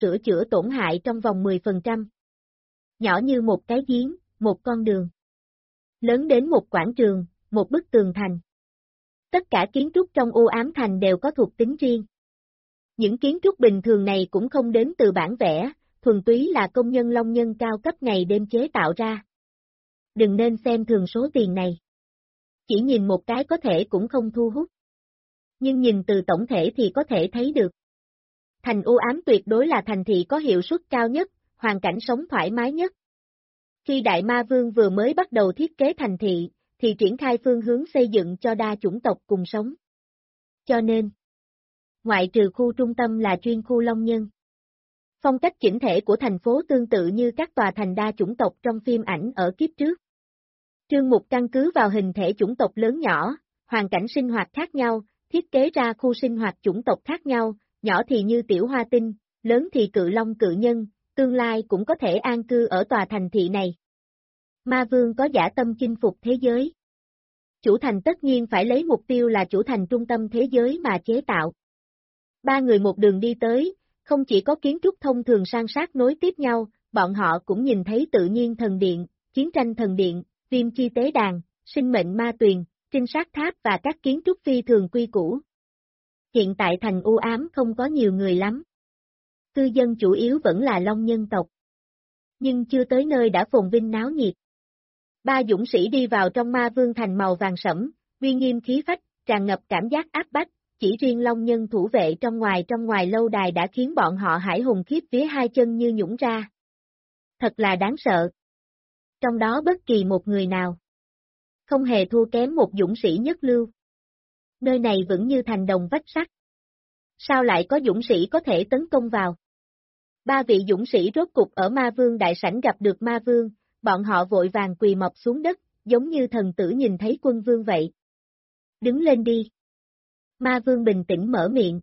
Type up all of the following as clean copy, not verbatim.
sửa chữa tổn hại trong vòng 10%. Nhỏ như một cái giếng, một con đường. Lớn đến một quảng trường, một bức tường thành. Tất cả kiến trúc trong U Ám Thành đều có thuộc tính riêng. Những kiến trúc bình thường này cũng không đến từ bản vẽ, thuần túy là công nhân long nhân cao cấp ngày đêm chế tạo ra. Đừng nên xem thường số tiền này. Chỉ nhìn một cái có thể cũng không thu hút. Nhưng nhìn từ tổng thể thì có thể thấy được. Thành U Ám tuyệt đối là thành thị có hiệu suất cao nhất, hoàn cảnh sống thoải mái nhất. Khi Đại Ma Vương vừa mới bắt đầu thiết kế thành thị, thì triển khai phương hướng xây dựng cho đa chủng tộc cùng sống. Cho nên, ngoại trừ khu trung tâm là chuyên khu Long Nhân. Phong cách chỉnh thể của thành phố tương tự như các tòa thành đa chủng tộc trong phim ảnh ở kiếp trước. Trương Mục căn cứ vào hình thể chủng tộc lớn nhỏ, hoàn cảnh sinh hoạt khác nhau, thiết kế ra khu sinh hoạt chủng tộc khác nhau, nhỏ thì như tiểu hoa tinh, lớn thì cự long cự nhân, tương lai cũng có thể an cư ở tòa thành thị này. Ma Vương có dã tâm chinh phục thế giới. Chủ thành tất nhiên phải lấy mục tiêu là chủ thành trung tâm thế giới mà chế tạo. Ba người một đường đi tới, không chỉ có kiến trúc thông thường san sát nối tiếp nhau, bọn họ cũng nhìn thấy tự nhiên thần điện, chiến tranh thần điện, viêm chi tế đàn, sinh mệnh ma tuyền, trinh sát tháp và các kiến trúc phi thường quy củ. Hiện tại thành U Ám không có nhiều người lắm. Cư dân chủ yếu vẫn là Long nhân tộc. Nhưng chưa tới nơi đã phồn vinh náo nhiệt. Ba dũng sĩ đi vào trong Ma Vương thành màu vàng sẫm, uy nghiêm khí phách, tràn ngập cảm giác áp bách, chỉ riêng Long nhân thủ vệ trong ngoài lâu đài đã khiến bọn họ hãi hùng khiếp vía hai chân như nhũng ra. Thật là đáng sợ. Trong đó bất kỳ một người nào không hề thua kém một dũng sĩ nhất lưu. Nơi này vẫn như thành đồng vách sắt. Sao lại có dũng sĩ có thể tấn công vào? Ba vị dũng sĩ rốt cục ở Ma Vương đại sảnh gặp được Ma Vương, bọn họ vội vàng quỳ mọp xuống đất, giống như thần tử nhìn thấy quân vương vậy. Đứng lên đi. Ma Vương bình tĩnh mở miệng.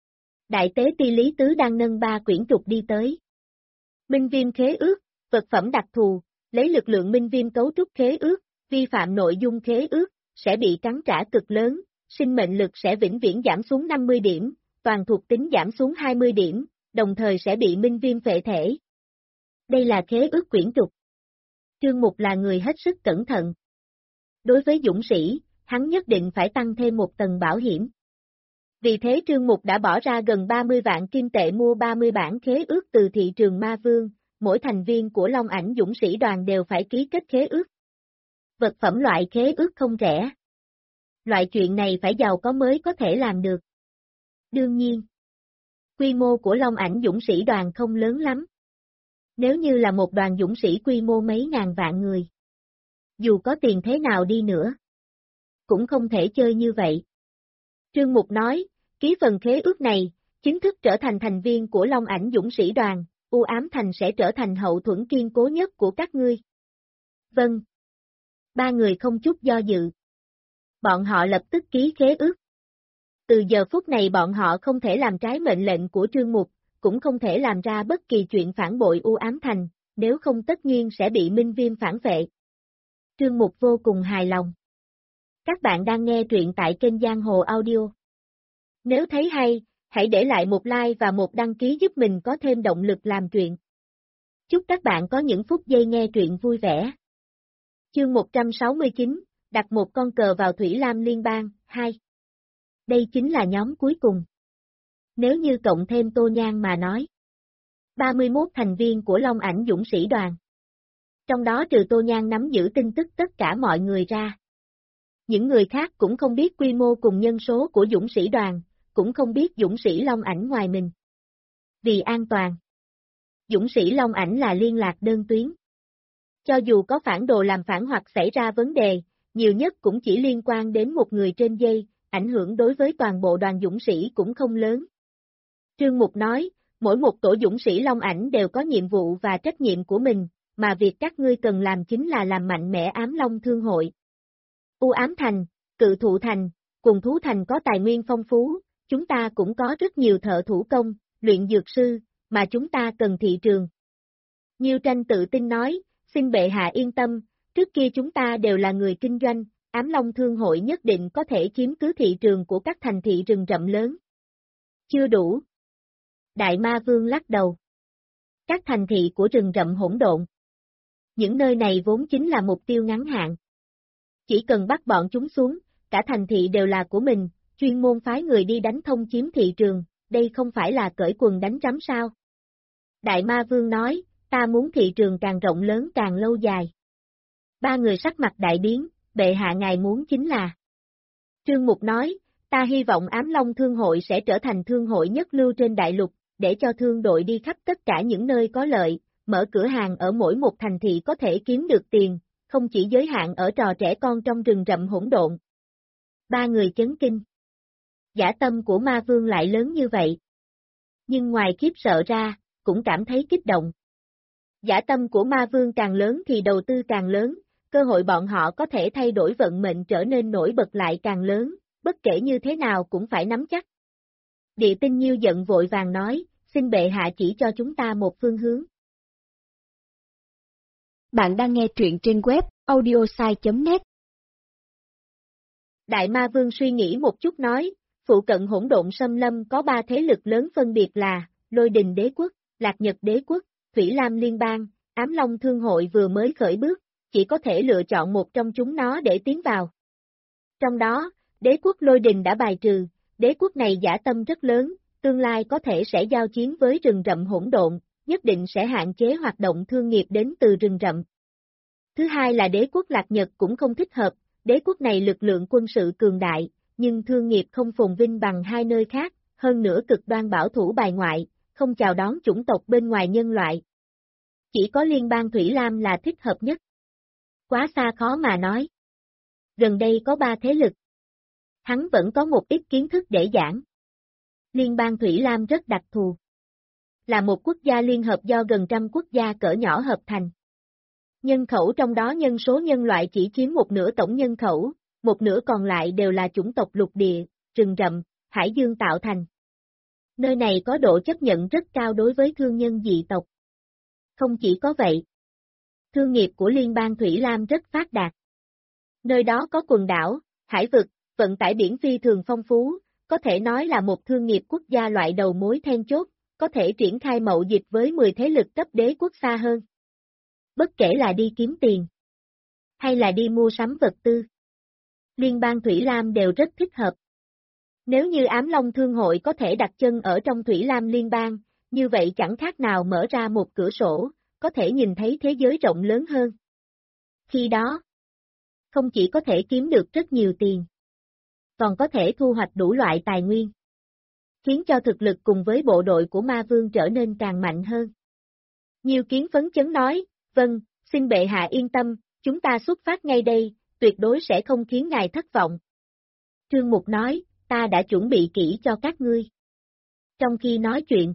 Đại tế ti Lý Tứ đang nâng ba quyển trục đi tới. Minh viêm khế ước, vật phẩm đặc thù, lấy lực lượng minh viêm cấu trúc khế ước, vi phạm nội dung khế ước, sẽ bị cắn trả cực lớn, sinh mệnh lực sẽ vĩnh viễn giảm xuống 50 điểm, toàn thuộc tính giảm xuống 20 điểm, đồng thời sẽ bị minh viêm phệ thể. Đây là khế ước quyển trục. Trương Mục là người hết sức cẩn thận. Đối với dũng sĩ, hắn nhất định phải tăng thêm một tầng bảo hiểm. Vì thế Trương Mục đã bỏ ra gần 30 vạn kim tệ mua 30 bản khế ước từ thị trường Ma Vương, mỗi thành viên của Long Ảnh dũng sĩ đoàn đều phải ký kết khế ước. Vật phẩm loại khế ước không rẻ. Loại chuyện này phải giàu có mới có thể làm được. Đương nhiên, quy mô của Long Ảnh dũng sĩ đoàn không lớn lắm. Nếu như là một đoàn dũng sĩ quy mô mấy ngàn vạn người, dù có tiền thế nào đi nữa, cũng không thể chơi như vậy. Trương Mục nói, ký phần khế ước này, chính thức trở thành thành viên của Long Ảnh dũng sĩ đoàn, U Ám Thành sẽ trở thành hậu thuẫn kiên cố nhất của các ngươi. Vâng. Ba người không chút do dự. Bọn họ lập tức ký khế ước. Từ giờ phút này bọn họ không thể làm trái mệnh lệnh của Trương Mục, cũng không thể làm ra bất kỳ chuyện phản bội U Ám Thành, nếu không tất nhiên sẽ bị minh viêm phản vệ. Trương Mục vô cùng hài lòng. Các bạn đang nghe truyện tại kênh Giang Hồ Audio. Nếu thấy hay, hãy để lại một like và một đăng ký giúp mình có thêm động lực làm truyện. Chúc các bạn có những phút giây nghe truyện vui vẻ. Chương 169, đặt một con cờ vào Thủy Lam Liên bang, 2. Đây chính là nhóm cuối cùng. Nếu như cộng thêm Tô Nhan mà nói. 31 thành viên của Long Ảnh dũng sĩ đoàn. Trong đó trừ Tô Nhan nắm giữ tin tức tất cả mọi người ra. Những người khác cũng không biết quy mô cùng nhân số của dũng sĩ đoàn, cũng không biết dũng sĩ Long Ảnh ngoài mình. Vì an toàn, dũng sĩ Long Ảnh là liên lạc đơn tuyến. Cho dù có phản đồ làm phản hoặc xảy ra vấn đề, nhiều nhất cũng chỉ liên quan đến một người trên dây, ảnh hưởng đối với toàn bộ đoàn dũng sĩ cũng không lớn. Trương Mục nói, mỗi một tổ dũng sĩ Long Ảnh đều có nhiệm vụ và trách nhiệm của mình, mà việc các ngươi cần làm chính là làm mạnh mẽ Ám Long Thương hội. U Ám Thành, Cự Thụ Thành, Cùng Thú Thành có tài nguyên phong phú, chúng ta cũng có rất nhiều thợ thủ công, luyện dược sư, mà chúng ta cần thị trường. Nhiêu Tranh tự tin nói, xin bệ hạ yên tâm, trước kia chúng ta đều là người kinh doanh, Ám Long Thương hội nhất định có thể chiếm cứ thị trường của các thành thị rừng rậm lớn. Chưa đủ. Đại Ma Vương lắc đầu. các thành thị của rừng rậm hỗn độn. Những nơi này vốn chính là mục tiêu ngắn hạn. Chỉ cần bắt bọn chúng xuống, cả thành thị đều là của mình, chuyên môn phái người đi đánh thông chiếm thị trường, đây không phải là cởi quần đánh trắm sao? Đại Ma Vương nói, ta muốn thị trường càng rộng lớn càng lâu dài. Ba người sắc mặt đại biến, bệ hạ ngài muốn chính là. Trương Mục nói, ta hy vọng Ám Long Thương hội sẽ trở thành thương hội nhất lưu trên đại lục, để cho thương đội đi khắp tất cả những nơi có lợi, mở cửa hàng ở mỗi một thành thị có thể kiếm được tiền, không chỉ giới hạn ở trò trẻ con trong rừng rậm hỗn độn. Ba người chấn kinh. Dã tâm của Ma Vương lại lớn như vậy. Nhưng ngoài khiếp sợ ra, cũng cảm thấy kích động. Dã tâm của Ma Vương càng lớn thì đầu tư càng lớn, cơ hội bọn họ có thể thay đổi vận mệnh trở nên nổi bật lại càng lớn, bất kể như thế nào cũng phải nắm chắc. Địa Tinh Nhiêu giận vội vàng nói, xin bệ hạ chỉ cho chúng ta một phương hướng. Bạn đang nghe truyện trên web audiosai.net. Đại Ma Vương suy nghĩ một chút nói, phụ cận hỗn độn xâm lâm có ba thế lực lớn phân biệt là, Lôi Đình Đế Quốc, Lạc Nhật Đế Quốc, Thủy Lam Liên bang, Ám Long Thương hội vừa mới khởi bước, chỉ có thể lựa chọn một trong chúng nó để tiến vào. Trong đó, Đế quốc Lôi Đình đã bài trừ, đế quốc này dã tâm rất lớn, tương lai có thể sẽ giao chiến với rừng rậm hỗn độn, nhất định sẽ hạn chế hoạt động thương nghiệp đến từ rừng rậm. Thứ hai là đế quốc Lạc Nhật cũng không thích hợp, đế quốc này lực lượng quân sự cường đại, nhưng thương nghiệp không phồn vinh bằng hai nơi khác, hơn nữa cực đoan bảo thủ bài ngoại, không chào đón chủng tộc bên ngoài nhân loại. Chỉ có liên bang Thủy Lam là thích hợp nhất. Quá xa khó mà nói. Gần đây có ba thế lực. Hắn vẫn có một ít kiến thức để giảng. Liên bang Thủy Lam rất đặc thù. Là một quốc gia liên hợp do gần trăm quốc gia cỡ nhỏ hợp thành. Nhân khẩu trong đó nhân số nhân loại chỉ chiếm một nửa tổng nhân khẩu, một nửa còn lại đều là chủng tộc lục địa, rừng rậm, hải dương tạo thành. Nơi này có độ chấp nhận rất cao đối với thương nhân dị tộc. Không chỉ có vậy. Thương nghiệp của Liên bang Thủy Lam rất phát đạt. Nơi đó có quần đảo, hải vực, vận tải biển phi thường phong phú, có thể nói là một thương nghiệp quốc gia loại đầu mối then chốt, có thể triển khai mậu dịch với 10 thế lực cấp đế quốc xa hơn. Bất kể là đi kiếm tiền, hay là đi mua sắm vật tư. Liên bang Thủy Lam đều rất thích hợp. Nếu như Ám Long Thương hội có thể đặt chân ở trong Thủy Lam Liên bang, như vậy chẳng khác nào mở ra một cửa sổ, có thể nhìn thấy thế giới rộng lớn hơn. Khi đó, không chỉ có thể kiếm được rất nhiều tiền, còn có thể thu hoạch đủ loại tài nguyên, khiến cho thực lực cùng với bộ đội của Ma Vương trở nên càng mạnh hơn. Nhiều Kiến phấn chấn nói, vâng, xin bệ hạ yên tâm, chúng ta xuất phát ngay đây, tuyệt đối sẽ không khiến ngài thất vọng. Trương Mục nói, ta đã chuẩn bị kỹ cho các ngươi. Trong khi nói chuyện,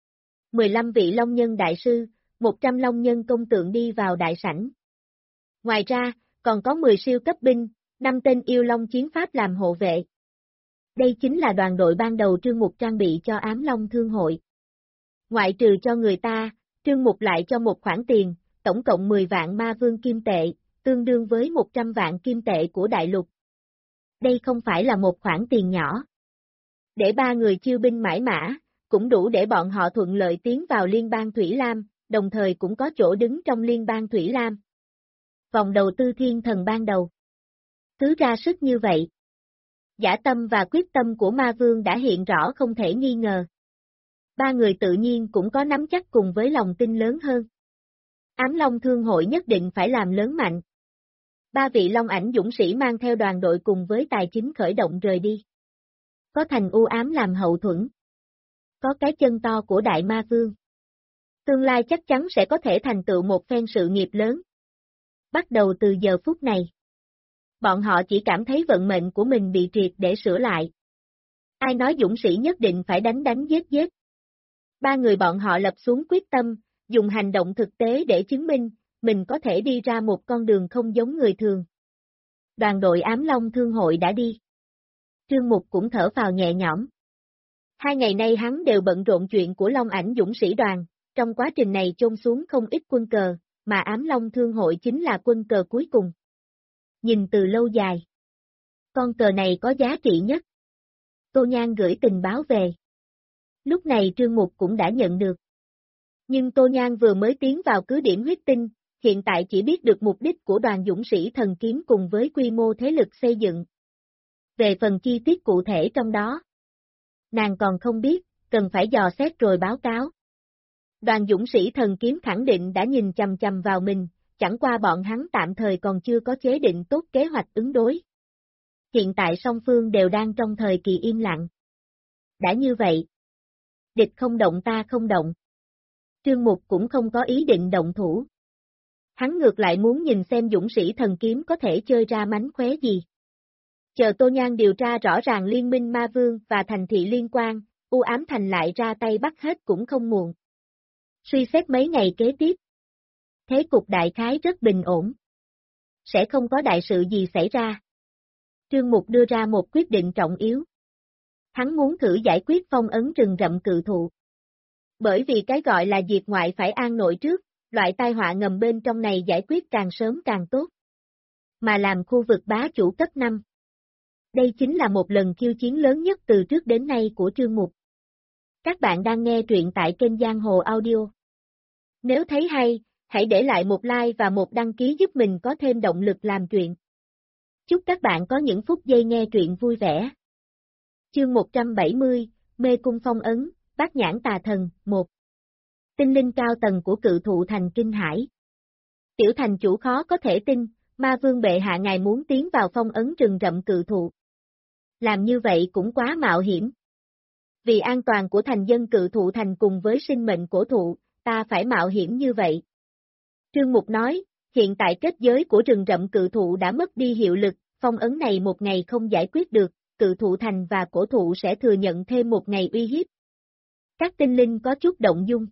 15 vị Long Nhân Đại Sư, 100 Long Nhân Công Tượng đi vào đại sảnh. Ngoài ra, còn có 10 siêu cấp binh, 5 tên yêu Long chiến pháp làm hộ vệ. Đây chính là đoàn đội ban đầu Trương Mục trang bị cho Ám Long Thương hội. Ngoại trừ cho người ta, Trương Mục lại cho một khoản tiền, tổng cộng 10 vạn ma vương kim tệ, tương đương với 100 vạn kim tệ của đại lục. Đây không phải là một khoản tiền nhỏ. Để ba người chiêu binh mãi mã, cũng đủ để bọn họ thuận lợi tiến vào Liên bang Thủy Lam, đồng thời cũng có chỗ đứng trong Liên bang Thủy Lam. Vòng đầu tư thiên thần ban đầu. Cứ ra sức như vậy. Dã tâm và quyết tâm của Ma Vương đã hiện rõ không thể nghi ngờ. Ba người tự nhiên cũng có nắm chắc cùng với lòng tin lớn hơn. Ám Long Thương hội nhất định phải làm lớn mạnh. Ba vị Long ảnh dũng sĩ mang theo đoàn đội cùng với tài chính khởi động rời đi. Có thành u ám làm hậu thuẫn. Có cái chân to của Đại Ma Vương. Tương lai chắc chắn sẽ có thể thành tựu một phen sự nghiệp lớn. Bắt đầu từ giờ phút này. Bọn họ chỉ cảm thấy vận mệnh của mình bị triệt để sửa lại. Ai nói dũng sĩ nhất định phải đánh giết. Ba người bọn họ lập xuống quyết tâm, dùng hành động thực tế để chứng minh, mình có thể đi ra một con đường không giống người thường. Đoàn đội Ám Long Thương hội đã đi. Trương Mục cũng thở phào nhẹ nhõm. 2 ngày nay hắn đều bận rộn chuyện của Long ảnh dũng sĩ đoàn, trong quá trình này chôn xuống không ít quân cờ, mà Ám Long Thương hội chính là quân cờ cuối cùng. Nhìn từ lâu dài, con cờ này có giá trị nhất. Tô Nhan gửi tình báo về. Lúc này Trương Mục cũng đã nhận được. Nhưng Tô Nhan vừa mới tiến vào cứ điểm huyết tinh, hiện tại chỉ biết được mục đích của đoàn dũng sĩ thần kiếm cùng với quy mô thế lực xây dựng. Về phần chi tiết cụ thể trong đó, nàng còn không biết, cần phải dò xét rồi báo cáo. Đoàn dũng sĩ thần kiếm khẳng định đã nhìn chằm chằm vào mình, chẳng qua bọn hắn tạm thời còn chưa có chế định tốt kế hoạch ứng đối. Hiện tại song phương đều đang trong thời kỳ im lặng. Đã như vậy, địch không động ta không động. Trương Mục cũng không có ý định động thủ. Hắn ngược lại muốn nhìn xem dũng sĩ thần kiếm có thể chơi ra mánh khóe gì. Chờ Tô Nhan điều tra rõ ràng liên minh ma vương và thành thị liên quan, u ám thành lại ra tay bắt hết cũng không muộn. Suy xét mấy ngày kế tiếp. Thế cục đại khái rất bình ổn. Sẽ không có đại sự gì xảy ra. Trương Mục đưa ra một quyết định trọng yếu. Hắn muốn thử giải quyết phong ấn rừng rậm cự thụ. Bởi vì cái gọi là diệt ngoại phải an nội trước, loại tai họa ngầm bên trong này giải quyết càng sớm càng tốt. Mà làm khu vực bá chủ cấp 5. Đây chính là một lần khiêu chiến lớn nhất từ trước đến nay của Trương Mục. Các bạn đang nghe truyện tại kênh Giang Hồ Audio. Nếu thấy hay, hãy để lại một like và một đăng ký giúp mình có thêm động lực làm chuyện. Chúc các bạn có những phút giây nghe truyện vui vẻ. Chương 170, Mê Cung Phong Ấn, Bát Nhãn Tà Thần, 1. Tinh linh cao tầng của cự thụ thành kinh hải. Tiểu thành chủ khó có thể tin, ma vương bệ hạ ngài muốn tiến vào phong ấn rừng rậm cự thụ. Làm như vậy cũng quá mạo hiểm. Vì an toàn của thành dân cự thụ thành cùng với sinh mệnh cổ thụ, ta phải mạo hiểm như vậy. Trương Mục nói, hiện tại kết giới của rừng rậm cự thụ đã mất đi hiệu lực, phong ấn này một ngày không giải quyết được, cự thụ thành và cổ thụ sẽ thừa nhận thêm một ngày uy hiếp. Các tinh linh có chút động dung.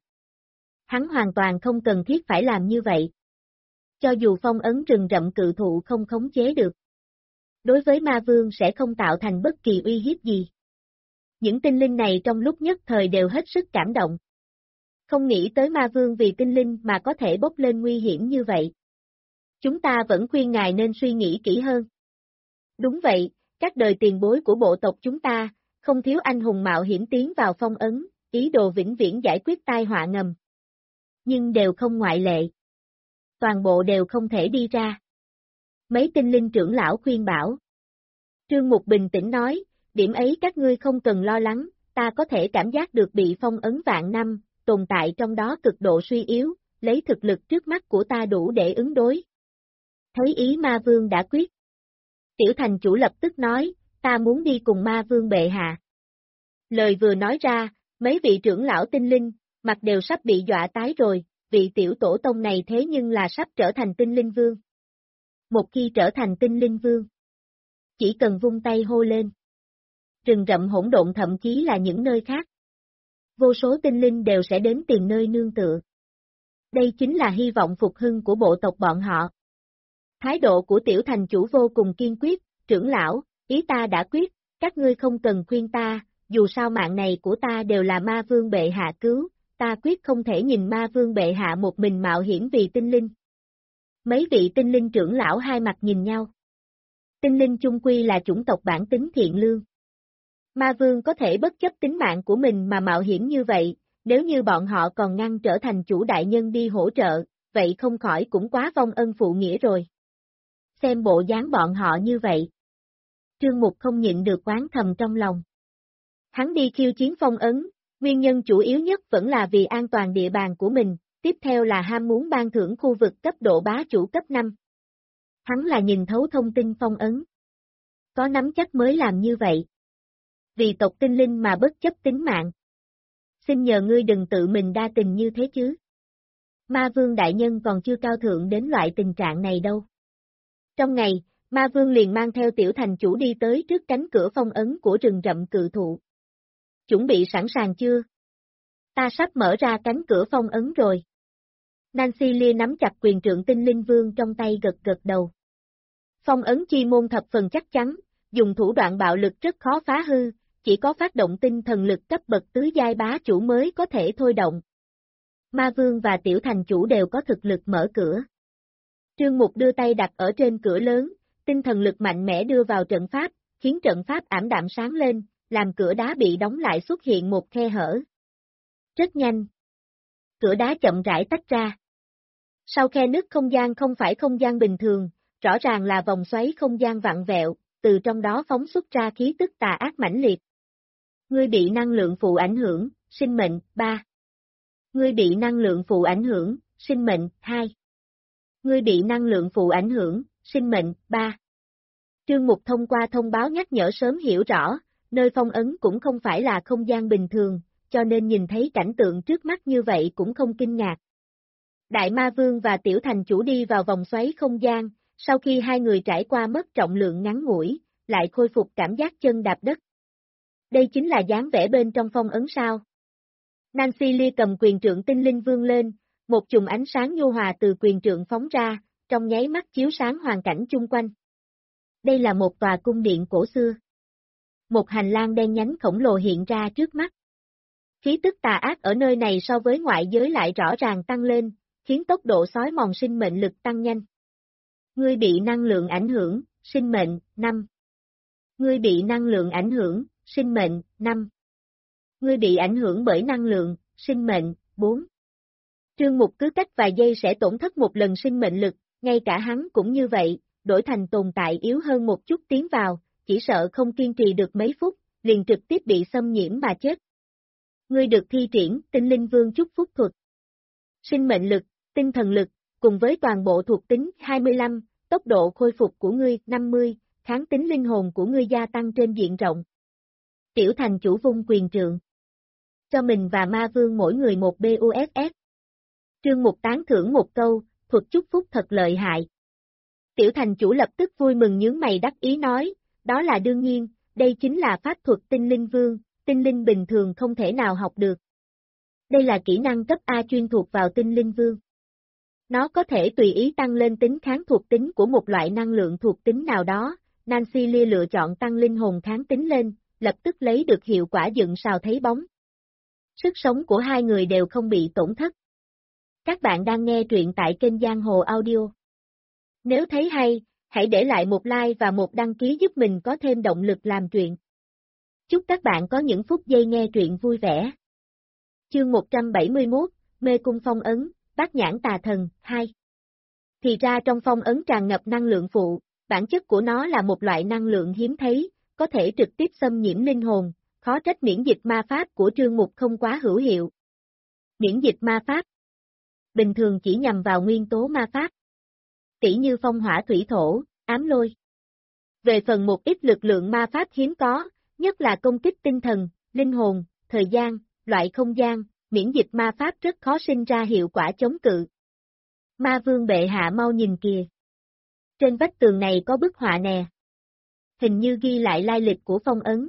Hắn hoàn toàn không cần thiết phải làm như vậy. Cho dù phong ấn rừng rậm cự thụ không khống chế được. Đối với ma vương sẽ không tạo thành bất kỳ uy hiếp gì. Những tinh linh này trong lúc nhất thời đều hết sức cảm động. Không nghĩ tới ma vương vì tinh linh mà có thể bốc lên nguy hiểm như vậy. Chúng ta vẫn khuyên ngài nên suy nghĩ kỹ hơn. Đúng vậy, các đời tiền bối của bộ tộc chúng ta, không thiếu anh hùng mạo hiểm tiến vào phong ấn, ý đồ vĩnh viễn giải quyết tai họa ngầm. Nhưng đều không ngoại lệ. Toàn bộ đều không thể đi ra. Mấy tinh linh trưởng lão khuyên bảo. Trương Mục bình tĩnh nói, điểm ấy các ngươi không cần lo lắng, ta có thể cảm giác được bị phong ấn vạn năm, tồn tại trong đó cực độ suy yếu, lấy thực lực trước mắt của ta đủ để ứng đối. Thấy ý ma vương đã quyết. Tiểu thành chủ lập tức nói, ta muốn đi cùng ma vương bệ hạ. Lời vừa nói ra, mấy vị trưởng lão tinh linh, mặt đều sắp bị dọa tái rồi, vị tiểu tổ tông này thế nhưng là sắp trở thành tinh linh vương. Một khi trở thành tinh linh vương, chỉ cần vung tay hô lên. Rừng rậm hỗn độn thậm chí là những nơi khác. Vô số tinh linh đều sẽ đến tìm nơi nương tựa. Đây chính là hy vọng phục hưng của bộ tộc bọn họ. Thái độ của tiểu thành chủ vô cùng kiên quyết, trưởng lão, ý ta đã quyết, các ngươi không cần khuyên ta, dù sao mạng này của ta đều là ma vương bệ hạ cứu, ta quyết không thể nhìn ma vương bệ hạ một mình mạo hiểm vì tinh linh. Mấy vị tinh linh trưởng lão hai mặt nhìn nhau. Tinh linh chung quy là chủng tộc bản tính thiện lương. Ma vương có thể bất chấp tính mạng của mình mà mạo hiểm như vậy, nếu như bọn họ còn ngăn trở thành chủ đại nhân đi hỗ trợ, vậy không khỏi cũng quá vong ân phụ nghĩa rồi. Xem bộ dáng bọn họ như vậy. Trương Mục không nhịn được oán thầm trong lòng. Hắn đi khiêu chiến phong ấn, nguyên nhân chủ yếu nhất vẫn là vì an toàn địa bàn của mình, tiếp theo là ham muốn ban thưởng khu vực cấp độ bá chủ cấp 5. Hắn là nhìn thấu thông tin phong ấn. Có nắm chắc mới làm như vậy. Vì tộc tinh linh mà bất chấp tính mạng. Xin nhờ ngươi đừng tự mình đa tình như thế chứ. Ma vương đại nhân còn chưa cao thượng đến loại tình trạng này đâu. Trong ngày, ma vương liền mang theo tiểu thành chủ đi tới trước cánh cửa phong ấn của rừng rậm cự thụ. Chuẩn bị sẵn sàng chưa? Ta sắp mở ra cánh cửa phong ấn rồi. Nancy Lia nắm chặt quyền trượng tinh linh vương trong tay gật gật đầu. Phong ấn chi môn thập phần chắc chắn, dùng thủ đoạn bạo lực rất khó phá hư, chỉ có phát động tinh thần lực cấp bậc tứ giai bá chủ mới có thể thôi động. Ma vương và tiểu thành chủ đều có thực lực mở cửa. Trương Mục đưa tay đặt ở trên cửa lớn, tinh thần lực mạnh mẽ đưa vào trận pháp, khiến trận pháp ảm đạm sáng lên, làm cửa đá bị đóng lại xuất hiện một khe hở. Rất nhanh. Cửa đá chậm rãi tách ra. Sau khe nứt không gian không phải không gian bình thường, rõ ràng là vòng xoáy không gian vặn vẹo, từ trong đó phóng xuất ra khí tức tà ác mãnh liệt. Ngươi bị năng lượng phụ ảnh hưởng, sinh mệnh, 3. Ngươi bị năng lượng phụ ảnh hưởng, sinh mệnh, 2. Ngươi bị năng lượng phụ ảnh hưởng, sinh mệnh, 3. Trương Mục thông qua thông báo nhắc nhở sớm hiểu rõ, nơi phong ấn cũng không phải là không gian bình thường, cho nên nhìn thấy cảnh tượng trước mắt như vậy cũng không kinh ngạc. Đại Ma Vương và Tiểu Thành Chủ đi vào vòng xoáy không gian, sau khi hai người trải qua mất trọng lượng ngắn ngủi, lại khôi phục cảm giác chân đạp đất. Đây chính là dáng vẻ bên trong phong ấn sao. Nancy Lee cầm quyền trượng tinh linh vương lên, một chùm ánh sáng nhu hòa từ quyền trượng phóng ra, trong nháy mắt chiếu sáng hoàn cảnh chung quanh. Đây là một tòa cung điện cổ xưa. Một hành lang đen nhánh khổng lồ hiện ra trước mắt. Khí tức tà ác ở nơi này so với ngoại giới lại rõ ràng tăng lên, khiến tốc độ xói mòn sinh mệnh lực tăng nhanh. Ngươi bị năng lượng ảnh hưởng, sinh mệnh, 5. Ngươi bị năng lượng ảnh hưởng, sinh mệnh, 5. Ngươi bị ảnh hưởng bởi năng lượng, sinh mệnh, 4. Trương Mục cứ cách vài giây sẽ tổn thất một lần sinh mệnh lực, ngay cả hắn cũng như vậy, đổi thành tồn tại yếu hơn một chút tiến vào, chỉ sợ không kiên trì được mấy phút, liền trực tiếp bị xâm nhiễm mà chết. Ngươi được thi triển tinh linh vương chúc phúc thuật. Sinh mệnh lực, tinh thần lực, cùng với toàn bộ thuộc tính 25, tốc độ khôi phục của ngươi 50, kháng tính linh hồn của ngươi gia tăng trên diện rộng. Tiểu Thành Chủ vung quyền trượng. Cho mình và Ma Vương mỗi người một BUSS. Trương Mục tán thưởng một câu, thuật chúc phúc thật lợi hại. Tiểu Thành Chủ lập tức vui mừng nhướng mày đắc ý nói, đó là đương nhiên, đây chính là pháp thuật tinh linh vương, tinh linh bình thường không thể nào học được. Đây là kỹ năng cấp A chuyên thuộc vào tinh linh vương. Nó có thể tùy ý tăng lên tính kháng thuộc tính của một loại năng lượng thuộc tính nào đó, Nancy Lee lựa chọn tăng linh hồn kháng tính lên, lập tức lấy được hiệu quả dựng sào thấy bóng. Sức sống của hai người đều không bị tổn thất. Các bạn đang nghe truyện tại kênh Giang Hồ Audio. Nếu thấy hay, hãy để lại một like và một đăng ký giúp mình có thêm động lực làm truyện. Chúc các bạn có những phút giây nghe truyện vui vẻ. Chương 171, Mê Cung Phong Ấn, Bát Nhãn Tà Thần, 2. Thì ra trong phong ấn tràn ngập năng lượng phụ, bản chất của nó là một loại năng lượng hiếm thấy, có thể trực tiếp xâm nhiễm linh hồn, khó trách miễn dịch ma pháp của Trương Mục không quá hữu hiệu. Miễn dịch ma pháp bình thường chỉ nhằm vào nguyên tố ma pháp, tỉ như phong hỏa thủy thổ, ám lôi. Về phần một ít lực lượng ma pháp hiếm có, nhất là công kích tinh thần, linh hồn, thời gian, loại không gian, miễn dịch ma pháp rất khó sinh ra hiệu quả chống cự. Ma Vương bệ hạ mau nhìn kìa. Trên vách tường này có bức họa nè. Hình như ghi lại lai lịch của phong ấn.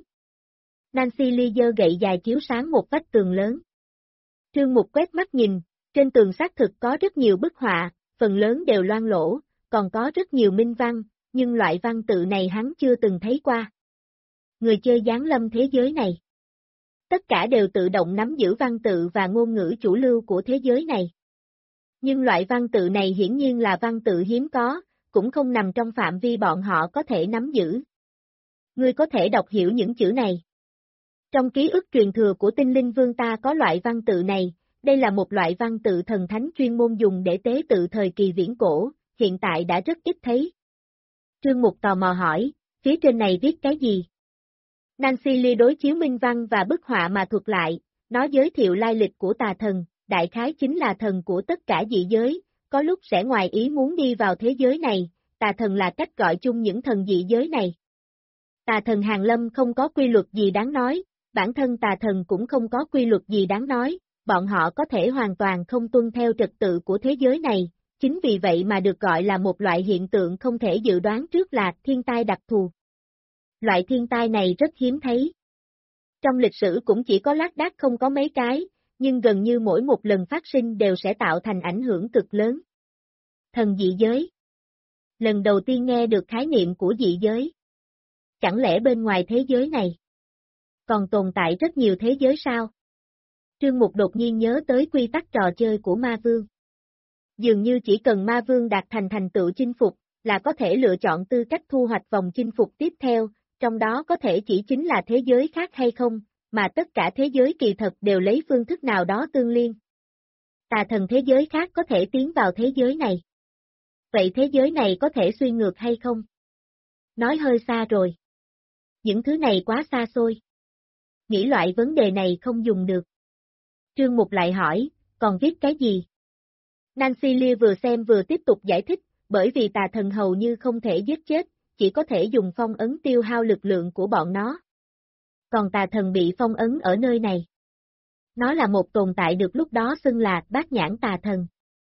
Nancy Lee giơ gậy dài chiếu sáng một vách tường lớn. Trương Mục quét mắt nhìn, trên tường xác thực có rất nhiều bức họa, phần lớn đều loang lỗ, còn có rất nhiều minh văn, nhưng loại văn tự này hắn chưa từng thấy qua. Người chơi giáng lâm thế giới này. Tất cả đều tự động nắm giữ văn tự và ngôn ngữ chủ lưu của thế giới này. Nhưng loại văn tự này hiển nhiên là văn tự hiếm có, cũng không nằm trong phạm vi bọn họ có thể nắm giữ. Ngươi có thể đọc hiểu những chữ này. Trong ký ức truyền thừa của tinh linh vương ta có loại văn tự này, đây là một loại văn tự thần thánh chuyên môn dùng để tế tự thời kỳ viễn cổ, hiện tại đã rất ít thấy. Trương Mục tò mò hỏi, phía trên này viết cái gì? Nancy Lee đối chiếu minh văn và bức họa mà thuật lại, nó giới thiệu lai lịch của tà thần, đại khái chính là thần của tất cả dị giới, có lúc sẽ ngoài ý muốn đi vào thế giới này, tà thần là cách gọi chung những thần dị giới này. Tà thần hàng lâm không có quy luật gì đáng nói, bản thân tà thần cũng không có quy luật gì đáng nói, bọn họ có thể hoàn toàn không tuân theo trật tự của thế giới này, chính vì vậy mà được gọi là một loại hiện tượng không thể dự đoán trước là thiên tai đặc thù. Loại thiên tai này rất hiếm thấy. Trong lịch sử cũng chỉ có lác đác không có mấy cái, nhưng gần như mỗi một lần phát sinh đều sẽ tạo thành ảnh hưởng cực lớn. Thần dị giới. Lần đầu tiên nghe được khái niệm của dị giới. Chẳng lẽ bên ngoài thế giới này còn tồn tại rất nhiều thế giới sao? Trương Mục đột nhiên nhớ tới quy tắc trò chơi của Ma Vương. Dường như chỉ cần Ma Vương đạt thành tựu chinh phục, là có thể lựa chọn tư cách thu hoạch vòng chinh phục tiếp theo, trong đó có thể chỉ chính là thế giới khác hay không, mà tất cả thế giới kỳ thật đều lấy phương thức nào đó tương liên. Tà thần thế giới khác có thể tiến vào thế giới này. Vậy thế giới này có thể xuyên ngược hay không? Nói hơi xa rồi. Những thứ này quá xa xôi. Nghĩ loại vấn đề này không dùng được. Trương Mục lại hỏi, còn viết cái gì? Nancy Lee vừa xem vừa tiếp tục giải thích, bởi vì tà thần hầu như không thể giết chết, chỉ có thể dùng phong ấn tiêu hao lực lượng của bọn nó. Còn tà thần bị phong ấn ở nơi này. Nó là một tồn tại được lúc đó xưng là bát nhãn tà thần.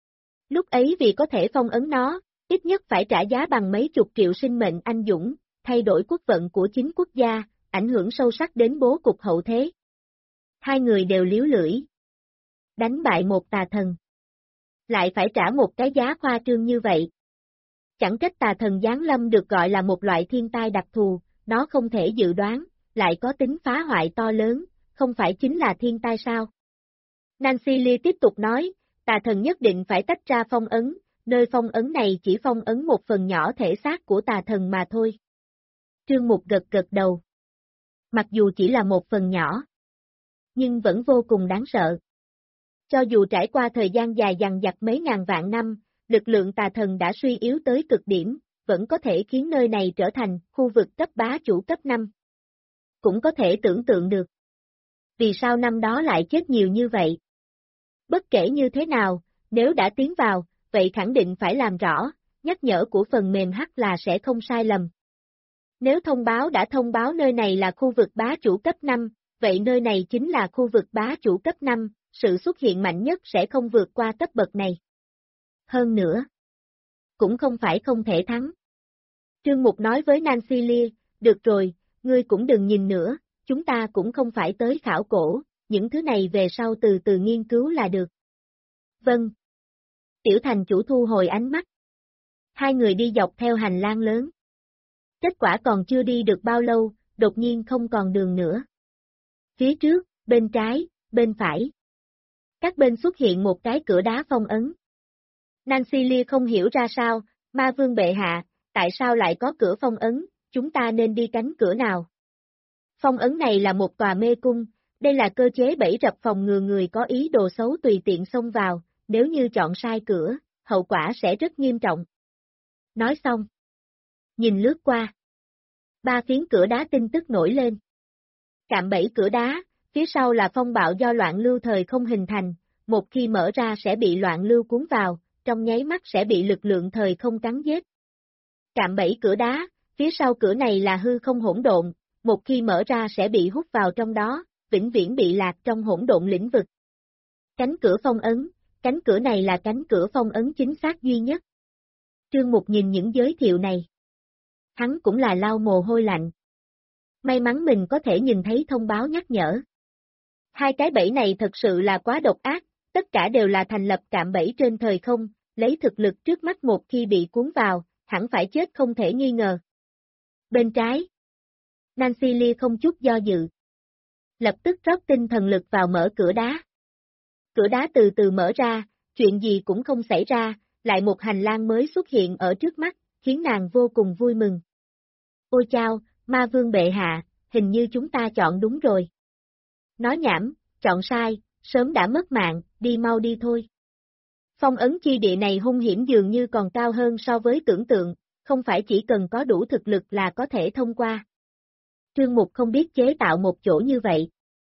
Lúc ấy vì có thể phong ấn nó, ít nhất phải trả giá bằng mấy chục triệu sinh mệnh anh dũng, thay đổi quốc vận của chính quốc gia, ảnh hưởng sâu sắc đến bố cục hậu thế. Hai người đều liếu lưỡi. Đánh bại một tà thần. Lại phải trả một cái giá khoa trương như vậy. Chẳng trách tà thần giáng lâm được gọi là một loại thiên tai đặc thù, nó không thể dự đoán, lại có tính phá hoại to lớn, không phải chính là thiên tai sao? Nancy Lee tiếp tục nói, tà thần nhất định phải tách ra phong ấn, nơi phong ấn này chỉ phong ấn một phần nhỏ thể xác của tà thần mà thôi. Trương Mục gật gật đầu. Mặc dù chỉ là một phần nhỏ, nhưng vẫn vô cùng đáng sợ. Cho dù trải qua thời gian dài dằng dặc mấy ngàn vạn năm, lực lượng tà thần đã suy yếu tới cực điểm, vẫn có thể khiến nơi này trở thành khu vực cấp bá chủ cấp 5. Cũng có thể tưởng tượng được. Vì sao năm đó lại chết nhiều như vậy? Bất kể như thế nào, nếu đã tiến vào, vậy khẳng định phải làm rõ, nhắc nhở của phần mềm H là sẽ không sai lầm. Nếu thông báo đã thông báo nơi này là khu vực bá chủ cấp 5, vậy nơi này chính là khu vực bá chủ cấp 5, sự xuất hiện mạnh nhất sẽ không vượt qua cấp bậc này. Hơn nữa, cũng không phải không thể thắng. Trương Mục nói với Nancy Lee, được rồi, ngươi cũng đừng nhìn nữa, chúng ta cũng không phải tới khảo cổ, những thứ này về sau từ từ nghiên cứu là được. Vâng. Tiểu thành chủ thu hồi ánh mắt. Hai người đi dọc theo hành lang lớn. Kết quả còn chưa đi được bao lâu, đột nhiên không còn đường nữa. Phía trước, bên trái, bên phải. Các bên xuất hiện một cái cửa đá phong ấn. Nancy Lee không hiểu ra sao, ma vương bệ hạ, tại sao lại có cửa phong ấn, chúng ta nên đi cánh cửa nào? Phong ấn này là một tòa mê cung, đây là cơ chế bẫy rập phòng ngừa người có ý đồ xấu tùy tiện xông vào, nếu như chọn sai cửa, hậu quả sẽ rất nghiêm trọng. Nói xong. Nhìn lướt qua. Ba phiến cửa đá tin tức nổi lên. Cạm bẫy cửa đá, phía sau là phong bạo do loạn lưu thời không hình thành, một khi mở ra sẽ bị loạn lưu cuốn vào, trong nháy mắt sẽ bị lực lượng thời không cắn giết. Cạm bẫy cửa đá, phía sau cửa này là hư không hỗn độn, một khi mở ra sẽ bị hút vào trong đó, vĩnh viễn bị lạc trong hỗn độn lĩnh vực. Cánh cửa phong ấn, cánh cửa này là cánh cửa phong ấn chính xác duy nhất. Trương Mục nhìn những giới thiệu này. Hắn cũng là lau mồ hôi lạnh. May mắn mình có thể nhìn thấy thông báo nhắc nhở. Hai cái bẫy này thật sự là quá độc ác, tất cả đều là thành lập cạm bẫy trên thời không, lấy thực lực trước mắt một khi bị cuốn vào, hẳn phải chết không thể nghi ngờ. Bên trái. Nancy Lee không chút do dự. Lập tức rót tinh thần lực vào mở cửa đá. Cửa đá từ từ mở ra, chuyện gì cũng không xảy ra, lại một hành lang mới xuất hiện ở trước mắt, khiến nàng vô cùng vui mừng. Ôi chao, ma vương bệ hạ, hình như chúng ta chọn đúng rồi. Nói nhảm, chọn sai, sớm đã mất mạng, đi mau đi thôi. Phong ấn chi địa này hung hiểm dường như còn cao hơn so với tưởng tượng, không phải chỉ cần có đủ thực lực là có thể thông qua. Trương Mục không biết chế tạo một chỗ như vậy.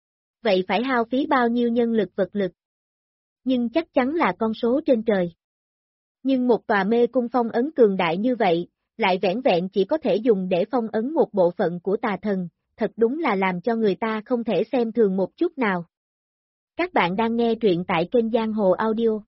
Vậy phải hao phí bao nhiêu nhân lực vật lực? Nhưng chắc chắn là con số trên trời. Nhưng một tòa mê cung phong ấn cường đại như vậy, lại vẻn vẹn chỉ có thể dùng để phong ấn một bộ phận của tà thần, thật đúng là làm cho người ta không thể xem thường một chút nào. Các bạn đang nghe truyện tại kênh Giang Hồ Audio.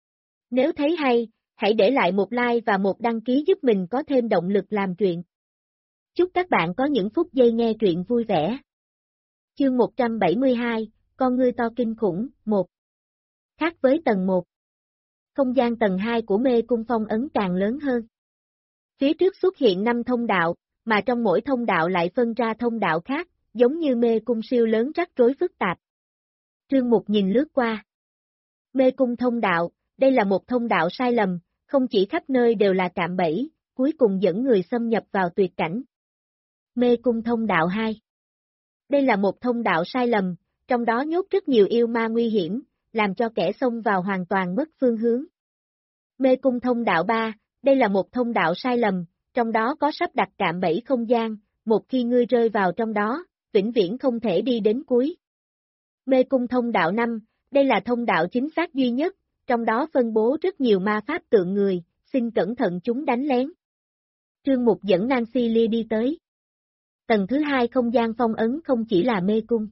Nếu thấy hay, hãy để lại một like và một đăng ký giúp mình có thêm động lực làm truyện. Chúc các bạn có những phút giây nghe truyện vui vẻ. Chương 172, con ngươi to kinh khủng, 1. Khác với tầng 1. Không gian tầng 2 của mê cung phong ấn càng lớn hơn. Phía trước xuất hiện 5 thông đạo, mà trong mỗi thông đạo lại phân ra thông đạo khác, giống như mê cung siêu lớn rắc rối phức tạp. Trương Mục nhìn lướt qua. Mê cung thông đạo, đây là một thông đạo sai lầm, không chỉ khắp nơi đều là cạm bẫy, cuối cùng dẫn người xâm nhập vào tuyệt cảnh. Mê cung thông đạo 2. Đây là một thông đạo sai lầm, trong đó nhốt rất nhiều yêu ma nguy hiểm, làm cho kẻ xông vào hoàn toàn mất phương hướng. Mê cung thông đạo 3, đây là một thông đạo sai lầm, trong đó có sắp đặt cạm bẫy không gian, một khi ngươi rơi vào trong đó, vĩnh viễn không thể đi đến cuối. Mê cung thông đạo 5, đây là thông đạo chính xác duy nhất, trong đó phân bố rất nhiều ma pháp tượng người, xin cẩn thận chúng đánh lén. Trương Mục dẫn Nancy Lee đi tới. Tầng thứ 2 không gian phong ấn không chỉ là mê cung.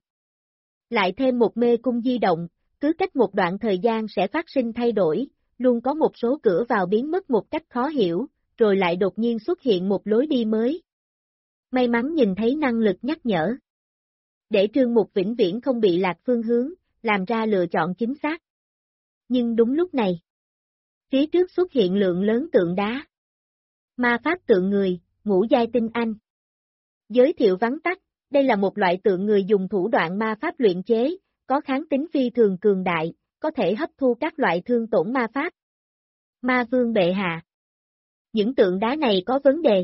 Lại thêm một mê cung di động, cứ cách một đoạn thời gian sẽ phát sinh thay đổi, luôn có một số cửa vào biến mất một cách khó hiểu, rồi lại đột nhiên xuất hiện một lối đi mới. May mắn nhìn thấy năng lực nhắc nhở. Để Trương Mục vĩnh viễn không bị lạc phương hướng, làm ra lựa chọn chính xác. Nhưng đúng lúc này, phía trước xuất hiện lượng lớn tượng đá. Ma pháp tượng người, ngũ giai tinh anh. Giới thiệu vắn tắt, đây là một loại tượng người dùng thủ đoạn ma pháp luyện chế, có kháng tính phi thường cường đại, có thể hấp thu các loại thương tổn ma pháp. Ma vương bệ hạ. Những tượng đá này có vấn đề.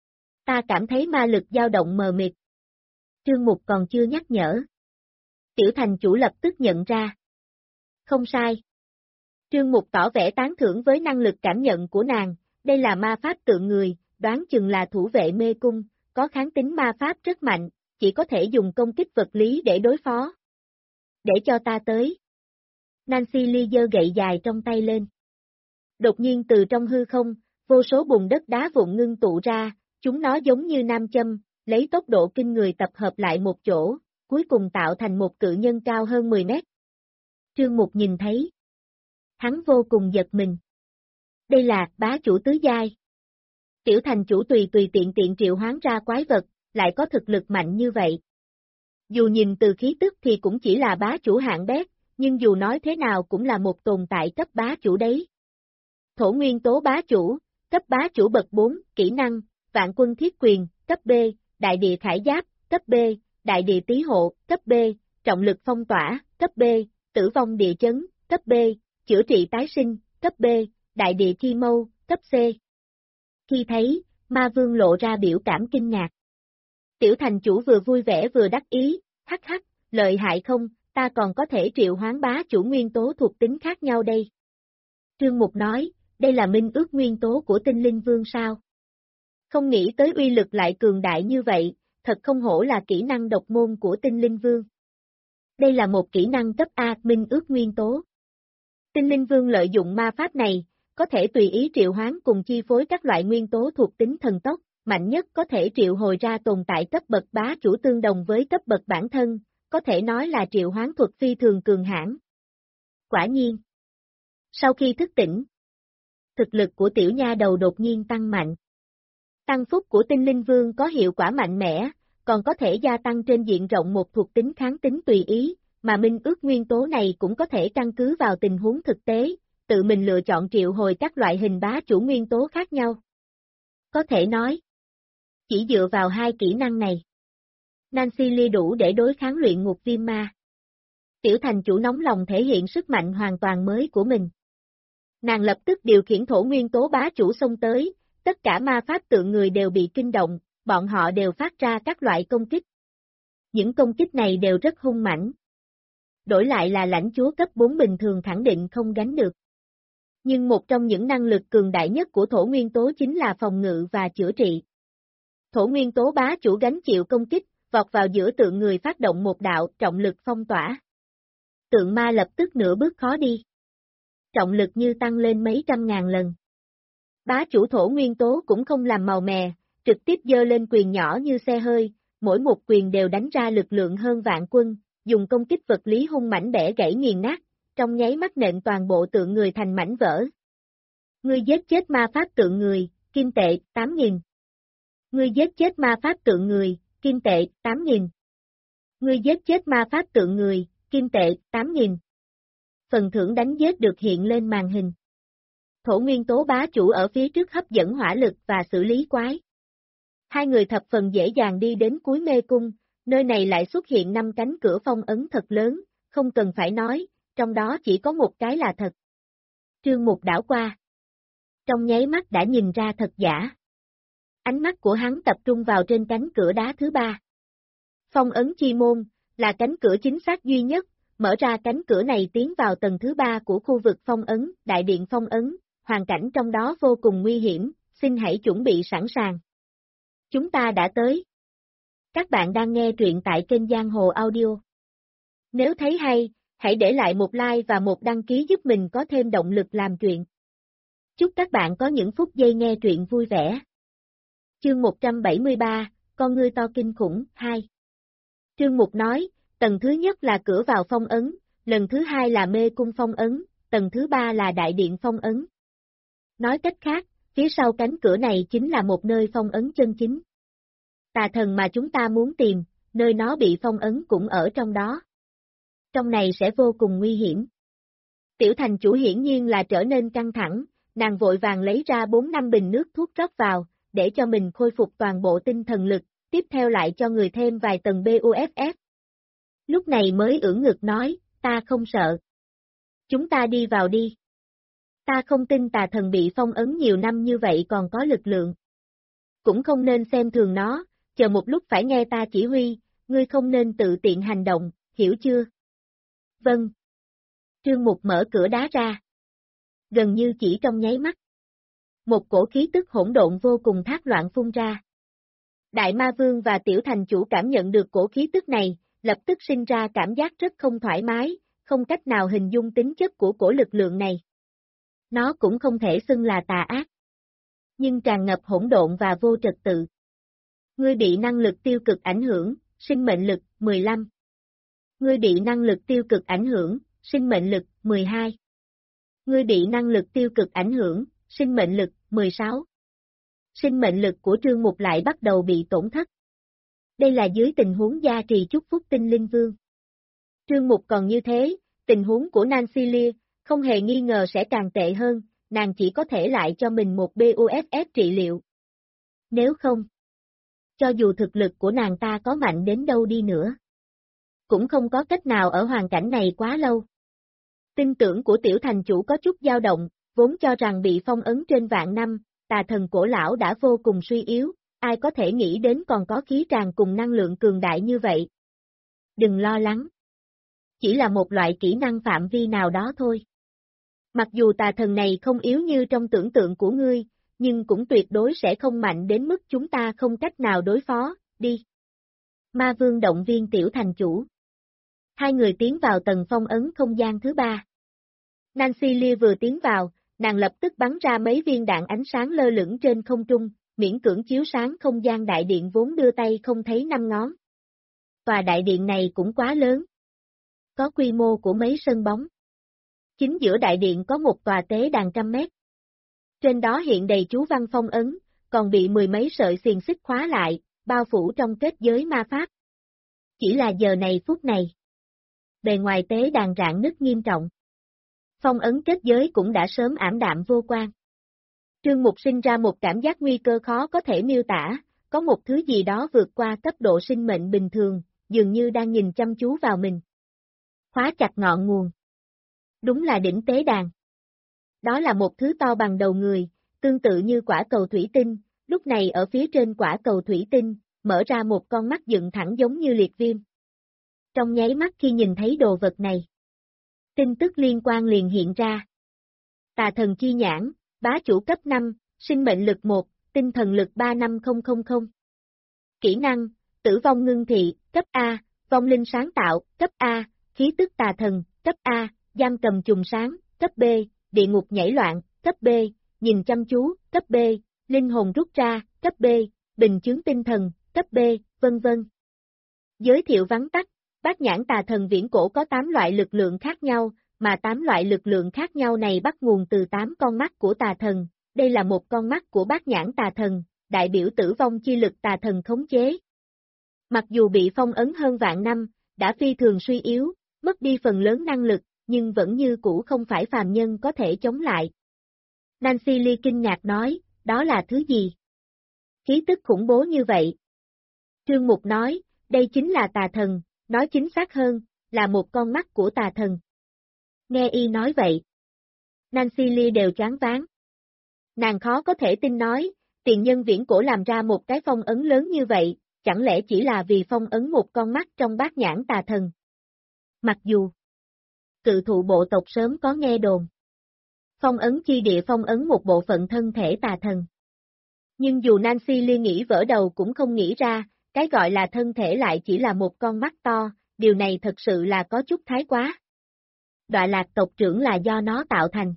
Ta cảm thấy ma lực dao động mờ mịt. Trương Mục còn chưa nhắc nhở. Tiểu thành chủ lập tức nhận ra. Không sai. Trương Mục tỏ vẻ tán thưởng với năng lực cảm nhận của nàng, đây là ma pháp tượng người, đoán chừng là thủ vệ mê cung, có kháng tính ma pháp rất mạnh, chỉ có thể dùng công kích vật lý để đối phó. Để cho ta tới. Nancy Lee giơ gậy dài trong tay lên. Đột nhiên từ trong hư không, vô số bùn đất đá vụn ngưng tụ ra, chúng nó giống như nam châm, lấy tốc độ kinh người tập hợp lại một chỗ, cuối cùng tạo thành một cự nhân cao hơn 10 mét. Trương Mục nhìn thấy. Hắn vô cùng giật mình. Đây là bá chủ tứ giai. Tiểu thành chủ tùy tiện triệu hoán ra quái vật, lại có thực lực mạnh như vậy. Dù nhìn từ khí tức thì cũng chỉ là bá chủ hạng bét, nhưng dù nói thế nào cũng là một tồn tại cấp bá chủ đấy. Thổ nguyên tố bá chủ, cấp bá chủ bậc 4, kỹ năng, vạn quân thiết quyền, cấp B, đại địa khải giáp, cấp B, đại địa tý hộ, cấp B, trọng lực phong tỏa, cấp B, tử vong địa chấn, cấp B, chữa trị tái sinh, cấp B, đại địa chi mâu, cấp C. Khi thấy, ma vương lộ ra biểu cảm kinh ngạc. Tiểu thành chủ vừa vui vẻ vừa đắc ý, hắc hắc, lợi hại không, ta còn có thể triệu hoán bá chủ nguyên tố thuộc tính khác nhau đây. Trương Mục nói, đây là minh ước nguyên tố của tinh linh vương sao? Không nghĩ tới uy lực lại cường đại như vậy, thật không hổ là kỹ năng độc môn của tinh linh vương. Đây là một kỹ năng cấp A minh ước nguyên tố. Tinh linh vương lợi dụng ma pháp này, có thể tùy ý triệu hoán cùng chi phối các loại nguyên tố thuộc tính thần tốc, mạnh nhất có thể triệu hồi ra tồn tại cấp bậc bá chủ tương đồng với cấp bậc bản thân, có thể nói là triệu hoán thuật phi thường cường hãn. Quả nhiên. Sau khi thức tỉnh, thực lực của tiểu nha đầu đột nhiên tăng mạnh. Tăng phúc của tinh linh vương có hiệu quả mạnh mẽ, còn có thể gia tăng trên diện rộng một thuộc tính kháng tính tùy ý, mà minh ước nguyên tố này cũng có thể căn cứ vào tình huống thực tế, tự mình lựa chọn triệu hồi các loại hình bá chủ nguyên tố khác nhau. Có thể nói, chỉ dựa vào hai kỹ năng này, Nancy Lee đủ để đối kháng luyện ngục viêm ma. Tiểu thành chủ nóng lòng thể hiện sức mạnh hoàn toàn mới của mình. Nàng lập tức điều khiển thổ nguyên tố bá chủ xông tới, tất cả ma pháp tượng người đều bị kinh động, bọn họ đều phát ra các loại công kích. Những công kích này đều rất hung mãnh. Đổi lại là lãnh chúa cấp 4 bình thường khẳng định không gánh được. Nhưng một trong những năng lực cường đại nhất của thổ nguyên tố chính là phòng ngự và chữa trị. Thổ nguyên tố bá chủ gánh chịu công kích, vọt vào giữa tượng người phát động một đạo trọng lực phong tỏa. Tượng ma lập tức nửa bước khó đi. Trọng lực như tăng lên mấy trăm ngàn lần. Bá chủ thổ nguyên tố cũng không làm màu mè, trực tiếp giơ lên quyền nhỏ như xe hơi, mỗi một quyền đều đánh ra lực lượng hơn vạn quân, dùng công kích vật lý hung mãnh bẻ gãy nghiền nát, trong nháy mắt nện toàn bộ tượng người thành mảnh vỡ. Ngươi giết chết ma pháp tượng người, kim tệ, 8.000. Ngươi giết chết ma pháp tượng người, kim tệ, 8.000. Ngươi giết chết ma pháp tượng người, kim tệ, 8.000. Phần thưởng đánh giết được hiện lên màn hình. Thổ nguyên tố bá chủ ở phía trước hấp dẫn hỏa lực và xử lý quái. Hai người thập phần dễ dàng đi đến cuối mê cung, nơi này lại xuất hiện 5 cánh cửa phong ấn thật lớn, không cần phải nói, trong đó chỉ có một cái là thật. Trương Mục đảo qua. Trong nháy mắt đã nhìn ra thật giả. Ánh mắt của hắn tập trung vào trên cánh cửa đá thứ 3. Phong ấn chi môn, là cánh cửa chính xác duy nhất, mở ra cánh cửa này tiến vào tầng thứ 3 của khu vực phong ấn, đại điện phong ấn, hoàn cảnh trong đó vô cùng nguy hiểm, xin hãy chuẩn bị sẵn sàng. Chúng ta đã tới. Các bạn đang nghe truyện tại kênh Giang Hồ Audio. Nếu thấy hay, hãy để lại một like và một đăng ký giúp mình có thêm động lực làm truyện. Chúc các bạn có những phút giây nghe truyện vui vẻ. Chương 173, Con ngươi to kinh khủng, 2. Trương Mục nói, tầng thứ nhất là cửa vào phong ấn, lần thứ hai là mê cung phong ấn, tầng thứ ba là đại điện phong ấn. Nói cách khác, phía sau cánh cửa này chính là một nơi phong ấn chân chính. Tà thần mà chúng ta muốn tìm, nơi nó bị phong ấn cũng ở trong đó. Trong này sẽ vô cùng nguy hiểm. Tiểu thành chủ hiển nhiên là trở nên căng thẳng, nàng vội vàng lấy ra 4-5 bình nước thuốc rót vào, để cho mình khôi phục toàn bộ tinh thần lực, tiếp theo lại cho người thêm vài tầng BUFF. Lúc này mới ưỡn ngực nói, ta không sợ. Chúng ta đi vào đi. Ta không tin tà thần bị phong ấn nhiều năm như vậy còn có lực lượng. Cũng không nên xem thường nó, chờ một lúc phải nghe ta chỉ huy, ngươi không nên tự tiện hành động, hiểu chưa? Vâng. Trương Mục mở cửa đá ra. Gần như chỉ trong nháy mắt. Một cổ khí tức hỗn độn vô cùng thác loạn phun ra. Đại Ma Vương và Tiểu Thành Chủ cảm nhận được cổ khí tức này, lập tức sinh ra cảm giác rất không thoải mái, không cách nào hình dung tính chất của cổ lực lượng này. Nó cũng không thể xưng là tà ác, nhưng tràn ngập hỗn độn và vô trật tự. Ngươi bị năng lực tiêu cực ảnh hưởng, sinh mệnh lực, 15. Ngươi bị năng lực tiêu cực ảnh hưởng, sinh mệnh lực, 12. Ngươi bị năng lực tiêu cực ảnh hưởng, sinh mệnh lực, 16. Sinh mệnh lực của Trương Mục lại bắt đầu bị tổn thất. Đây là dưới tình huống gia trì chúc phúc tinh linh vương. Trương Mục còn như thế, tình huống của Nancy Lear, không hề nghi ngờ sẽ càng tệ hơn, nàng chỉ có thể lại cho mình một BUFF trị liệu. Nếu không, cho dù thực lực của nàng ta có mạnh đến đâu đi nữa, cũng không có cách nào ở hoàn cảnh này quá lâu. Tin tưởng của Tiểu Thành Chủ có chút dao động, vốn cho rằng bị phong ấn trên vạn năm, tà thần cổ lão đã vô cùng suy yếu, ai có thể nghĩ đến còn có khí tràn cùng năng lượng cường đại như vậy. Đừng lo lắng. Chỉ là một loại kỹ năng phạm vi nào đó thôi. Mặc dù tà thần này không yếu như trong tưởng tượng của ngươi, nhưng cũng tuyệt đối sẽ không mạnh đến mức chúng ta không cách nào đối phó, đi. Ma Vương động viên Tiểu Thành Chủ. Hai người tiến vào tầng phong ấn không gian thứ 3. Nancy Lear vừa tiến vào, nàng lập tức bắn ra mấy viên đạn ánh sáng lơ lửng trên không trung, miễn cưỡng chiếu sáng không gian đại điện vốn đưa tay không thấy năm ngón. Tòa đại điện này cũng quá lớn. Có quy mô của mấy sân bóng. Chính giữa đại điện có một tòa tế đàn 100 mét. Trên đó hiện đầy chú văn phong ấn, còn bị 10 mấy sợi xiềng xích khóa lại, bao phủ trong kết giới ma pháp. Chỉ là giờ này phút này. Bề ngoài tế đàn rạn nứt nghiêm trọng. Phong ấn kết giới cũng đã sớm ảm đạm vô quan. Trương Mục sinh ra một cảm giác nguy cơ khó có thể miêu tả, có một thứ gì đó vượt qua cấp độ sinh mệnh bình thường, dường như đang nhìn chăm chú vào mình. Khóa chặt ngọn nguồn. Đúng là đỉnh tế đàn. Đó là một thứ to bằng đầu người, tương tự như quả cầu thủy tinh, lúc này ở phía trên quả cầu thủy tinh, mở ra một con mắt dựng thẳng giống như liệt viêm. Trong nháy mắt khi nhìn thấy đồ vật này, tin tức liên quan liền hiện ra. Tà thần chi nhãn, bá chủ cấp 5, sinh mệnh lực 1, tinh thần lực 35000. Kỹ năng, tử vong ngưng thị, cấp A, vong linh sáng tạo, cấp A, khí tức tà thần, cấp A, giam cầm trùng sáng, cấp B, địa ngục nhảy loạn, cấp B, nhìn chăm chú, cấp B, linh hồn rút ra, cấp B, bình chướng tinh thần, cấp B, vân vân. Giới thiệu vắn tắt, bát nhãn tà thần viễn cổ có 8 loại lực lượng khác nhau, mà 8 loại lực lượng khác nhau này bắt nguồn từ 8 con mắt của tà thần, đây là một con mắt của bát nhãn tà thần, đại biểu tử vong chi lực tà thần khống chế. Mặc dù bị phong ấn hơn vạn năm, đã phi thường suy yếu, mất đi phần lớn năng lực, nhưng vẫn như cũ không phải phàm nhân có thể chống lại. Nancy Lee kinh ngạc nói, đó là thứ gì? Khí tức khủng bố như vậy. Trương Mục nói, đây chính là tà thần, nói chính xác hơn, là một con mắt của tà thần. Nghe y nói vậy. Nancy Lee đều choáng váng. Nàng khó có thể tin nói, tiền nhân viễn cổ làm ra một cái phong ấn lớn như vậy, chẳng lẽ chỉ là vì phong ấn một con mắt trong bát nhãn tà thần. Mặc dù, Cự thụ bộ tộc sớm có nghe đồn. Phong ấn chi địa phong ấn một bộ phận thân thể tà thần. Nhưng dù Nancy Lee nghĩ vỡ đầu cũng không nghĩ ra, cái gọi là thân thể lại chỉ là một con mắt to, điều này thật sự là có chút thái quá. Đọa lạc tộc trưởng là do nó tạo thành.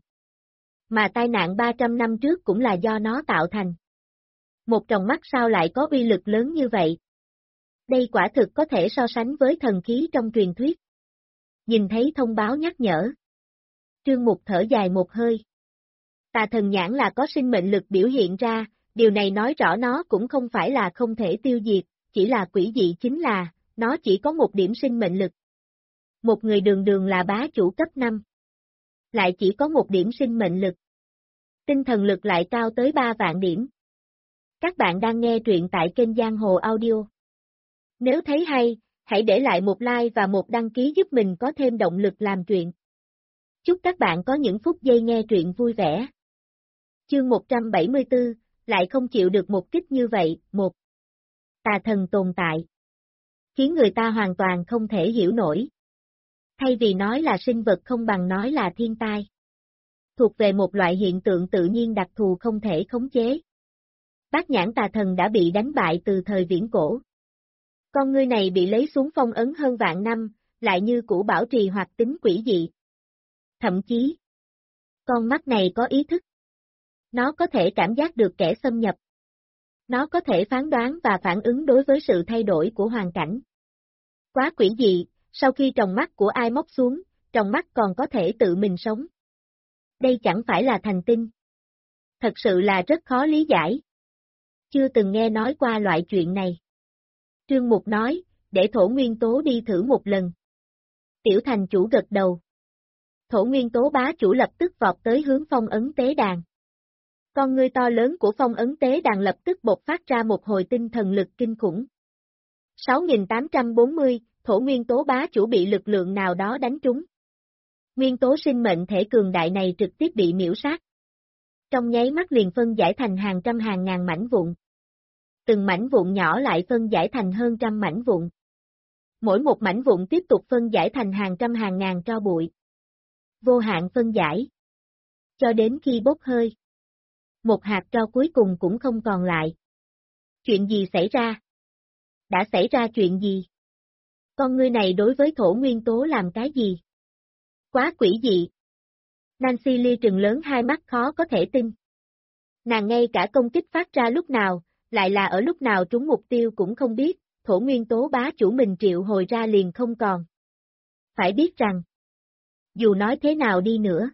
Mà tai nạn 300 năm trước cũng là do nó tạo thành. Một tròng mắt sao lại có uy lực lớn như vậy? Đây quả thực có thể so sánh với thần khí trong truyền thuyết. Nhìn thấy thông báo nhắc nhở. Trương Mục thở dài một hơi. Tà thần nhãn là có sinh mệnh lực biểu hiện ra, điều này nói rõ nó cũng không phải là không thể tiêu diệt, chỉ là quỷ dị chính là, nó chỉ có một điểm sinh mệnh lực. Một người đường đường là bá chủ cấp 5. Lại chỉ có một điểm sinh mệnh lực. Tinh thần lực lại cao tới 3 vạn điểm. Các bạn đang nghe truyện tại kênh Giang Hồ Audio. Nếu thấy hay, hãy để lại một like và một đăng ký giúp mình có thêm động lực làm truyện. Chúc các bạn có những phút giây nghe truyện vui vẻ. Chương 174, lại không chịu được một kích như vậy, một. Tà thần tồn tại. Khiến người ta hoàn toàn không thể hiểu nổi. Thay vì nói là sinh vật không bằng nói là thiên tai. Thuộc về một loại hiện tượng tự nhiên đặc thù không thể khống chế. Bát nhãn tà thần đã bị đánh bại từ thời viễn cổ. Con ngươi này bị lấy xuống phong ấn hơn vạn năm, lại như cũ bảo trì hoạt tính quỷ dị. Thậm chí, con mắt này có ý thức. Nó có thể cảm giác được kẻ xâm nhập. Nó có thể phán đoán và phản ứng đối với sự thay đổi của hoàn cảnh. Quá quỷ dị, sau khi tròng mắt của ai móc xuống, tròng mắt còn có thể tự mình sống. Đây chẳng phải là thành tinh. Thật sự là rất khó lý giải. Chưa từng nghe nói qua loại chuyện này. Trương Mục nói, để Thổ Nguyên Tố đi thử một lần. Tiểu thành chủ gật đầu. Thổ Nguyên Tố bá chủ lập tức vọt tới hướng phong ấn tế đàn. Con ngươi to lớn của phong ấn tế đàn lập tức bộc phát ra một hồi tinh thần lực kinh khủng. 6840, Thổ Nguyên Tố bá chủ bị lực lượng nào đó đánh trúng. Nguyên tố sinh mệnh thể cường đại này trực tiếp bị miễu sát. Trong nháy mắt liền phân giải thành hàng trăm hàng ngàn mảnh vụn. Từng mảnh vụn nhỏ lại phân giải thành hơn trăm mảnh vụn. Mỗi một mảnh vụn tiếp tục phân giải thành hàng trăm hàng ngàn tro bụi. Vô hạn phân giải. Cho đến khi bốc hơi. Một hạt tro cuối cùng cũng không còn lại. Chuyện gì xảy ra? Đã xảy ra chuyện gì? Con ngươi này đối với thổ nguyên tố làm cái gì? Quá quỷ dị. Nancy Lee trừng lớn hai mắt khó có thể tin. Nàng ngay cả công kích phát ra lúc nào, lại là ở lúc nào trúng mục tiêu cũng không biết, thổ nguyên tố bá chủ mình triệu hồi ra liền không còn. Phải biết rằng, dù nói thế nào đi nữa,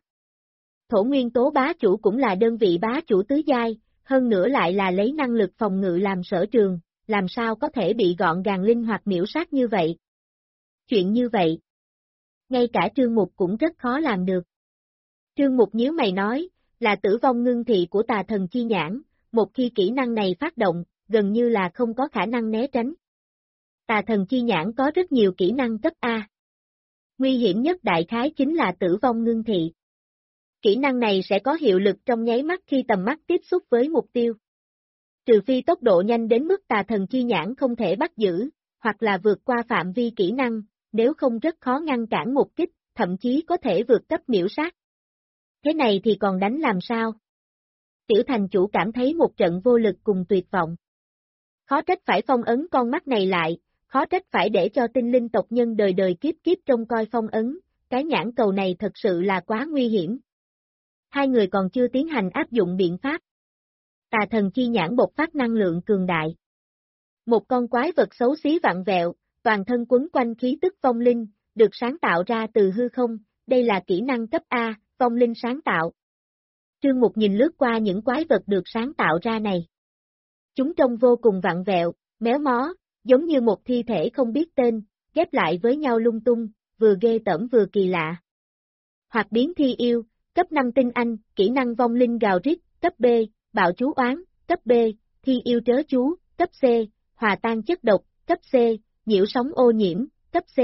thổ nguyên tố bá chủ cũng là đơn vị bá chủ tứ giai, hơn nữa lại là lấy năng lực phòng ngự làm sở trường, làm sao có thể bị gọn gàng linh hoạt miễu sát như vậy. Chuyện như vậy, ngay cả Trương Mục cũng rất khó làm được. Trương Mục nhíu mày nói, là tử vong ngưng thị của tà thần chi nhãn, một khi kỹ năng này phát động, gần như là không có khả năng né tránh. Tà thần chi nhãn có rất nhiều kỹ năng cấp A. Nguy hiểm nhất đại khái chính là tử vong ngưng thị. Kỹ năng này sẽ có hiệu lực trong nháy mắt khi tầm mắt tiếp xúc với mục tiêu. Trừ phi tốc độ nhanh đến mức tà thần chi nhãn không thể bắt giữ, hoặc là vượt qua phạm vi kỹ năng, nếu không rất khó ngăn cản một kích, thậm chí có thể vượt cấp miễu sát. Thế này thì còn đánh làm sao? Tiểu thành chủ cảm thấy một trận vô lực cùng tuyệt vọng. Khó trách phải phong ấn con mắt này lại, khó trách phải để cho tinh linh tộc nhân đời đời kiếp kiếp trông coi phong ấn, cái nhãn cầu này thật sự là quá nguy hiểm. Hai người còn chưa tiến hành áp dụng biện pháp. Tà thần chi nhãn bộc phát năng lượng cường đại. Một con quái vật xấu xí vặn vẹo, toàn thân quấn quanh khí tức vong linh, được sáng tạo ra từ hư không, đây là kỹ năng cấp A, vong linh sáng tạo. Trương Mục nhìn lướt qua những quái vật được sáng tạo ra này. Chúng trông vô cùng vặn vẹo, méo mó, giống như một thi thể không biết tên, ghép lại với nhau lung tung, vừa ghê tởm vừa kỳ lạ. Hoặc biến thi yêu, cấp 5 tinh anh, kỹ năng vong linh gào rít, cấp B, bạo chú oán, cấp B, thi yêu trớ chú, cấp C, hòa tan chất độc, cấp C, nhiễu sóng ô nhiễm, cấp C.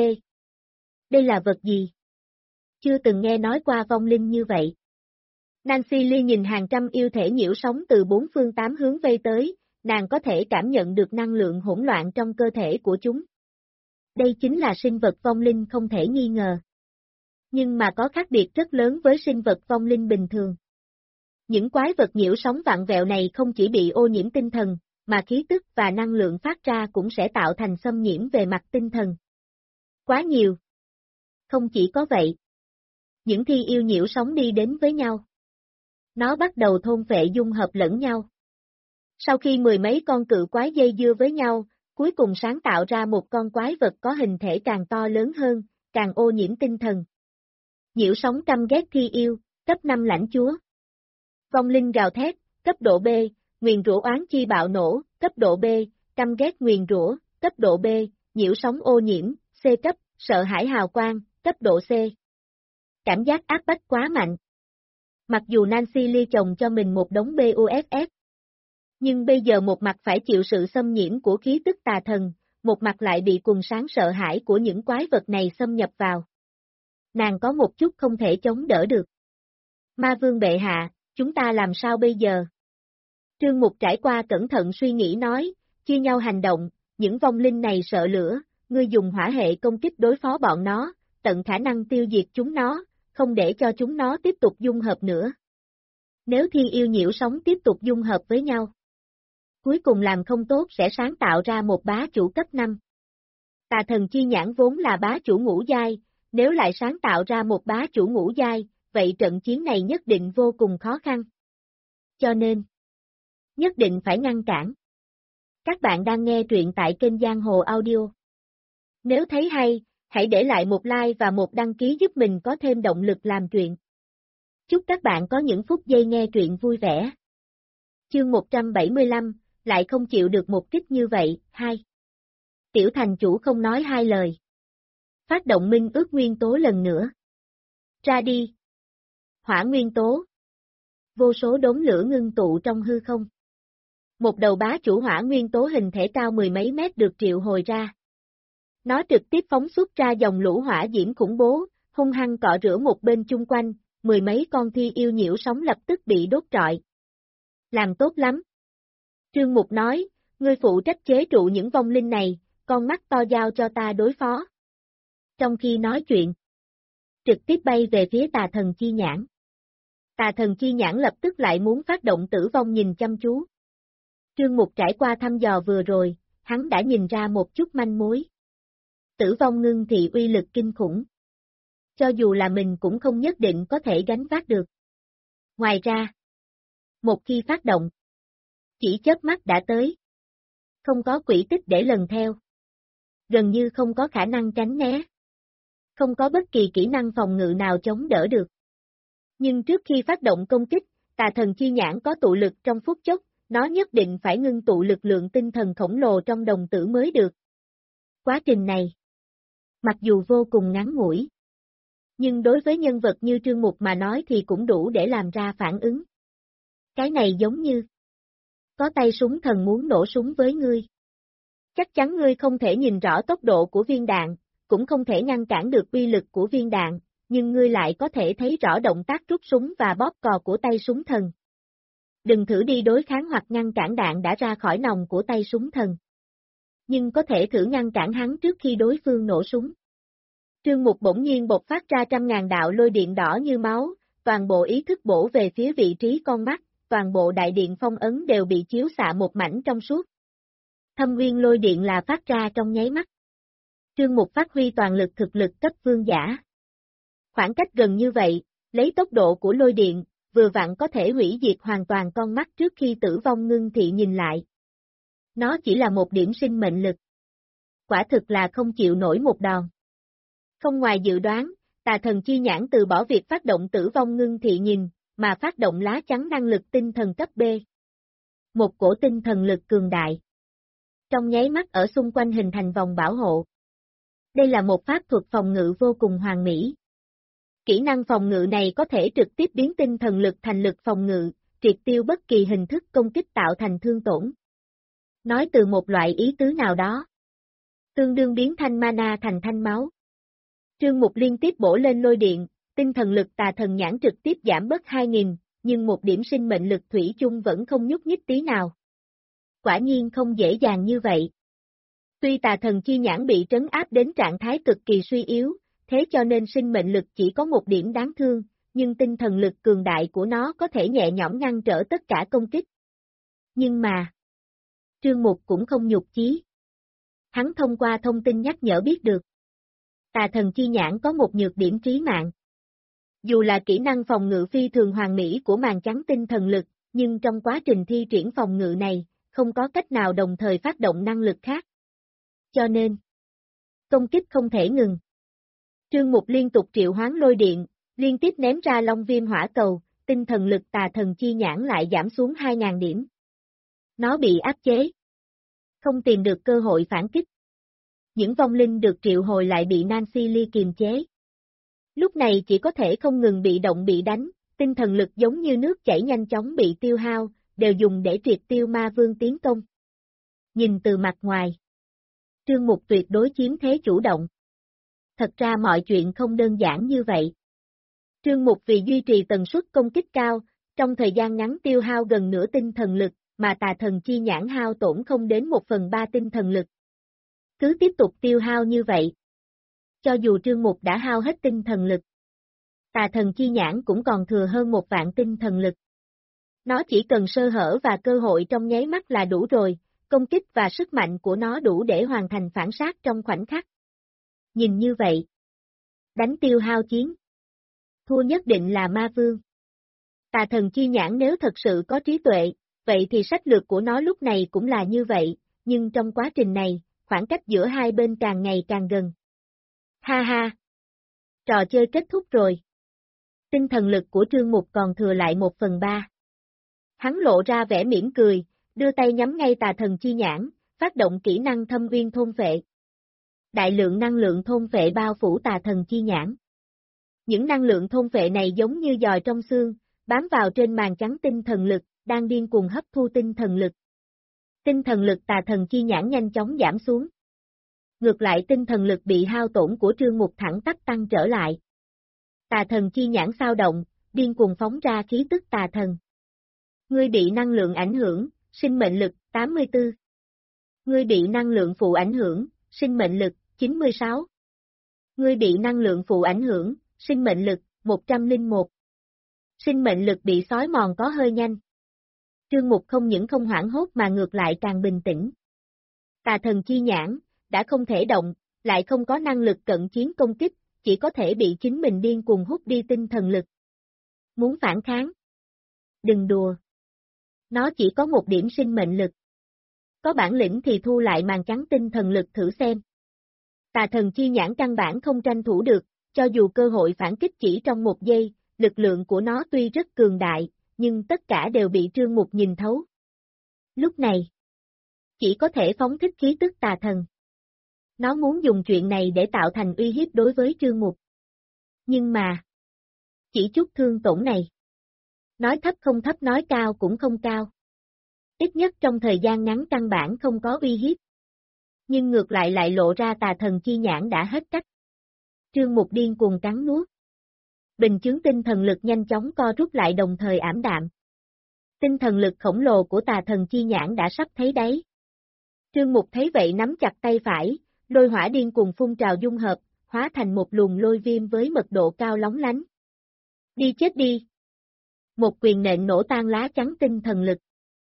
Đây là vật gì? Chưa từng nghe nói qua vong linh như vậy. Nancy Lee nhìn hàng trăm yêu thể nhiễu sóng từ bốn phương tám hướng vây tới, nàng có thể cảm nhận được năng lượng hỗn loạn trong cơ thể của chúng. Đây chính là sinh vật vong linh không thể nghi ngờ. Nhưng mà có khác biệt rất lớn với sinh vật vong linh bình thường. Những quái vật nhiễu sóng vặn vẹo này không chỉ bị ô nhiễm tinh thần, mà khí tức và năng lượng phát ra cũng sẽ tạo thành xâm nhiễm về mặt tinh thần. Quá nhiều. Không chỉ có vậy. Những thi yêu nhiễu sóng đi đến với nhau. Nó bắt đầu thôn phệ dung hợp lẫn nhau. Sau khi mười mấy con cự quái dây dưa với nhau, cuối cùng sáng tạo ra một con quái vật có hình thể càng to lớn hơn, càng ô nhiễm tinh thần. Nhiễu sóng căm ghét thi yêu, cấp 5 lãnh chúa. Vong linh gào thét, cấp độ B, nguyền rủa oán chi bạo nổ, cấp độ B, căm ghét nguyền rủa, cấp độ B, nhiễu sóng ô nhiễm, C cấp, sợ hãi hào quang, cấp độ C. Cảm giác áp bách quá mạnh. Mặc dù Nancy Lee chồng cho mình một đống BUFF, nhưng bây giờ một mặt phải chịu sự xâm nhiễm của khí tức tà thần, một mặt lại bị quần sáng sợ hãi của những quái vật này xâm nhập vào. Nàng có một chút không thể chống đỡ được. Ma vương bệ hạ, chúng ta làm sao bây giờ? Trương Mục trải qua cẩn thận suy nghĩ nói, chia nhau hành động, những vong linh này sợ lửa, ngươi dùng hỏa hệ công kích đối phó bọn nó, tận khả năng tiêu diệt chúng nó, không để cho chúng nó tiếp tục dung hợp nữa. Nếu thi yêu nhiễu sóng tiếp tục dung hợp với nhau, cuối cùng làm không tốt sẽ sáng tạo ra một bá chủ cấp 5. Tà thần chi nhãn vốn là bá chủ ngũ giai, nếu lại sáng tạo ra một bá chủ ngũ giai, vậy trận chiến này nhất định vô cùng khó khăn. Cho nên, nhất định phải ngăn cản. Các bạn đang nghe truyện tại kênh Giang Hồ Audio. Nếu thấy hay, hãy để lại một like và một đăng ký giúp mình có thêm động lực làm truyện. Chúc các bạn có những phút giây nghe truyện vui vẻ. Chương 175, lại không chịu được một kích như vậy, 2. Tiểu thành chủ không nói hai lời. Phát động minh ước nguyên tố lần nữa. Ra đi. Hỏa nguyên tố. Vô số đốm lửa ngưng tụ trong hư không. Một đầu bá chủ hỏa nguyên tố hình thể cao mười mấy mét được triệu hồi ra. Nó trực tiếp phóng xuất ra dòng lũ hỏa diễm khủng bố, hung hăng cọ rửa một bên chung quanh, mười mấy con thi yêu nhiễu sóng lập tức bị đốt trọi. Làm tốt lắm. Trương Mục nói, ngươi phụ trách chế trụ những vong linh này, con mắt to giao cho ta đối phó. Trong khi nói chuyện, trực tiếp bay về phía tà thần chi nhãn. Tà thần chi nhãn lập tức lại muốn phát động tử vong nhìn chăm chú. Trương Mục trải qua thăm dò vừa rồi, hắn đã nhìn ra một chút manh mối. Tử vong ngưng thị uy lực kinh khủng. Cho dù là mình cũng không nhất định có thể gánh vác được. Ngoài ra, một khi phát động, chỉ chớp mắt đã tới. Không có quỹ tích để lần theo. Gần như không có khả năng tránh né. Không có bất kỳ kỹ năng phòng ngự nào chống đỡ được. Nhưng trước khi phát động công kích, tà thần chi nhãn có tụ lực trong phút chốc, nó nhất định phải ngưng tụ lực lượng tinh thần khổng lồ trong đồng tử mới được. Quá trình này, mặc dù vô cùng ngắn ngủi, nhưng đối với nhân vật như Trương Mục mà nói thì cũng đủ để làm ra phản ứng. Cái này giống như có tay súng thần muốn nổ súng với ngươi. Chắc chắn ngươi không thể nhìn rõ tốc độ của viên đạn, cũng không thể ngăn cản được uy lực của viên đạn, nhưng ngươi lại có thể thấy rõ động tác rút súng và bóp cò của tay súng thần. Đừng thử đi đối kháng hoặc ngăn cản đạn đã ra khỏi nòng của tay súng thần. Nhưng có thể thử ngăn cản hắn trước khi đối phương nổ súng. Trương Mục bỗng nhiên bộc phát ra trăm ngàn đạo lôi điện đỏ như máu, toàn bộ ý thức bổ về phía vị trí con mắt, toàn bộ đại điện phong ấn đều bị chiếu xạ một mảnh trong suốt. Thâm nguyên lôi điện là phát ra trong nháy mắt. Trương Mục phát huy toàn lực thực lực cấp vương giả. Khoảng cách gần như vậy, lấy tốc độ của lôi điện, vừa vặn có thể hủy diệt hoàn toàn con mắt trước khi tử vong ngưng thị nhìn lại. Nó chỉ là một điểm sinh mệnh lực. Quả thực là không chịu nổi một đòn. Không ngoài dự đoán, tà thần chi nhãn từ bỏ việc phát động tử vong ngưng thị nhìn, mà phát động lá chắn năng lực tinh thần cấp B. Một cổ tinh thần lực cường đại. Trong nháy mắt ở xung quanh hình thành vòng bảo hộ. Đây là một pháp thuật phòng ngự vô cùng hoàn mỹ. Kỹ năng phòng ngự này có thể trực tiếp biến tinh thần lực thành lực phòng ngự, triệt tiêu bất kỳ hình thức công kích tạo thành thương tổn. Nói từ một loại ý tứ nào đó, tương đương biến thanh mana thành thanh máu. Trương Mục liên tiếp bổ lên lôi điện, tinh thần lực tà thần nhãn trực tiếp giảm bớt 2000, nhưng một điểm sinh mệnh lực thủy chung vẫn không nhúc nhích tí nào. Quả nhiên không dễ dàng như vậy. Tuy tà thần chi nhãn bị trấn áp đến trạng thái cực kỳ suy yếu, thế cho nên sinh mệnh lực chỉ có một điểm đáng thương, nhưng tinh thần lực cường đại của nó có thể nhẹ nhõm ngăn trở tất cả công kích. Nhưng mà, Trương Mục cũng không nhục chí. Hắn thông qua thông tin nhắc nhở biết được, tà thần chi nhãn có một nhược điểm trí mạng. Dù là kỹ năng phòng ngự phi thường hoàn mỹ của màn trắng tinh thần lực, nhưng trong quá trình thi triển phòng ngự này, không có cách nào đồng thời phát động năng lực khác. Cho nên, công kích không thể ngừng. Trương Mục liên tục triệu hoán lôi điện, liên tiếp ném ra long viêm hỏa cầu, tinh thần lực tà thần chi nhãn lại giảm xuống 2.000 điểm. Nó bị áp chế. Không tìm được cơ hội phản kích. Những vong linh được triệu hồi lại bị Nancy Lee kiềm chế. Lúc này chỉ có thể không ngừng bị động bị đánh, tinh thần lực giống như nước chảy nhanh chóng bị tiêu hao, đều dùng để triệt tiêu ma vương tiến công. Nhìn từ mặt ngoài, Trương Mục tuyệt đối chiếm thế chủ động. Thật ra mọi chuyện không đơn giản như vậy. Trương Mục vì duy trì tần suất công kích cao, trong thời gian ngắn tiêu hao gần nửa tinh thần lực, mà tà thần chi nhãn hao tổn không đến 1/3 tinh thần lực. Cứ tiếp tục tiêu hao như vậy. Cho dù Trương Mục đã hao hết tinh thần lực, tà thần chi nhãn cũng còn thừa hơn 1.000 tinh thần lực. Nó chỉ cần sơ hở và cơ hội trong nháy mắt là đủ rồi, công kích và sức mạnh của nó đủ để hoàn thành phản sát trong khoảnh khắc. Nhìn như vậy, đánh tiêu hao chiến, thua nhất định là ma vương. Tà thần chi nhãn nếu thật sự có trí tuệ, vậy thì sách lược của nó lúc này cũng là như vậy, nhưng trong quá trình này, khoảng cách giữa hai bên càng ngày càng gần. Ha ha! Trò chơi kết thúc rồi. Tinh thần lực của Trương Mục còn thừa lại 1/3. Hắn lộ ra vẻ mỉm cười, đưa tay nhắm ngay tà thần chi nhãn, phát động kỹ năng thâm uyên thôn phệ. Đại lượng năng lượng thôn phệ bao phủ tà thần chi nhãn. Những năng lượng thôn phệ này giống như giòi trong xương, bám vào trên màn trắng tinh thần lực, đang điên cuồng hấp thu tinh thần lực. Tinh thần lực tà thần chi nhãn nhanh chóng giảm xuống. Ngược lại tinh thần lực bị hao tổn của Trương Mục thẳng tắp tăng trở lại. Tà thần chi nhãn xao động, điên cuồng phóng ra khí tức tà thần. Ngươi bị năng lượng ảnh hưởng, sinh mệnh lực 84. Ngươi bị năng lượng phụ ảnh hưởng, sinh mệnh lực 96. Ngươi bị năng lượng phụ ảnh hưởng, sinh mệnh lực 101. Sinh mệnh lực bị xói mòn có hơi nhanh. Trương Mục không những không hoảng hốt mà ngược lại càng bình tĩnh. Tà thần chi nhãn, đã không thể động, lại không có năng lực cận chiến công kích, chỉ có thể bị chính mình điên cuồng hút đi tinh thần lực. Muốn phản kháng? Đừng đùa. Nó chỉ có một điểm sinh mệnh lực. Có bản lĩnh thì thu lại màn trắng tinh thần lực thử xem. Tà thần chi nhãn căn bản không tranh thủ được, cho dù cơ hội phản kích chỉ trong 1 giây, lực lượng của nó tuy rất cường đại, nhưng tất cả đều bị Trương Mục nhìn thấu. Lúc này, chỉ có thể phóng thích khí tức tà thần. Nó muốn dùng chuyện này để tạo thành uy hiếp đối với Trương Mục. Nhưng mà, chỉ chút thương tổn này. Nói thấp không thấp nói cao cũng không cao. Ít nhất trong thời gian ngắn căn bản không có uy hiếp. Nhưng ngược lại lộ ra tà thần chi nhãn đã hết cách. Trương Mục điên cuồng cắn nuốt. Bình chứng tinh thần lực nhanh chóng co rút lại đồng thời ảm đạm. Tinh thần lực khổng lồ của tà thần chi nhãn đã sắp thấy đáy. Trương Mục thấy vậy nắm chặt tay phải, lôi hỏa điên cuồng phun trào dung hợp, hóa thành một luồng lôi viêm với mật độ cao lóng lánh. Đi chết đi! Một quyền nện nổ tan lá chắn tinh thần lực.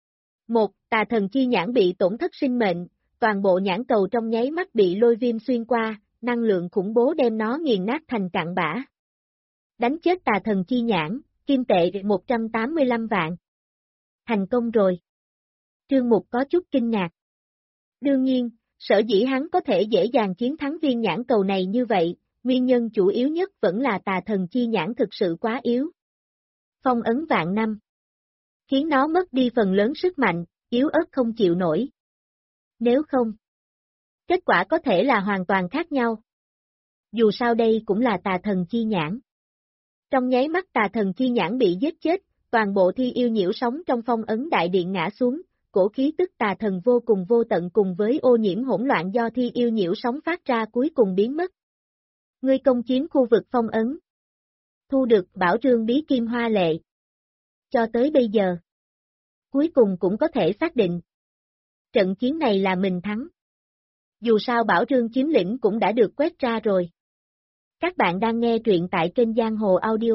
Tà thần chi nhãn bị tổn thất sinh mệnh, toàn bộ nhãn cầu trong nháy mắt bị lôi viêm xuyên qua, năng lượng khủng bố đem nó nghiền nát thành cặn bã. Đánh chết tà thần chi nhãn, kim tệ 185 vạn. Thành công rồi. Trương Mục có chút kinh ngạc. Đương nhiên, sở dĩ hắn có thể dễ dàng chiến thắng viên nhãn cầu này như vậy, nguyên nhân chủ yếu nhất vẫn là tà thần chi nhãn thực sự quá yếu. Phong ấn vạn năm. Khiến nó mất đi phần lớn sức mạnh, yếu ớt không chịu nổi. Nếu không, kết quả có thể là hoàn toàn khác nhau. Dù sao đây cũng là tà thần chi nhãn. Trong nháy mắt tà thần chi nhãn bị giết chết, toàn bộ thi yêu nhiễu sống trong phong ấn đại điện ngã xuống, cổ khí tức tà thần vô cùng vô tận cùng với ô nhiễm hỗn loạn do thi yêu nhiễu sống phát ra cuối cùng biến mất. Ngươi công chiếm khu vực phong ấn. Thu được bảo trương bí kim hoa lệ. Cho tới bây giờ, cuối cùng cũng có thể xác định. Trận chiến này là mình thắng. Dù sao bảo trương chiếm lĩnh cũng đã được quét ra rồi. Các bạn đang nghe truyện tại kênh Giang Hồ Audio.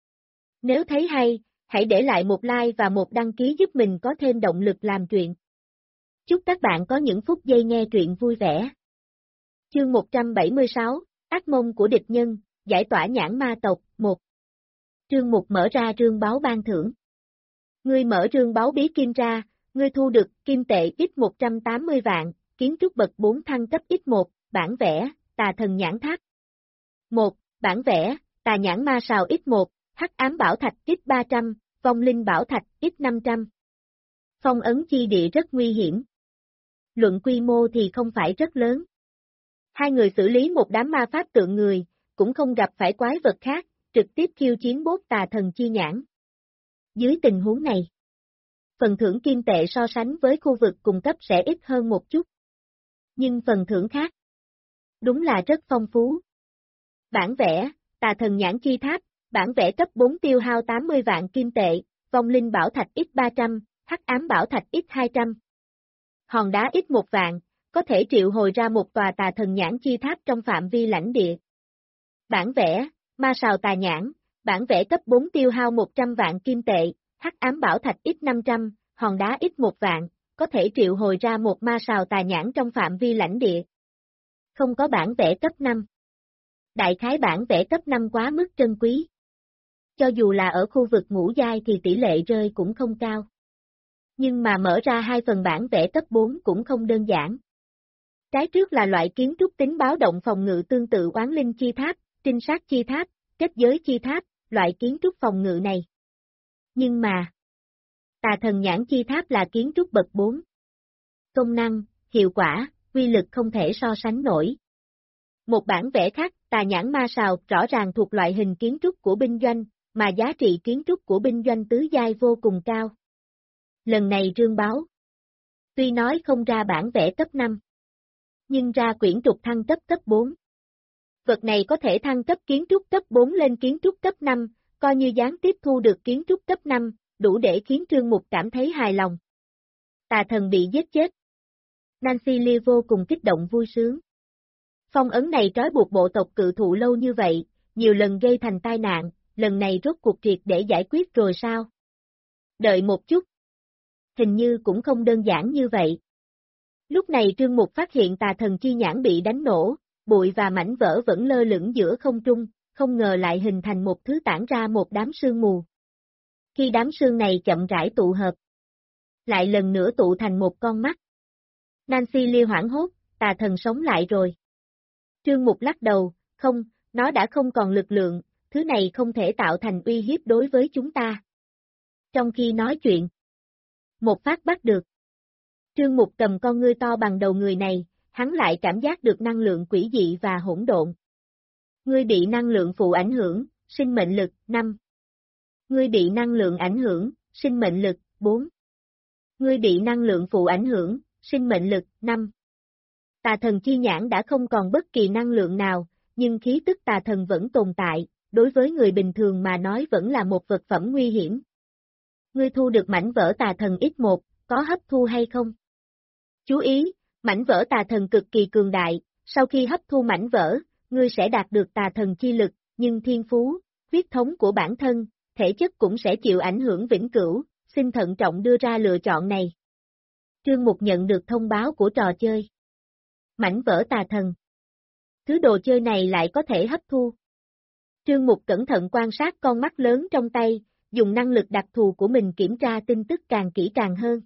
Nếu thấy hay, hãy để lại một like và một đăng ký giúp mình có thêm động lực làm truyện. Chúc các bạn có những phút giây nghe truyện vui vẻ. Chương 176, Ác mông của địch nhân, giải tỏa nhãn ma tộc, 1. Chương 1 mở ra rương báu ban thưởng. Ngươi mở rương báu bí kim ra, ngươi thu được kim tệ ít 180 vạn, kiến trúc bậc 4 thăng cấp ít 1, bản vẽ, tà thần nhãn tháp. 1. Bản vẽ, tà nhãn ma sào x1, hắc ám bảo thạch x300, vong linh bảo thạch x500. Phong ấn chi địa rất nguy hiểm. Luận quy mô thì không phải rất lớn. Hai người xử lý một đám ma pháp tượng người, cũng không gặp phải quái vật khác, trực tiếp khiêu chiến bốt tà thần chi nhãn. Dưới tình huống này, phần thưởng kim tệ so sánh với khu vực cùng cấp sẽ ít hơn một chút. Nhưng phần thưởng khác, đúng là rất phong phú. Bản vẽ, tà thần nhãn chi tháp, bản vẽ cấp 4 tiêu hao 80 vạn kim tệ, vong linh bảo thạch x300, hắc ám bảo thạch x200. Hòn đá x1 vạn, có thể triệu hồi ra một tòa tà thần nhãn chi tháp trong phạm vi lãnh địa. Bản vẽ, ma sào tà nhãn, bản vẽ cấp 4 tiêu hao 100 vạn kim tệ, hắc ám bảo thạch x500, hòn đá x1 vạn, có thể triệu hồi ra một ma sào tà nhãn trong phạm vi lãnh địa. Không có bản vẽ cấp 5. Đại khái bản vẽ cấp 5 quá mức trân quý. Cho dù là ở khu vực ngũ giai thì tỷ lệ rơi cũng không cao. Nhưng mà mở ra hai phần bản vẽ cấp 4 cũng không đơn giản. Trái trước là loại kiến trúc tính báo động phòng ngự tương tự oán linh chi tháp, trinh sát chi tháp, kết giới chi tháp, loại kiến trúc phòng ngự này. Nhưng mà, tà thần nhãn chi tháp là kiến trúc bậc 4. Công năng, hiệu quả, uy lực không thể so sánh nổi. Một bản vẽ khác, tà nhãn ma sào rõ ràng thuộc loại hình kiến trúc của binh doanh, mà giá trị kiến trúc của binh doanh tứ giai vô cùng cao. Lần này rương báo, tuy nói không ra bản vẽ cấp 5, nhưng ra quyển trục thăng cấp cấp 4. Vật này có thể thăng cấp kiến trúc cấp 4 lên kiến trúc cấp 5, coi như gián tiếp thu được kiến trúc cấp 5, đủ để khiến Trương Mục cảm thấy hài lòng. Tà thần bị giết chết. Nancy Lee vô cùng kích động vui sướng. Phong ấn này trói buộc bộ tộc cự thụ lâu như vậy, nhiều lần gây thành tai nạn, lần này rốt cuộc triệt để giải quyết rồi sao? Đợi một chút. Hình như cũng không đơn giản như vậy. Lúc này Trương Mục phát hiện tà thần chi nhãn bị đánh nổ, bụi và mảnh vỡ vẫn lơ lửng giữa không trung, không ngờ lại hình thành một thứ tản ra một đám sương mù. Khi đám sương này chậm rãi tụ hợp, lại lần nữa tụ thành một con mắt. Nancy Lee hoảng hốt, tà thần sống lại rồi. Trương Mục lắc đầu, không, nó đã không còn lực lượng, thứ này không thể tạo thành uy hiếp đối với chúng ta. Trong khi nói chuyện, một phát bắt được. Trương Mục cầm con ngươi to bằng đầu người này, hắn lại cảm giác được năng lượng quỷ dị và hỗn độn. Ngươi bị năng lượng phụ ảnh hưởng, sinh mệnh lực, 5. Ngươi bị năng lượng ảnh hưởng, sinh mệnh lực, 4. Ngươi bị năng lượng phụ ảnh hưởng, sinh mệnh lực, 5. Tà thần chi nhãn đã không còn bất kỳ năng lượng nào, nhưng khí tức tà thần vẫn tồn tại, đối với người bình thường mà nói vẫn là một vật phẩm nguy hiểm. Ngươi thu được mảnh vỡ tà thần X1, có hấp thu hay không? Chú ý, mảnh vỡ tà thần cực kỳ cường đại, sau khi hấp thu mảnh vỡ, ngươi sẽ đạt được tà thần chi lực, nhưng thiên phú, huyết thống của bản thân, thể chất cũng sẽ chịu ảnh hưởng vĩnh cửu, xin thận trọng đưa ra lựa chọn này. Trương Mục nhận được thông báo của trò chơi. Mảnh vỡ tà thần. Thứ đồ chơi này lại có thể hấp thu. Trương Mục cẩn thận quan sát con mắt lớn trong tay, dùng năng lực đặc thù của mình kiểm tra tin tức càng kỹ càng hơn.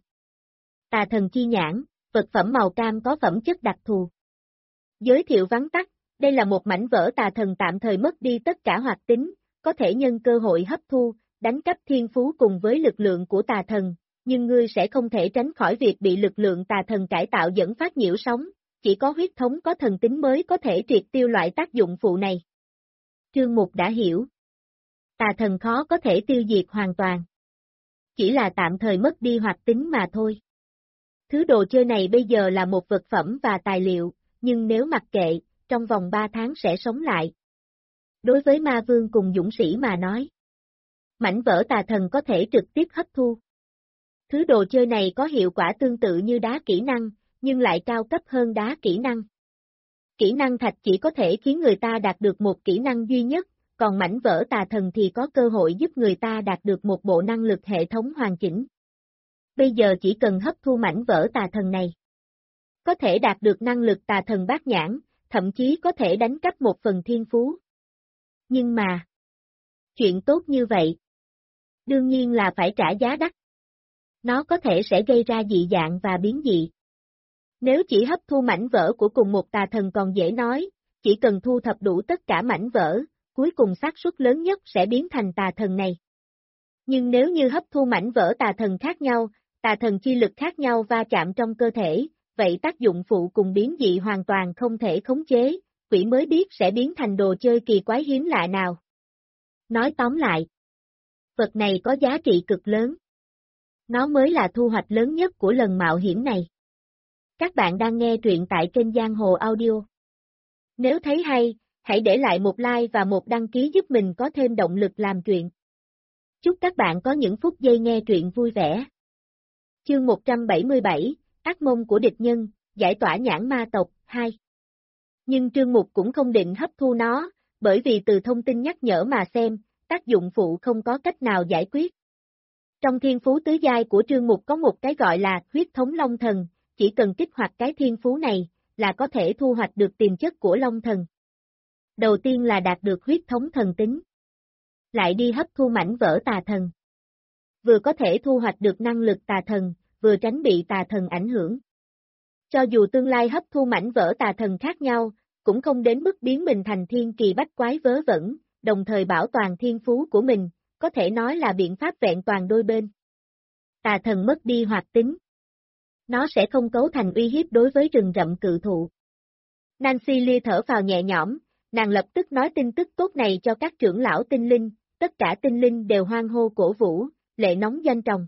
Tà thần chi nhãn, vật phẩm màu cam có phẩm chất đặc thù. Giới thiệu vắn tắt, đây là một mảnh vỡ tà thần tạm thời mất đi tất cả hoạt tính, có thể nhân cơ hội hấp thu, đánh cắp thiên phú cùng với lực lượng của tà thần, nhưng ngươi sẽ không thể tránh khỏi việc bị lực lượng tà thần cải tạo dẫn phát nhiễu sóng, chỉ có huyết thống có thần tính mới có thể triệt tiêu loại tác dụng phụ này. Trương Mục đã hiểu. Tà thần khó có thể tiêu diệt hoàn toàn. Chỉ là tạm thời mất đi hoạt tính mà thôi. Thứ đồ chơi này bây giờ là một vật phẩm và tài liệu, nhưng nếu mặc kệ, trong vòng 3 tháng sẽ sống lại. Đối với ma vương cùng dũng sĩ mà nói, mảnh vỡ tà thần có thể trực tiếp hấp thu. Thứ đồ chơi này có hiệu quả tương tự như đá kỹ năng, nhưng lại cao cấp hơn đá kỹ năng. Kỹ năng thạch chỉ có thể khiến người ta đạt được một kỹ năng duy nhất, còn mảnh vỡ tà thần thì có cơ hội giúp người ta đạt được một bộ năng lực hệ thống hoàn chỉnh. Bây giờ chỉ cần hấp thu mảnh vỡ tà thần này, có thể đạt được năng lực tà thần bát nhãn, thậm chí có thể đánh cắp một phần thiên phú. Nhưng mà, chuyện tốt như vậy, đương nhiên là phải trả giá đắt. Nó có thể sẽ gây ra dị dạng và biến dị. Nếu chỉ hấp thu mảnh vỡ của cùng một tà thần còn dễ nói, chỉ cần thu thập đủ tất cả mảnh vỡ, cuối cùng xác suất lớn nhất sẽ biến thành tà thần này. Nhưng nếu như hấp thu mảnh vỡ tà thần khác nhau, tà thần chi lực khác nhau va chạm trong cơ thể, vậy tác dụng phụ cùng biến dị hoàn toàn không thể khống chế, quỷ mới biết sẽ biến thành đồ chơi kỳ quái hiếm lạ nào. Nói tóm lại, vật này có giá trị cực lớn. Nó mới là thu hoạch lớn nhất của lần mạo hiểm này. Các bạn đang nghe truyện tại kênh Giang Hồ Audio. Nếu thấy hay, hãy để lại một like và một đăng ký giúp mình có thêm động lực làm truyện. Chúc các bạn có những phút giây nghe truyện vui vẻ. Chương 177, Ác mông của địch nhân, giải tỏa nhãn ma tộc, 2. Nhưng Trương Mục cũng không định hấp thu nó, bởi vì từ thông tin nhắc nhở mà xem, tác dụng phụ không có cách nào giải quyết. Trong thiên phú tứ giai của Trương Mục có một cái gọi là huyết thống Long Thần, chỉ cần kích hoạt cái thiên phú này, là có thể thu hoạch được tiềm chất của Long Thần. Đầu tiên là đạt được huyết thống thần tính. Lại đi hấp thu mảnh vỡ tà thần. Vừa có thể thu hoạch được năng lực tà thần, vừa tránh bị tà thần ảnh hưởng. Cho dù tương lai hấp thu mảnh vỡ tà thần khác nhau, cũng không đến mức biến mình thành thiên kỳ bách quái vớ vẩn, đồng thời bảo toàn thiên phú của mình, có thể nói là biện pháp vẹn toàn đôi bên. Tà thần mất đi hoạt tính. Nó sẽ không cấu thành uy hiếp đối với rừng rậm cự thụ. Nancy Lee thở phào nhẹ nhõm, nàng lập tức nói tin tức tốt này cho các trưởng lão tinh linh, tất cả tinh linh đều hoan hô cổ vũ, lệ nóng doanh tròng.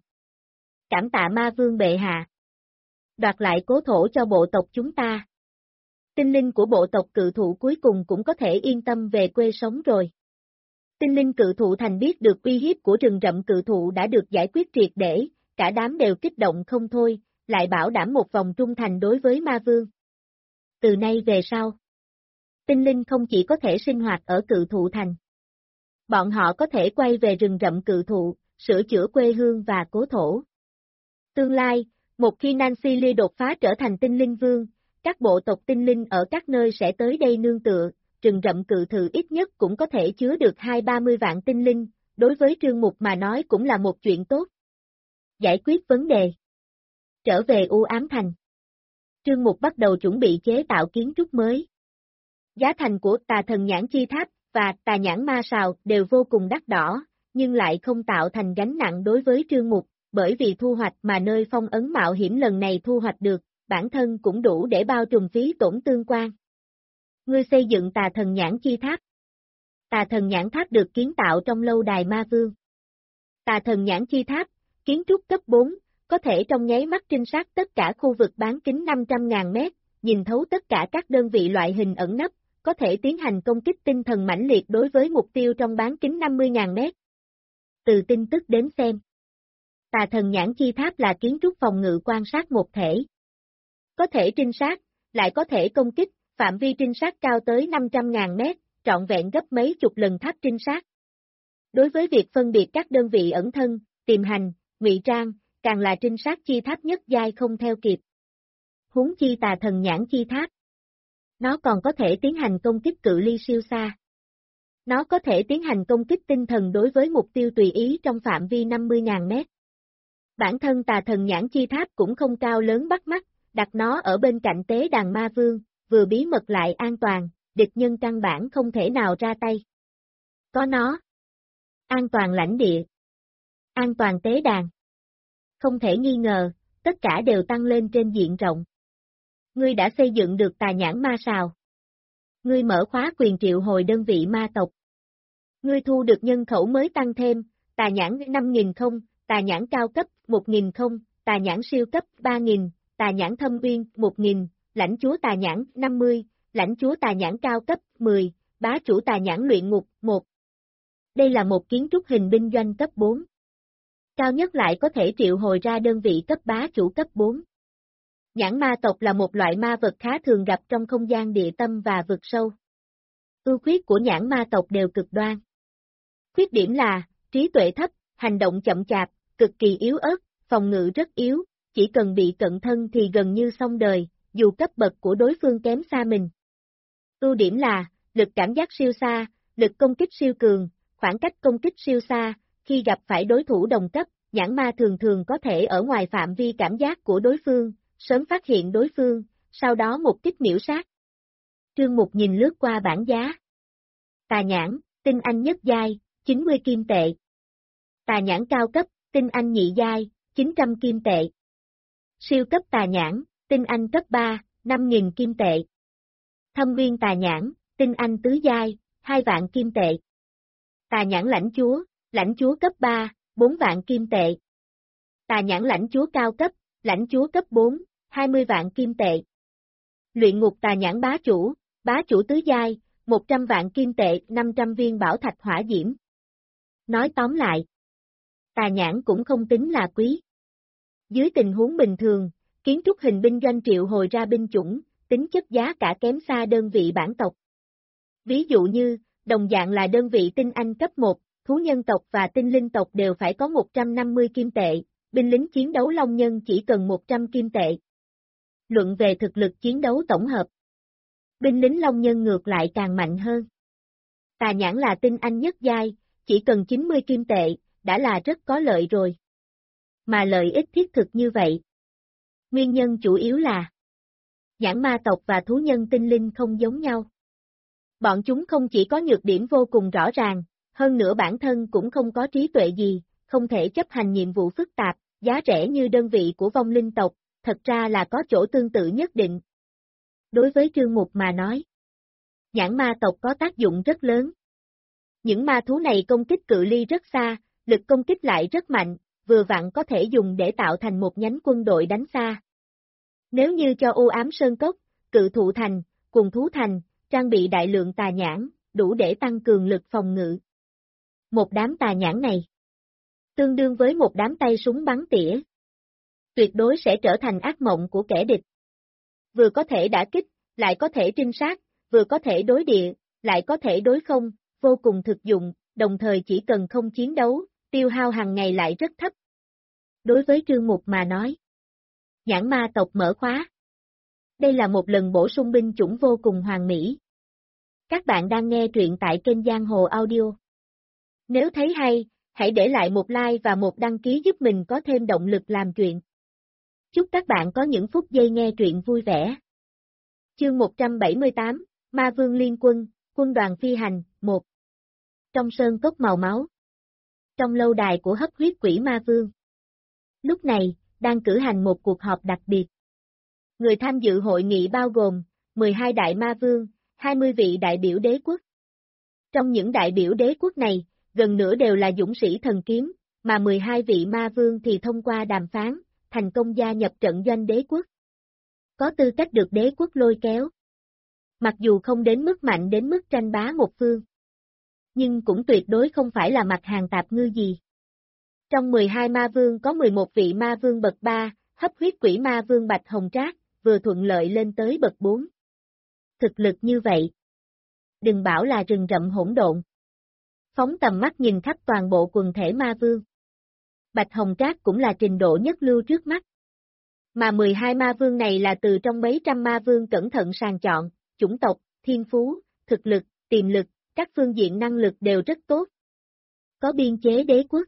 Cảm tạ ma vương bệ hạ. Đoạt lại cố thổ cho bộ tộc chúng ta. Tinh linh của bộ tộc cự thụ cuối cùng cũng có thể yên tâm về quê sống rồi. Tinh linh cự thụ thành biết được uy hiếp của rừng rậm cự thụ đã được giải quyết triệt để, cả đám đều kích động không thôi, lại bảo đảm một vòng trung thành đối với ma vương. Từ nay về sau, tinh linh không chỉ có thể sinh hoạt ở cự thụ thành. Bọn họ có thể quay về rừng rậm cự thụ, sửa chữa quê hương và cố thổ. Tương lai, một khi Nancy Lee đột phá trở thành tinh linh vương, các bộ tộc tinh linh ở các nơi sẽ tới đây nương tựa, rừng rậm cự thụ ít nhất cũng có thể chứa được 20-30 vạn tinh linh, đối với Trương Mục mà nói cũng là một chuyện tốt. Giải quyết vấn đề. Trở về U Ám Thành. Trương Mục bắt đầu chuẩn bị chế tạo kiến trúc mới. Giá thành của tà thần nhãn chi tháp và tà nhãn ma sào đều vô cùng đắt đỏ, nhưng lại không tạo thành gánh nặng đối với Trương Mục, bởi vì thu hoạch mà nơi phong ấn mạo hiểm lần này thu hoạch được, bản thân cũng đủ để bao trùm phí tổn tương quan. Ngươi xây dựng tà thần nhãn chi tháp. Tà thần nhãn tháp được kiến tạo trong lâu đài ma vương. Tà thần nhãn chi tháp, kiến trúc cấp 4, có thể trong nháy mắt trinh sát tất cả khu vực bán kính 500.000 mét, nhìn thấu tất cả các đơn vị loại hình ẩn nấp, có thể tiến hành công kích tinh thần mãnh liệt đối với mục tiêu trong bán kính 50.000 mét. Từ tin tức đến xem, tà thần nhãn chi tháp là kiến trúc phòng ngự quan sát một thể. Có thể trinh sát, lại có thể công kích, phạm vi trinh sát cao tới 500.000 mét, trọn vẹn gấp mấy chục lần tháp trinh sát. Đối với việc phân biệt các đơn vị ẩn thân, tìm hành, ngụy trang, càng là trinh sát chi tháp nhất giai không theo kịp. Huống chi tà thần nhãn chi tháp. Nó còn có thể tiến hành công kích cự ly siêu xa. Nó có thể tiến hành công kích tinh thần đối với mục tiêu tùy ý trong phạm vi 50.000 mét. Bản thân tà thần nhãn chi tháp cũng không cao lớn bắt mắt, đặt nó ở bên cạnh tế đàn ma vương, vừa bí mật lại an toàn, địch nhân căn bản không thể nào ra tay. Có nó. An toàn lãnh địa. An toàn tế đàn. Không thể nghi ngờ, tất cả đều tăng lên trên diện rộng. Ngươi đã xây dựng được tà nhãn ma sào. Ngươi mở khóa quyền triệu hồi đơn vị ma tộc. Ngươi thu được nhân khẩu mới tăng thêm, tà nhãn 5.000 không, tà nhãn cao cấp 1.000 không, tà nhãn siêu cấp 3.000, tà nhãn thâm uyên 1.000, lãnh chúa tà nhãn 50, lãnh chúa tà nhãn cao cấp 10, bá chủ tà nhãn luyện ngục 1. Đây là một kiến trúc hình binh doanh cấp 4. Cao nhất lại có thể triệu hồi ra đơn vị cấp bá chủ cấp 4. Nhãn ma tộc là một loại ma vật khá thường gặp trong không gian địa tâm và vực sâu. Ưu khuyết của nhãn ma tộc đều cực đoan. Khuyết điểm là, trí tuệ thấp, hành động chậm chạp, cực kỳ yếu ớt, phòng ngự rất yếu, chỉ cần bị cận thân thì gần như xong đời, dù cấp bậc của đối phương kém xa mình. Ưu điểm là, lực cảm giác siêu xa, lực công kích siêu cường, khoảng cách công kích siêu xa, khi gặp phải đối thủ đồng cấp, nhãn ma thường thường có thể ở ngoài phạm vi cảm giác của đối phương, sớm phát hiện đối phương, sau đó một kích miểu sát. Trương Mục nhìn lướt qua bảng giá. Tà nhãn, tinh anh nhất giai, 90 kim tệ. Tà nhãn cao cấp, tinh anh nhị giai, 900 kim tệ. Siêu cấp tà nhãn, tinh anh cấp 3, 5.000 kim tệ. Thâm viên tà nhãn, tinh anh tứ giai, 2 vạn kim tệ. Tà nhãn lãnh chúa cấp 3, 4 vạn kim tệ. Tà nhãn lãnh chúa cấp 4, 20 vạn kim tệ. Luyện ngục tà nhãn bá chủ tứ giai, 100 vạn kim tệ, 500 viên bảo thạch hỏa diễm. Nói tóm lại, tà nhãn cũng không tính là quý. Dưới tình huống bình thường, kiến trúc hình binh doanh triệu hồi ra binh chủng, tính chất giá cả kém xa đơn vị bản tộc. Ví dụ như, đồng dạng là đơn vị tinh anh cấp 1, thú nhân tộc và tinh linh tộc đều phải có 150 kim tệ, binh lính chiến đấu long nhân chỉ cần 100 kim tệ. Luận về thực lực chiến đấu tổng hợp, binh lính long nhân ngược lại càng mạnh hơn. Tà nhãn là tinh anh nhất giai, chỉ cần 90 kim tệ, đã là rất có lợi rồi. Mà lợi ích thiết thực như vậy. Nguyên nhân chủ yếu là nhãn ma tộc và thú nhân tinh linh không giống nhau. Bọn chúng không chỉ có nhược điểm vô cùng rõ ràng, hơn nữa bản thân cũng không có trí tuệ gì, không thể chấp hành nhiệm vụ phức tạp, giá rẻ như đơn vị của vong linh tộc, thật ra là có chỗ tương tự nhất định. Đối với Trương Mục mà nói, nhãn ma tộc có tác dụng rất lớn. Những ma thú này công kích cự ly rất xa, lực công kích lại rất mạnh, vừa vặn có thể dùng để tạo thành một nhánh quân đội đánh xa. Nếu như cho U Ám Sơn Cốc, Cự Thụ Thành, Cùng Thú Thành, trang bị đại lượng tà nhãn, đủ để tăng cường lực phòng ngự. Một đám tà nhãn này, tương đương với một đám tay súng bắn tỉa. Tuyệt đối sẽ trở thành ác mộng của kẻ địch. Vừa có thể đả kích, lại có thể trinh sát, vừa có thể đối địa, lại có thể đối không, vô cùng thực dụng, đồng thời chỉ cần không chiến đấu, tiêu hao hàng ngày lại rất thấp. Đối với Trương Mục mà nói, nhãn ma tộc mở khóa. Đây là một lần bổ sung binh chủng vô cùng hoàn mỹ. Các bạn đang nghe truyện tại kênh Giang Hồ Audio. Nếu thấy hay, hãy để lại một like và một đăng ký giúp mình có thêm động lực làm truyện. Chúc các bạn có những phút giây nghe truyện vui vẻ. Chương 178, Ma Vương Liên Quân, Quân đoàn phi hành, 1. Trong sơn cốc màu máu. Trong lâu đài của hấp huyết quỷ ma vương. Lúc này, đang cử hành một cuộc họp đặc biệt. Người tham dự hội nghị bao gồm 12 đại ma vương, 20 vị đại biểu đế quốc. Trong những đại biểu đế quốc này, gần nửa đều là dũng sĩ thần kiếm, mà 12 vị ma vương thì thông qua đàm phán, thành công gia nhập trận doanh đế quốc. Có tư cách được đế quốc lôi kéo. Mặc dù không đến mức mạnh đến mức tranh bá một phương, nhưng cũng tuyệt đối không phải là mặt hàng tạp ngư gì. Trong 12 ma vương có 11 vị ma vương bậc 3, hấp huyết quỷ ma vương Bạch Hồng Trác, vừa thuận lợi lên tới bậc 4. Thực lực như vậy, đừng bảo là rừng rậm hỗn độn. Phóng tầm mắt nhìn khắp toàn bộ quần thể ma vương. Bạch Hồng Trác cũng là trình độ nhất lưu trước mắt. Mà 12 ma vương này là từ trong mấy trăm ma vương cẩn thận sàng chọn, chủng tộc, thiên phú, thực lực, tiềm lực, các phương diện năng lực đều rất tốt. Có biên chế đế quốc.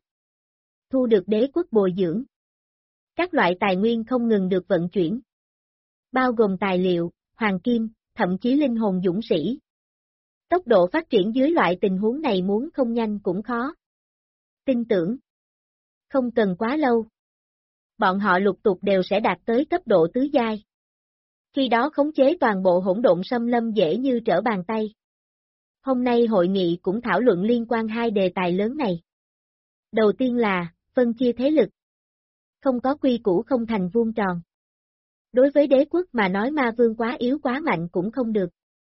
Thu được đế quốc bồi dưỡng. Các loại tài nguyên không ngừng được vận chuyển. Bao gồm tài liệu, hoàng kim, thậm chí linh hồn dũng sĩ. Tốc độ phát triển dưới loại tình huống này muốn không nhanh cũng khó. Tin tưởng. Không cần quá lâu. Bọn họ lục tục đều sẽ đạt tới cấp độ tứ giai. Khi đó khống chế toàn bộ hỗn độn xâm lâm dễ như trở bàn tay. Hôm nay hội nghị cũng thảo luận liên quan hai đề tài lớn này. Đầu tiên là, phân chia thế lực. Không có quy củ không thành vuông tròn. Đối với đế quốc mà nói ma vương quá yếu quá mạnh cũng không được.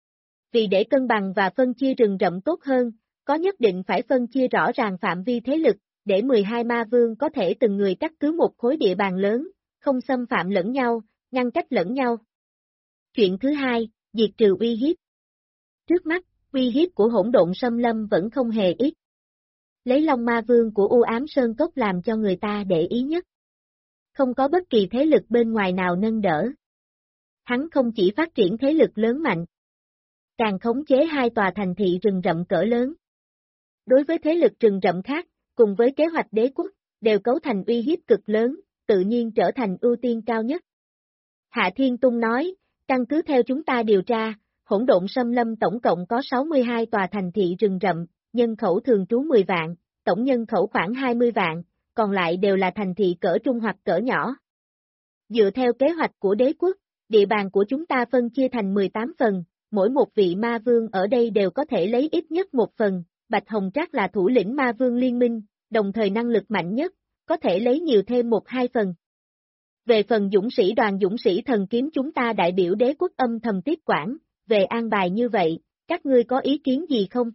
Vì để cân bằng và phân chia rừng rậm tốt hơn, có nhất định phải phân chia rõ ràng phạm vi thế lực, để 12 ma vương có thể từng người cắt cứ một khối địa bàn lớn, không xâm phạm lẫn nhau, ngăn cách lẫn nhau. Chuyện thứ hai, diệt trừ uy hiếp. Trước mắt, uy hiếp của hỗn độn xâm lâm vẫn không hề ít. Lấy Long Ma Vương của U Ám Sơn Cốc làm cho người ta để ý nhất. Không có bất kỳ thế lực bên ngoài nào nâng đỡ. Hắn không chỉ phát triển thế lực lớn mạnh, càng khống chế 2 tòa thành thị rừng rậm cỡ lớn. Đối với thế lực rừng rậm khác, cùng với kế hoạch đế quốc, đều cấu thành uy hiếp cực lớn, tự nhiên trở thành ưu tiên cao nhất. Hạ Thiên Tung nói, căn cứ theo chúng ta điều tra, hỗn độn xâm lâm tổng cộng có 62 tòa thành thị rừng rậm, nhân khẩu thường trú 10 vạn, tổng nhân khẩu khoảng 20 vạn, còn lại đều là thành thị cỡ trung hoặc cỡ nhỏ. Dựa theo kế hoạch của đế quốc, địa bàn của chúng ta phân chia thành 18 phần, mỗi một vị ma vương ở đây đều có thể lấy ít nhất một phần, Bạch Hồng Trác là thủ lĩnh ma vương liên minh, đồng thời năng lực mạnh nhất, có thể lấy nhiều thêm 1-2 phần. Về phần dũng sĩ đoàn dũng sĩ thần kiếm chúng ta đại biểu đế quốc âm thầm tiếp quản, về an bài như vậy, các ngươi có ý kiến gì không?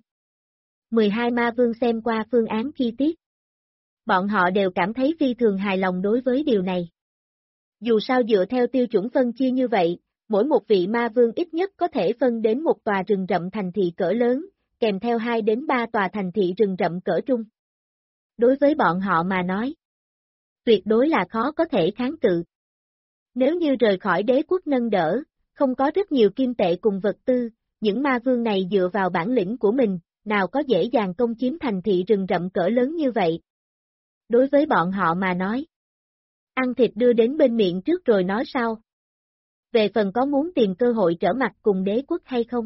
12 ma vương xem qua phương án chi tiết. Bọn họ đều cảm thấy phi thường hài lòng đối với điều này. Dù sao dựa theo tiêu chuẩn phân chia như vậy, mỗi một vị ma vương ít nhất có thể phân đến một tòa rừng rậm thành thị cỡ lớn, kèm theo 2 đến 3 tòa thành thị rừng rậm cỡ trung. Đối với bọn họ mà nói, tuyệt đối là khó có thể kháng cự. Nếu như rời khỏi đế quốc nâng đỡ, không có rất nhiều kim tệ cùng vật tư, những ma vương này dựa vào bản lĩnh của mình, nào có dễ dàng công chiếm thành thị rừng rậm cỡ lớn như vậy. Đối với bọn họ mà nói, ăn thịt đưa đến bên miệng trước rồi nói sau. Về phần có muốn tìm cơ hội trở mặt cùng đế quốc hay không?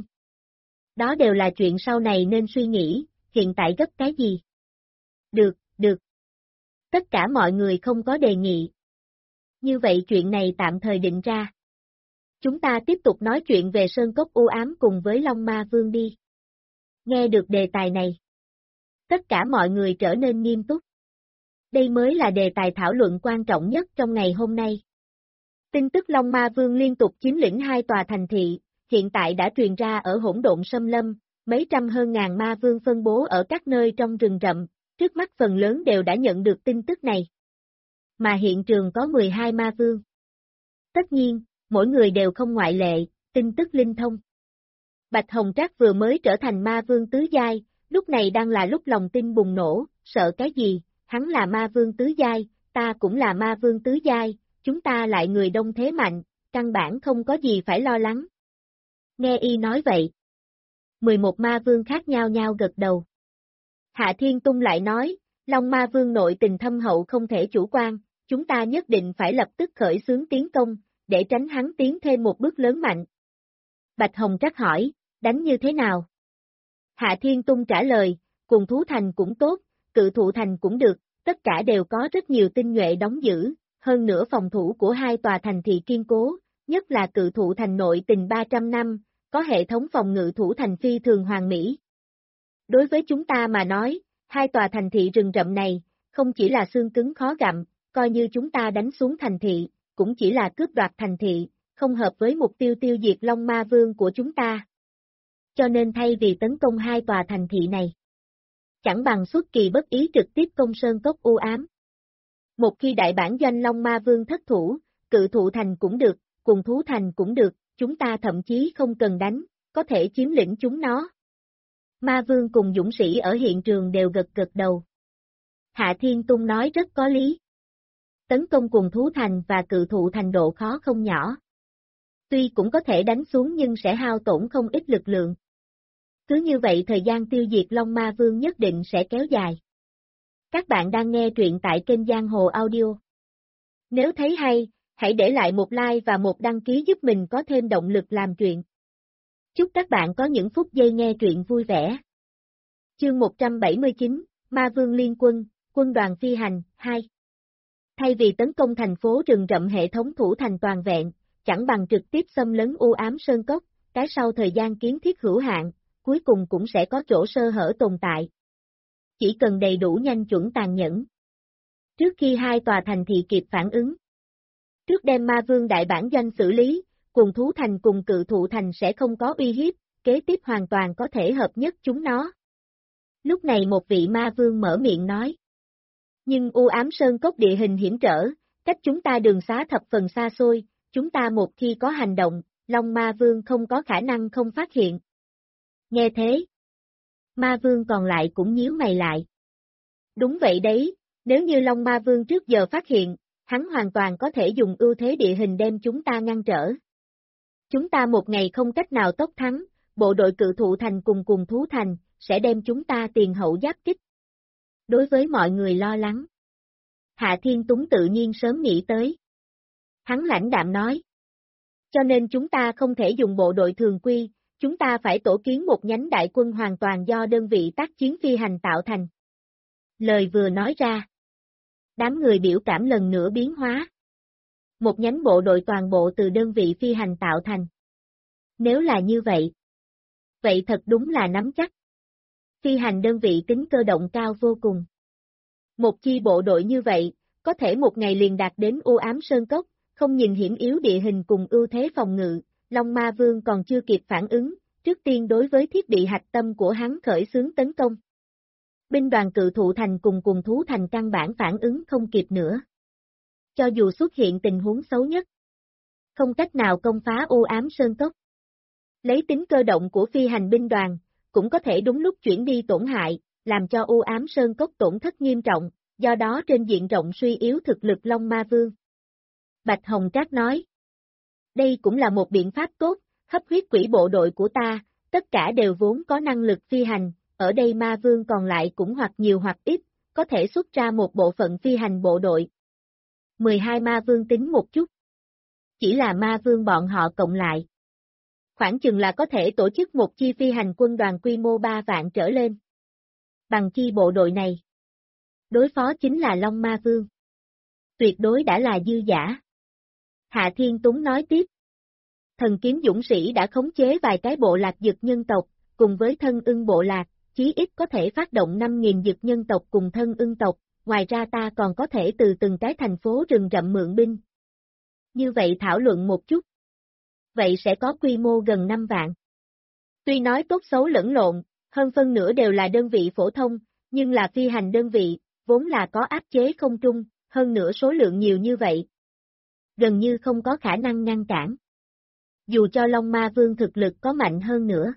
Đó đều là chuyện sau này nên suy nghĩ, hiện tại gấp cái gì? Được. Tất cả mọi người không có đề nghị. Như vậy chuyện này tạm thời định ra. Chúng ta tiếp tục nói chuyện về Sơn Cốc U Ám cùng với Long Ma Vương đi. Nghe được đề tài này, tất cả mọi người trở nên nghiêm túc. Đây mới là đề tài thảo luận quan trọng nhất trong ngày hôm nay. Tin tức Long Ma Vương liên tục chiếm lĩnh 2 tòa thành thị, hiện tại đã truyền ra ở hỗn độn xâm lâm, mấy trăm hơn ngàn ma vương phân bố ở các nơi trong rừng rậm, trước mắt phần lớn đều đã nhận được tin tức này. Mà hiện trường có 12 ma vương. Tất nhiên, mỗi người đều không ngoại lệ, tin tức linh thông. Bạch Hồng Trác vừa mới trở thành ma vương tứ giai, lúc này đang là lúc lòng tin bùng nổ, sợ cái gì, hắn là ma vương tứ giai, ta cũng là ma vương tứ giai, chúng ta lại người đông thế mạnh, căn bản không có gì phải lo lắng. Nghe y nói vậy. 11 ma vương khác nhau nhau gật đầu. Hạ Thiên Tung lại nói, Long Ma Vương nội tình thâm hậu không thể chủ quan, chúng ta nhất định phải lập tức khởi xướng tiến công, để tránh hắn tiến thêm một bước lớn mạnh. Bạch Hồng Trác hỏi, đánh như thế nào? Hạ Thiên Tung trả lời, cùng thú thành cũng tốt, cự thụ thành cũng được, tất cả đều có rất nhiều tinh nhuệ đóng giữ, hơn nữa phòng thủ của 2 tòa thành thị kiên cố, nhất là cự thụ thành nội tình 300 năm, có hệ thống phòng ngự thủ thành phi thường hoàn mỹ. Đối với chúng ta mà nói, 2 tòa thành thị rừng rậm này, không chỉ là xương cứng khó gặm, coi như chúng ta đánh xuống thành thị, cũng chỉ là cướp đoạt thành thị, không hợp với mục tiêu tiêu diệt Long Ma Vương của chúng ta. Cho nên thay vì tấn công 2 tòa thành thị này, chẳng bằng xuất kỳ bất ý trực tiếp công Sơn Cốc U Ám. Một khi đại bản doanh Long Ma Vương thất thủ, cự thụ thành cũng được, cùng thú thành cũng được, chúng ta thậm chí không cần đánh, có thể chiếm lĩnh chúng nó. Ma Vương cùng dũng sĩ ở hiện trường đều gật đầu. Hạ Thiên Tung nói rất có lý. Tấn công cùng thú thành và cự thụ thành độ khó không nhỏ. Tuy cũng có thể đánh xuống nhưng sẽ hao tổn không ít lực lượng. Cứ như vậy thời gian tiêu diệt Long Ma Vương nhất định sẽ kéo dài. Các bạn đang nghe truyện tại kênh Giang Hồ Audio. Nếu thấy hay, hãy để lại một like và một đăng ký giúp mình có thêm động lực làm truyện. Chúc các bạn có những phút giây nghe truyện vui vẻ. Chương 179, Ma Vương Liên Quân, Quân đoàn Phi Hành, 2. Thay vì tấn công thành phố rừng rậm hệ thống thủ thành toàn vẹn, chẳng bằng trực tiếp xâm lấn U Ám Sơn Cốc, cái sau thời gian kiến thiết hữu hạn, cuối cùng cũng sẽ có chỗ sơ hở tồn tại. Chỉ cần đầy đủ nhanh chuẩn tàn nhẫn. Trước khi 2 tòa thành thị kịp phản ứng. Trước đem Ma Vương đại bản doanh xử lý, cùng thú thành cùng cự thụ thành sẽ không có uy hiếp, kế tiếp hoàn toàn có thể hợp nhất chúng nó. Lúc này một vị Ma Vương mở miệng nói. Nhưng U Ám Sơn Cốc địa hình hiểm trở, cách chúng ta đường xá thập phần xa xôi, chúng ta một khi có hành động, Long Ma Vương không có khả năng không phát hiện. Nghe thế, Ma Vương còn lại cũng nhíu mày lại. Đúng vậy đấy, nếu như Long Ma Vương trước giờ phát hiện, hắn hoàn toàn có thể dùng ưu thế địa hình đem chúng ta ngăn trở. Chúng ta một ngày không cách nào tốc thắng, bộ đội Cự Thụ Thành cùng cùng Thú Thành, sẽ đem chúng ta tiền hậu giáp kích. Đối với mọi người lo lắng, Hạ Thiên Tuấn tự nhiên sớm nghĩ tới. Hắn lãnh đạm nói. Cho nên chúng ta không thể dùng bộ đội thường quy, chúng ta phải tổ kiến một nhánh đại quân hoàn toàn do đơn vị tác chiến phi hành tạo thành. Lời vừa nói ra, đám người biểu cảm lần nữa biến hóa. Một nhánh bộ đội toàn bộ từ đơn vị phi hành tạo thành. Nếu là như vậy, vậy thật đúng là nắm chắc. Phi hành đơn vị tính cơ động cao vô cùng. Một chi bộ đội như vậy, có thể một ngày liền đạt đến u ám sơn cốc, không nhìn hiểm yếu địa hình cùng ưu thế phòng ngự, Long Ma Vương còn chưa kịp phản ứng, trước tiên đối với thiết bị hạch tâm của hắn khởi xướng tấn công. Binh đoàn Cự Thụ Thành cùng cùng Thú Thành căn bản phản ứng không kịp nữa. Cho dù xuất hiện tình huống xấu nhất, không cách nào công phá u ám sơn cốc. Lấy tính cơ động của phi hành binh đoàn, cũng có thể đúng lúc chuyển đi tổn hại, làm cho u ám sơn cốc tổn thất nghiêm trọng, do đó trên diện rộng suy yếu thực lực Long Ma Vương. Bạch Hồng Trác nói, đây cũng là một biện pháp tốt, hấp huyết quỷ bộ đội của ta, tất cả đều vốn có năng lực phi hành, ở đây Ma Vương còn lại cũng hoặc nhiều hoặc ít, có thể xuất ra một bộ phận phi hành bộ đội. 12 Ma Vương tính một chút. Chỉ là Ma Vương bọn họ cộng lại. Khoảng chừng là có thể tổ chức một chi phi hành quân đoàn quy mô 3 vạn trở lên. Bằng chi bộ đội này, đối phó chính là Long Ma Vương. Tuyệt đối đã là dư giả. Hạ Thiên Tuấn nói tiếp. Thần kiếm dũng sĩ đã khống chế vài cái bộ lạc dực nhân tộc, cùng với thân ưng bộ lạc, chí ít có thể phát động 5.000 dực nhân tộc cùng thân ưng tộc, ngoài ra ta còn có thể từ từng cái thành phố rừng rậm mượn binh. Như vậy thảo luận một chút. Vậy sẽ có quy mô gần 5 vạn. Tuy nói tốt xấu lẫn lộn, hơn phân nửa đều là đơn vị phổ thông, nhưng là phi hành đơn vị, vốn là có áp chế không trung, hơn nữa số lượng nhiều như vậy. Gần như không có khả năng ngăn cản. Dù cho Long Ma Vương thực lực có mạnh hơn nữa.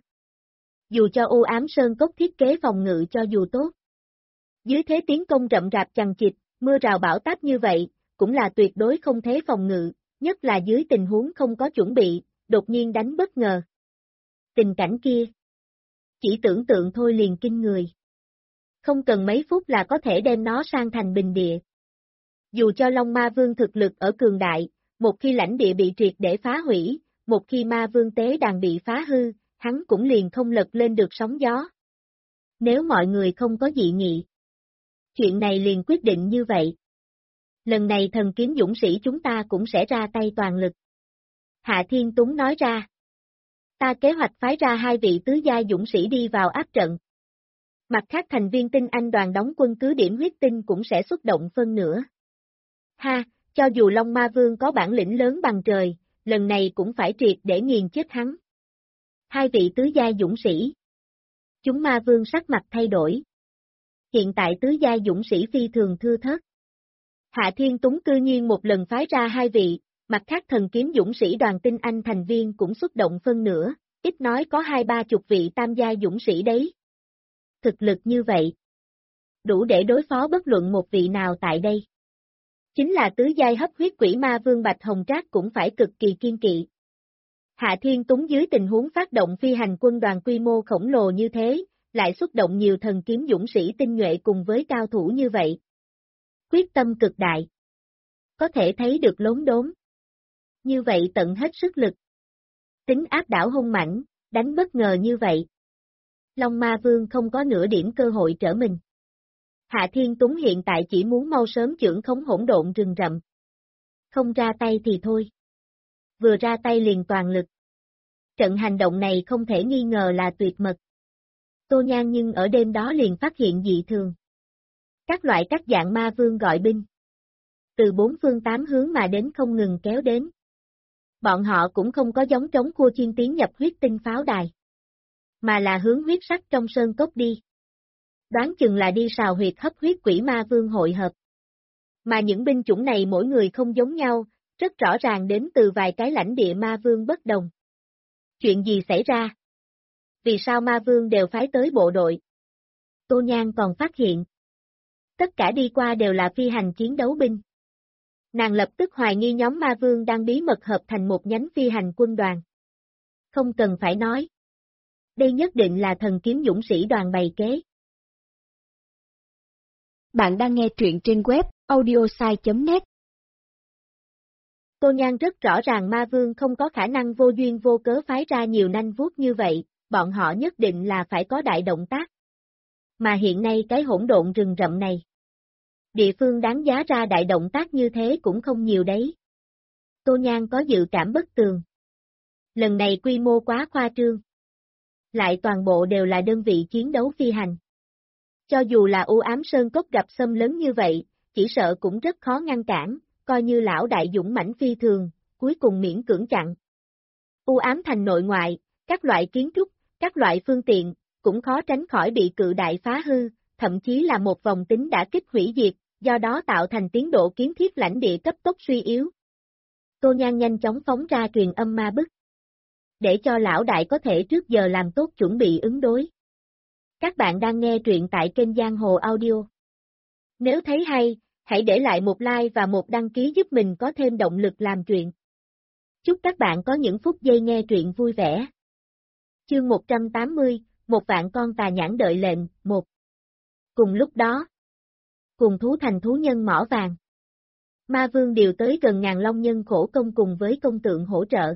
Dù cho u ám sơn cốc thiết kế phòng ngự cho dù tốt. Dưới thế tiến công rậm rạp chằng chịt, mưa rào bão táp như vậy, cũng là tuyệt đối không thế phòng ngự, nhất là dưới tình huống không có chuẩn bị, đột nhiên đánh bất ngờ. Tình cảnh kia. Chỉ tưởng tượng thôi liền kinh người. Không cần mấy phút là có thể đem nó sang thành bình địa. Dù cho Long Ma Vương thực lực ở cường đại, một khi lãnh địa bị triệt để phá hủy, một khi Ma Vương tế đàn bị phá hư, hắn cũng liền không lật lên được sóng gió. Nếu mọi người không có dị nghị, chuyện này liền quyết định như vậy. Lần này thần kiếm dũng sĩ chúng ta cũng sẽ ra tay toàn lực. Hạ Thiên Tuấn nói ra. Ta kế hoạch phái ra 2 vị tứ giai dũng sĩ đi vào áp trận. Mặt khác thành viên tinh anh đoàn đóng quân cứ điểm huyết tinh cũng sẽ xuất động phân nửa. Ha, cho dù Long Ma Vương có bản lĩnh lớn bằng trời, lần này cũng phải triệt để nghiền chết hắn. 2 vị tứ giai dũng sĩ. Chúng Ma Vương sắc mặt thay đổi. Hiện tại tứ giai dũng sĩ phi thường thưa thớt. Hạ Thiên Tuấn cư nhiên một lần phái ra 2 vị, mặt khác thần kiếm dũng sĩ đoàn tinh anh thành viên cũng xuất động phân nửa, ít nói có 20-30 vị tam giai dũng sĩ đấy. Thực lực như vậy, đủ để đối phó bất luận một vị nào tại đây. Chính là tứ giai hấp huyết quỷ Ma Vương Bạch Hồng Trác cũng phải cực kỳ kiên kỵ. Hạ Thiên Tuấn dưới tình huống phát động phi hành quân đoàn quy mô khổng lồ như thế, lại xuất động nhiều thần kiếm dũng sĩ tinh nhuệ cùng với cao thủ như vậy. Quyết tâm cực đại. Có thể thấy được lốn đốn. Như vậy tận hết sức lực. Tính áp đảo hung mãnh, đánh bất ngờ như vậy. Long Ma Vương không có nửa điểm cơ hội trở mình. Hạ Thiên Tuấn hiện tại chỉ muốn mau sớm chưởng khống hỗn độn rừng rậm. Không ra tay thì thôi. Vừa ra tay liền toàn lực. Trận hành động này không thể nghi ngờ là tuyệt mật. Tô Nhan nhưng ở đêm đó liền phát hiện dị thường. Các loại các dạng ma vương gọi binh. Từ 4 phương 8 hướng mà đến không ngừng kéo đến. Bọn họ cũng không có giống trống cua chiên tiến nhập huyết tinh pháo đài. Mà là hướng huyết sắc trong sơn cốc đi. Đoán chừng là đi sào huyệt hấp huyết quỷ ma vương hội hợp. Mà những binh chủng này mỗi người không giống nhau, rất rõ ràng đến từ vài cái lãnh địa ma vương bất đồng. Chuyện gì xảy ra? Vì sao ma vương đều phái tới bộ đội? Tô Nhan còn phát hiện. Tất cả đi qua đều là phi hành chiến đấu binh. Nàng lập tức hoài nghi nhóm ma vương đang bí mật hợp thành một nhánh phi hành quân đoàn. Không cần phải nói. Đây nhất định là thần kiếm dũng sĩ đoàn bày kế. Bạn đang nghe truyện trên web audiosai.net. Tô Nhan rất rõ ràng ma vương không có khả năng vô duyên vô cớ phái ra nhiều nanh vuốt như vậy, bọn họ nhất định là phải có đại động tác. Mà hiện nay cái hỗn độn rừng rậm này. Địa phương đáng giá ra đại động tác như thế cũng không nhiều đấy. Tô Nhan có dự cảm bất tường. Lần này quy mô quá khoa trương. Lại toàn bộ đều là đơn vị chiến đấu phi hành. Cho dù là u ám sơn cốc gặp xâm lấn như vậy, chỉ sợ cũng rất khó ngăn cản, coi như lão đại dũng mãnh phi thường, cuối cùng miễn cưỡng chặn. U ám thành nội ngoại, các loại kiến trúc, các loại phương tiện, cũng khó tránh khỏi bị cự đại phá hư, thậm chí là một vòng tính đã kích hủy diệt, do đó tạo thành tiến độ kiến thiết lãnh địa cấp tốc suy yếu. Tô Nhan nhanh chóng phóng ra truyền âm ma bức. Để cho lão đại có thể trước giờ làm tốt chuẩn bị ứng đối. Các bạn đang nghe truyện tại kênh Giang Hồ Audio. Nếu thấy hay, hãy để lại một like và một đăng ký giúp mình có thêm động lực làm truyện. Chúc các bạn có những phút giây nghe truyện vui vẻ. Chương 180, một vạn con tà nhãn đợi lệnh, 1. Cùng lúc đó, cùng thú thành thú nhân mỏ vàng. Ma vương điều tới gần ngàn long nhân khổ công cùng với công tượng hỗ trợ.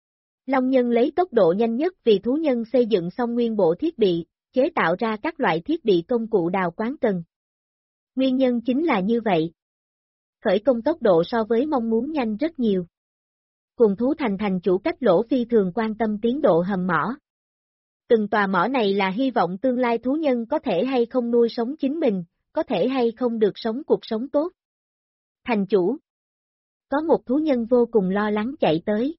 Long nhân lấy tốc độ nhanh nhất vì thú nhân xây dựng xong nguyên bộ thiết bị, chế tạo ra các loại thiết bị công cụ đào quán cần. Nguyên nhân chính là như vậy. Khởi công tốc độ so với mong muốn nhanh rất nhiều. Cùng thú thành thành chủ Cách Lỗ phi thường quan tâm tiến độ hầm mỏ. Từng tòa mỏ này là hy vọng tương lai thú nhân có thể hay không nuôi sống chính mình, có thể hay không được sống cuộc sống tốt. Thành chủ. Có một thú nhân vô cùng lo lắng chạy tới.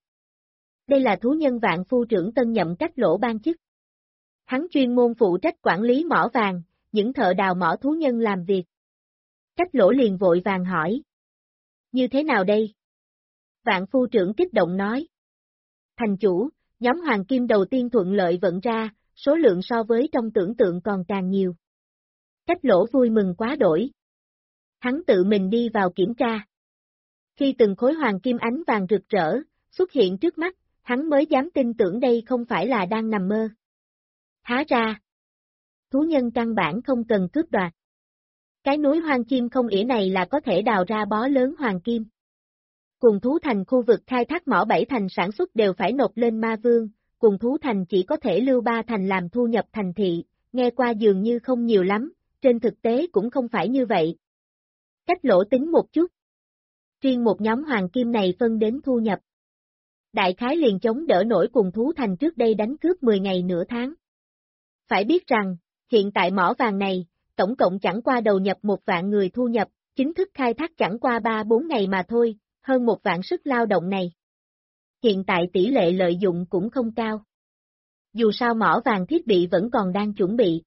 Đây là thú nhân vạn phu trưởng tân nhậm Cách Lỗ ban chức. Hắn chuyên môn phụ trách quản lý mỏ vàng, những thợ đào mỏ thú nhân làm việc. Cách Lỗ liền vội vàng hỏi. Như thế nào đây? Vạn phu trưởng kích động nói. Thành chủ, nhóm hoàng kim đầu tiên thuận lợi vận ra, số lượng so với trong tưởng tượng còn càng nhiều. Cách Lỗ vui mừng quá đổi. Hắn tự mình đi vào kiểm tra. Khi từng khối hoàng kim ánh vàng rực rỡ, xuất hiện trước mắt, hắn mới dám tin tưởng đây không phải là đang nằm mơ. Há ra. Thú nhân căn bản không cần cướp đoạt. Cái núi hoang chim không ỉa này là có thể đào ra bó lớn hoàng kim. Cùng thú thành khu vực khai thác mỏ 7 thành sản xuất đều phải nộp lên ma vương, cùng thú thành chỉ có thể lưu 3 thành làm thu nhập thành thị, nghe qua dường như không nhiều lắm, trên thực tế cũng không phải như vậy. Cách Lỗ tính một chút. Riêng một nhóm hoàng kim này phân đến thu nhập. Đại khái liền chống đỡ nổi cùng thú thành trước đây đánh cướp 10 ngày nửa tháng. Phải biết rằng, hiện tại mỏ vàng này, tổng cộng chẳng qua đầu nhập 1 vạn người thu nhập, chính thức khai thác chẳng qua 3-4 ngày mà thôi, hơn 1 vạn sức lao động này. Hiện tại tỷ lệ lợi dụng cũng không cao. Dù sao mỏ vàng thiết bị vẫn còn đang chuẩn bị.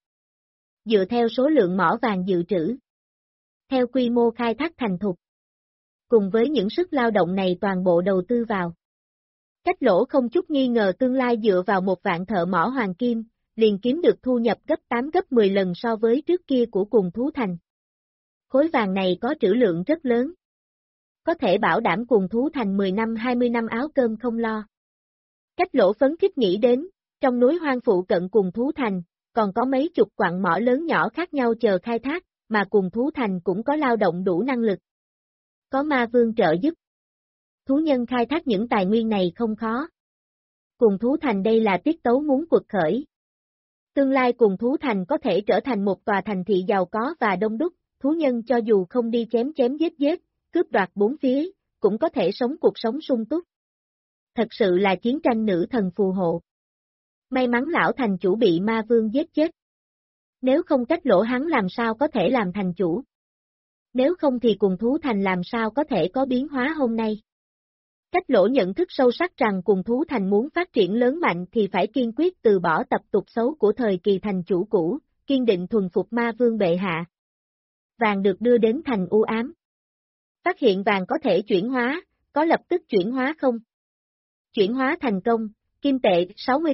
Dựa theo số lượng mỏ vàng dự trữ. Theo quy mô khai thác thành thục. Cùng với những sức lao động này toàn bộ đầu tư vào. Cách Lỗ không chút nghi ngờ tương lai dựa vào 1 vạn thợ mỏ hoàng kim, liền kiếm được thu nhập gấp 8 gấp 10 lần so với trước kia của cùng thú thành. Khối vàng này có trữ lượng rất lớn. Có thể bảo đảm cùng thú thành 10 năm 20 năm áo cơm không lo. Cách Lỗ phấn khích nghĩ đến, trong núi hoang phụ cận cùng thú thành, còn có mấy chục quặng mỏ lớn nhỏ khác nhau chờ khai thác, mà cùng thú thành cũng có lao động đủ năng lực. Có ma vương trợ giúp. Thú nhân khai thác những tài nguyên này không khó. Cùng thú thành đây là tiết tấu muốn quật khởi. Tương lai cùng thú thành có thể trở thành một tòa thành thị giàu có và đông đúc, thú nhân cho dù không đi chém chém giết, cướp đoạt bốn phía, cũng có thể sống cuộc sống sung túc. Thật sự là chiến tranh nữ thần phù hộ. May mắn lão thành chủ bị ma vương giết chết. Nếu không Cách Lỗ hắn làm sao có thể làm thành chủ. Nếu không thì cùng thú thành làm sao có thể có biến hóa hôm nay. Cách Lỗ nhận thức sâu sắc rằng cùng thú thành muốn phát triển lớn mạnh thì phải kiên quyết từ bỏ tập tục xấu của thời kỳ thành chủ cũ, kiên định thuần phục ma vương bệ hạ. Vàng được đưa đến thành u ám. Phát hiện vàng có thể chuyển hóa, có lập tức chuyển hóa không? Chuyển hóa thành công, kim tệ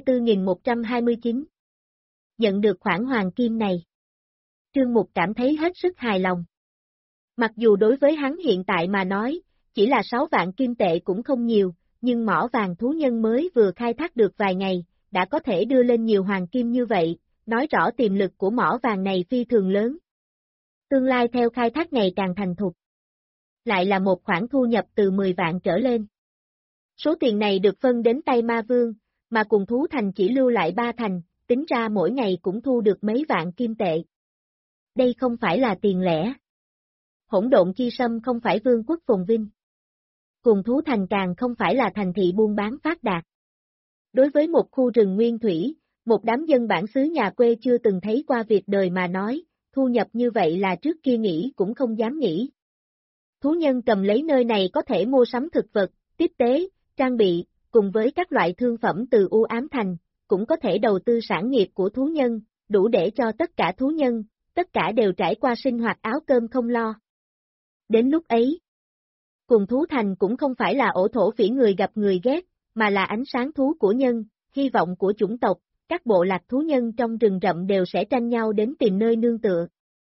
64.129. Nhận được khoản hoàng kim này. Trương Mục cảm thấy hết sức hài lòng. Mặc dù đối với hắn hiện tại mà nói, chỉ là 6 vạn kim tệ cũng không nhiều, nhưng mỏ vàng thú nhân mới vừa khai thác được vài ngày, đã có thể đưa lên nhiều hoàng kim như vậy, nói rõ tiềm lực của mỏ vàng này phi thường lớn. Tương lai theo khai thác ngày càng thành thục. Lại là một khoản thu nhập từ 10 vạn trở lên. Số tiền này được phân đến tay ma vương, mà cùng thú thành chỉ lưu lại 3 thành, tính ra mỗi ngày cũng thu được mấy vạn kim tệ. Đây không phải là tiền lẻ. Hỗn độn chi sâm không phải vương quốc phồn vinh. Cùng thú thành càng không phải là thành thị buôn bán phát đạt. Đối với một khu rừng nguyên thủy, một đám dân bản xứ nhà quê chưa từng thấy qua việc đời mà nói, thu nhập như vậy là trước kia nghĩ cũng không dám nghĩ. Thú nhân cầm lấy nơi này có thể mua sắm thực vật, tiếp tế, trang bị, cùng với các loại thương phẩm từ U Ám Thành, cũng có thể đầu tư sản nghiệp của thú nhân, đủ để cho tất cả thú nhân, tất cả đều trải qua sinh hoạt áo cơm không lo. Đến lúc ấy, cùng thú thành cũng không phải là ổ thổ phỉ người gặp người ghét, mà là ánh sáng thú của nhân, hy vọng của chủng tộc, các bộ lạc thú nhân trong rừng rậm đều sẽ tranh nhau đến tìm nơi nương tựa.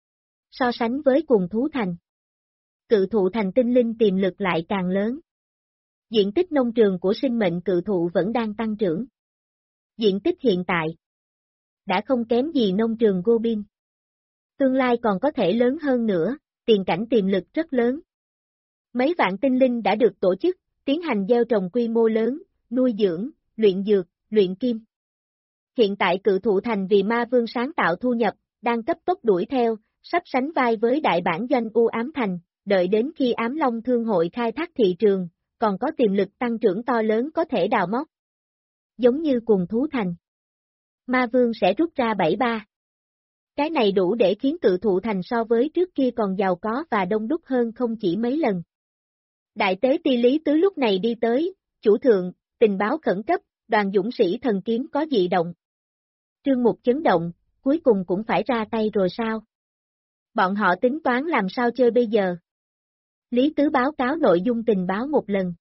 So sánh với cùng thú thành, cự thụ thành tinh linh tiềm lực lại càng lớn. Diện tích nông trường của sinh mệnh cự thụ vẫn đang tăng trưởng. Diện tích hiện tại đã không kém gì nông trường Goblin. Tương lai còn có thể lớn hơn nữa, tiền cảnh tiềm lực rất lớn. Mấy vạn tinh linh đã được tổ chức, tiến hành gieo trồng quy mô lớn, nuôi dưỡng, luyện dược, luyện kim. Hiện tại cự thụ thành vì ma vương sáng tạo thu nhập, đang cấp tốc đuổi theo, sắp sánh vai với đại bản doanh U Ám Thành, đợi đến khi Ám Long Thương hội khai thác thị trường, còn có tiềm lực tăng trưởng to lớn có thể đào móc. Giống như cùng thú thành. Ma vương sẽ rút ra 73. Cái này đủ để khiến cự thụ thành so với trước kia còn giàu có và đông đúc hơn không chỉ mấy lần. Đại tế ti Lý Tứ lúc này đi tới, chủ thượng, tình báo khẩn cấp, đoàn dũng sĩ thần kiếm có dị động. Trương Mục chấn động, cuối cùng cũng phải ra tay rồi sao? Bọn họ tính toán làm sao chơi bây giờ? Lý Tứ báo cáo nội dung tình báo một lần.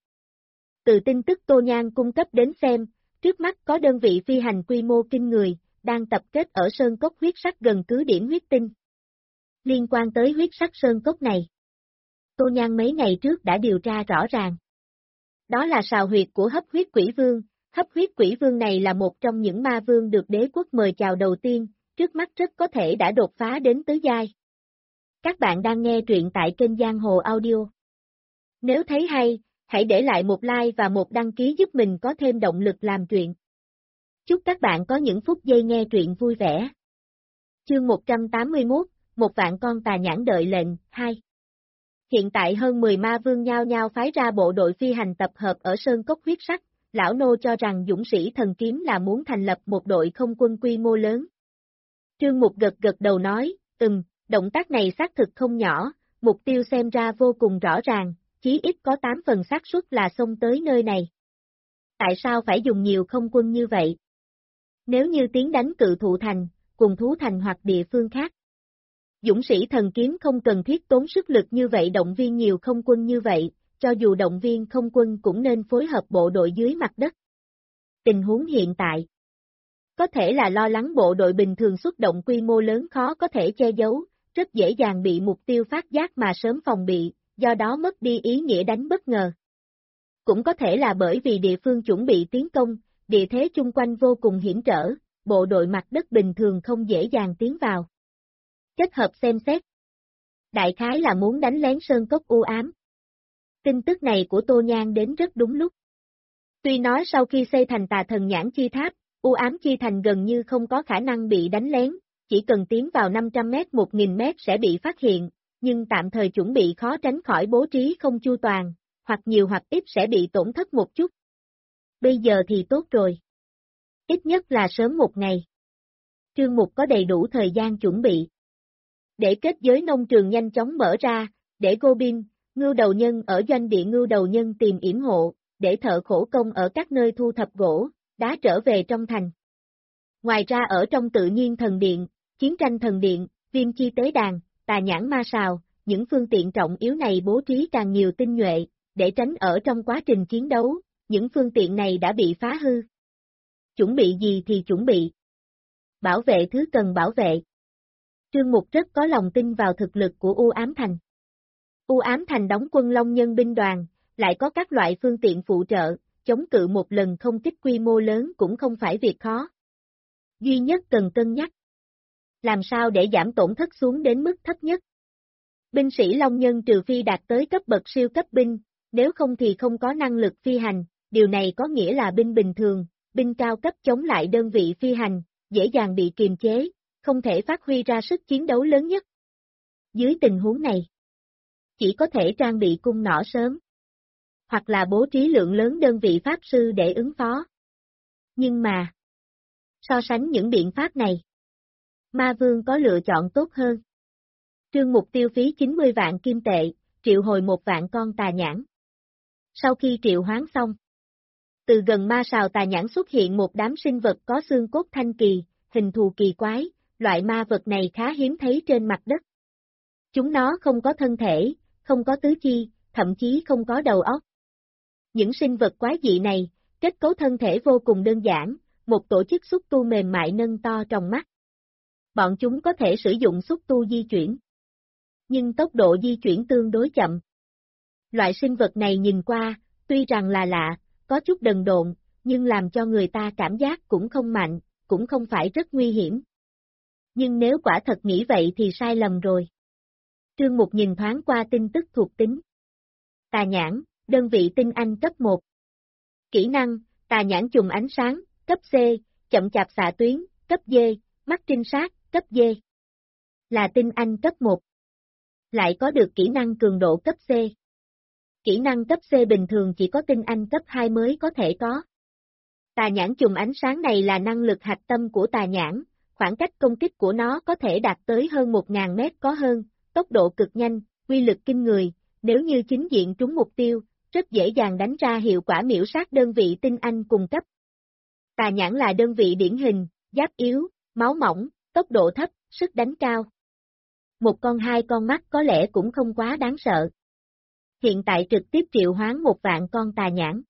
Từ tin tức Tô Nhan cung cấp đến xem, trước mắt có đơn vị phi hành quy mô kinh người, đang tập kết ở Sơn Cốc huyết sắc gần cứ điểm huyết tinh. Liên quan tới huyết sắc Sơn Cốc này, Tô Nhan mấy ngày trước đã điều tra rõ ràng. Đó là sào huyệt của hấp huyết quỷ vương, hấp huyết quỷ vương này là một trong những ma vương được đế quốc mời chào đầu tiên, trước mắt rất có thể đã đột phá đến tứ giai. Các bạn đang nghe truyện tại kênh Giang Hồ Audio. Nếu thấy hay, hãy để lại một like và một đăng ký giúp mình có thêm động lực làm truyện. Chúc các bạn có những phút giây nghe truyện vui vẻ. Chương 181, một vạn con tà nhãn đợi lệnh, 2. Hiện tại hơn 10 ma vương nhao nhao phái ra bộ đội phi hành tập hợp ở Sơn Cốc huyết sắc, lão nô cho rằng dũng sĩ thần kiếm là muốn thành lập một đội không quân quy mô lớn. Trương Mục gật gật đầu nói, động tác này xác thực không nhỏ, mục tiêu xem ra vô cùng rõ ràng, chí ít có 8 phần xác suất là xông tới nơi này. Tại sao phải dùng nhiều không quân như vậy? Nếu như tiến đánh cự thụ thành, cùng thú thành hoặc địa phương khác. Dũng sĩ thần kiếm không cần thiết tốn sức lực như vậy động viên nhiều không quân như vậy, cho dù động viên không quân cũng nên phối hợp bộ đội dưới mặt đất. Tình huống hiện tại có thể là lo lắng bộ đội bình thường xuất động quy mô lớn khó có thể che giấu, rất dễ dàng bị mục tiêu phát giác mà sớm phòng bị, do đó mất đi ý nghĩa đánh bất ngờ. Cũng có thể là bởi vì địa phương chuẩn bị tiến công, địa thế chung quanh vô cùng hiểm trở, bộ đội mặt đất bình thường không dễ dàng tiến vào. Kết hợp xem xét. Đại khái là muốn đánh lén Sơn Cốc u ám. Tin tức này của Tô Nhan đến rất đúng lúc. Tuy nói sau khi xây thành Tà Thần Nhãn Chi Tháp, u ám chi thành gần như không có khả năng bị đánh lén, chỉ cần tiến vào 500 mét 1000 mét sẽ bị phát hiện, nhưng tạm thời chuẩn bị khó tránh khỏi bố trí không chu toàn, hoặc nhiều hoặc ít sẽ bị tổn thất một chút. Bây giờ thì tốt rồi. Ít nhất là sớm một ngày. Trương Mục có đầy đủ thời gian chuẩn bị. Để kết giới nông trường nhanh chóng mở ra, để Goblin, ngưu đầu nhân ở doanh địa ngưu đầu nhân tìm yểm hộ, để thợ khổ công ở các nơi thu thập gỗ, đá trở về trong thành. Ngoài ra ở trong tự nhiên thần điện, chiến tranh thần điện, viêm chi tế đàn, tà nhãn ma sào, những phương tiện trọng yếu này bố trí càng nhiều tinh nhuệ, để tránh ở trong quá trình chiến đấu, những phương tiện này đã bị phá hư. Chuẩn bị gì thì chuẩn bị. Bảo vệ thứ cần bảo vệ. Trương Mục rất có lòng tin vào thực lực của U Ám Thành. U Ám Thành đóng quân Long Nhân binh đoàn, lại có các loại phương tiện phụ trợ, chống cự một lần không kích quy mô lớn cũng không phải việc khó. Duy nhất cần cân nhắc. Làm sao để giảm tổn thất xuống đến mức thấp nhất? Binh sĩ Long Nhân trừ phi đạt tới cấp bậc siêu cấp binh, nếu không thì không có năng lực phi hành, điều này có nghĩa là binh bình thường, binh cao cấp chống lại đơn vị phi hành, dễ dàng bị kiềm chế, không thể phát huy ra sức chiến đấu lớn nhất. Dưới tình huống này, chỉ có thể trang bị cung nỏ sớm, hoặc là bố trí lượng lớn đơn vị pháp sư để ứng phó. Nhưng mà, so sánh những biện pháp này, Ma Vương có lựa chọn tốt hơn. Trương Mục tiêu phí 90 vạn kim tệ, triệu hồi 1 vạn con tà nhãn. Sau khi triệu hoán xong, từ gần ma sào tà nhãn xuất hiện một đám sinh vật có xương cốt thanh kỳ, hình thù kỳ quái, loại ma vật này khá hiếm thấy trên mặt đất. Chúng nó không có thân thể, không có tứ chi, thậm chí không có đầu óc. Những sinh vật quái dị này, kết cấu thân thể vô cùng đơn giản, một tổ chức xúc tu mềm mại nâng to trong mắt. Bọn chúng có thể sử dụng xúc tu di chuyển, nhưng tốc độ di chuyển tương đối chậm. Loại sinh vật này nhìn qua, tuy rằng là lạ, có chút đần độn, nhưng làm cho người ta cảm giác cũng không mạnh, cũng không phải rất nguy hiểm. Nhưng nếu quả thật nghĩ vậy thì sai lầm rồi. Trương Mục nhìn thoáng qua tin tức thuộc tính. Tà nhãn, đơn vị tinh anh cấp 1. Kỹ năng, tà nhãn chùm ánh sáng, cấp C, chậm chạp xạ tuyến, cấp D, mắt trinh sát, cấp D. Là tinh anh cấp 1. Lại có được kỹ năng cường độ cấp C. Kỹ năng cấp C bình thường chỉ có tinh anh cấp 2 mới có thể có. Tà nhãn chùm ánh sáng này là năng lực hạch tâm của tà nhãn, khoảng cách công kích của nó có thể đạt tới hơn 1000 mét có hơn, tốc độ cực nhanh, uy lực kinh người, nếu như chính diện trúng mục tiêu, rất dễ dàng đánh ra hiệu quả miểu sát đơn vị tinh anh cùng cấp. Tà nhãn là đơn vị điển hình, giáp yếu, máu mỏng, tốc độ thấp, sức đánh cao. 1 con 2 con mắt có lẽ cũng không quá đáng sợ. Hiện tại trực tiếp triệu hoán 1 vạn con tà nhãn.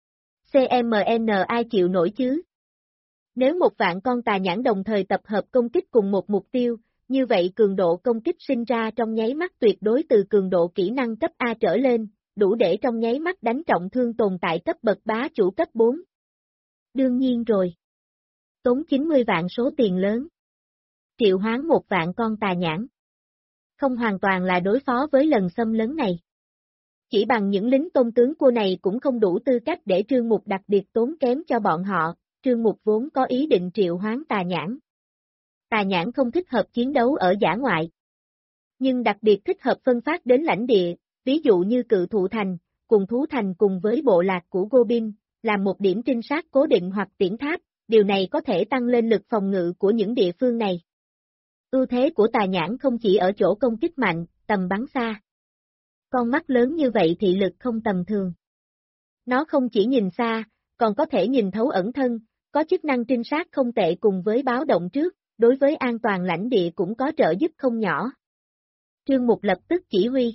CMN ai chịu nổi chứ? Nếu 1 vạn con tà nhãn đồng thời tập hợp công kích cùng một mục tiêu, như vậy cường độ công kích sinh ra trong nháy mắt tuyệt đối từ cường độ kỹ năng cấp A trở lên, đủ để trong nháy mắt đánh trọng thương tồn tại cấp bậc bá chủ cấp 4. Đương nhiên rồi. Tốn 90 vạn số tiền lớn. Triệu hoán 1 vạn con tà nhãn. Không hoàn toàn là đối phó với lần xâm lấn này. Chỉ bằng những lính tôn tướng cua này cũng không đủ tư cách để Trương Mục đặc biệt tốn kém cho bọn họ, Trương Mục vốn có ý định triệu hoán tà nhãn. Tà nhãn không thích hợp chiến đấu ở dã ngoại, nhưng đặc biệt thích hợp phân phát đến lãnh địa, ví dụ như Cự Thụ Thành, cùng Thú Thành cùng với bộ lạc của Goblin, làm một điểm trinh sát cố định hoặc tiễn tháp, điều này có thể tăng lên lực phòng ngự của những địa phương này. Ưu thế của tà nhãn không chỉ ở chỗ công kích mạnh, tầm bắn xa. Con mắt lớn như vậy thị lực không tầm thường. Nó không chỉ nhìn xa, còn có thể nhìn thấu ẩn thân, có chức năng trinh sát không tệ cùng với báo động trước, đối với an toàn lãnh địa cũng có trợ giúp không nhỏ. Trương Mục lập tức chỉ huy.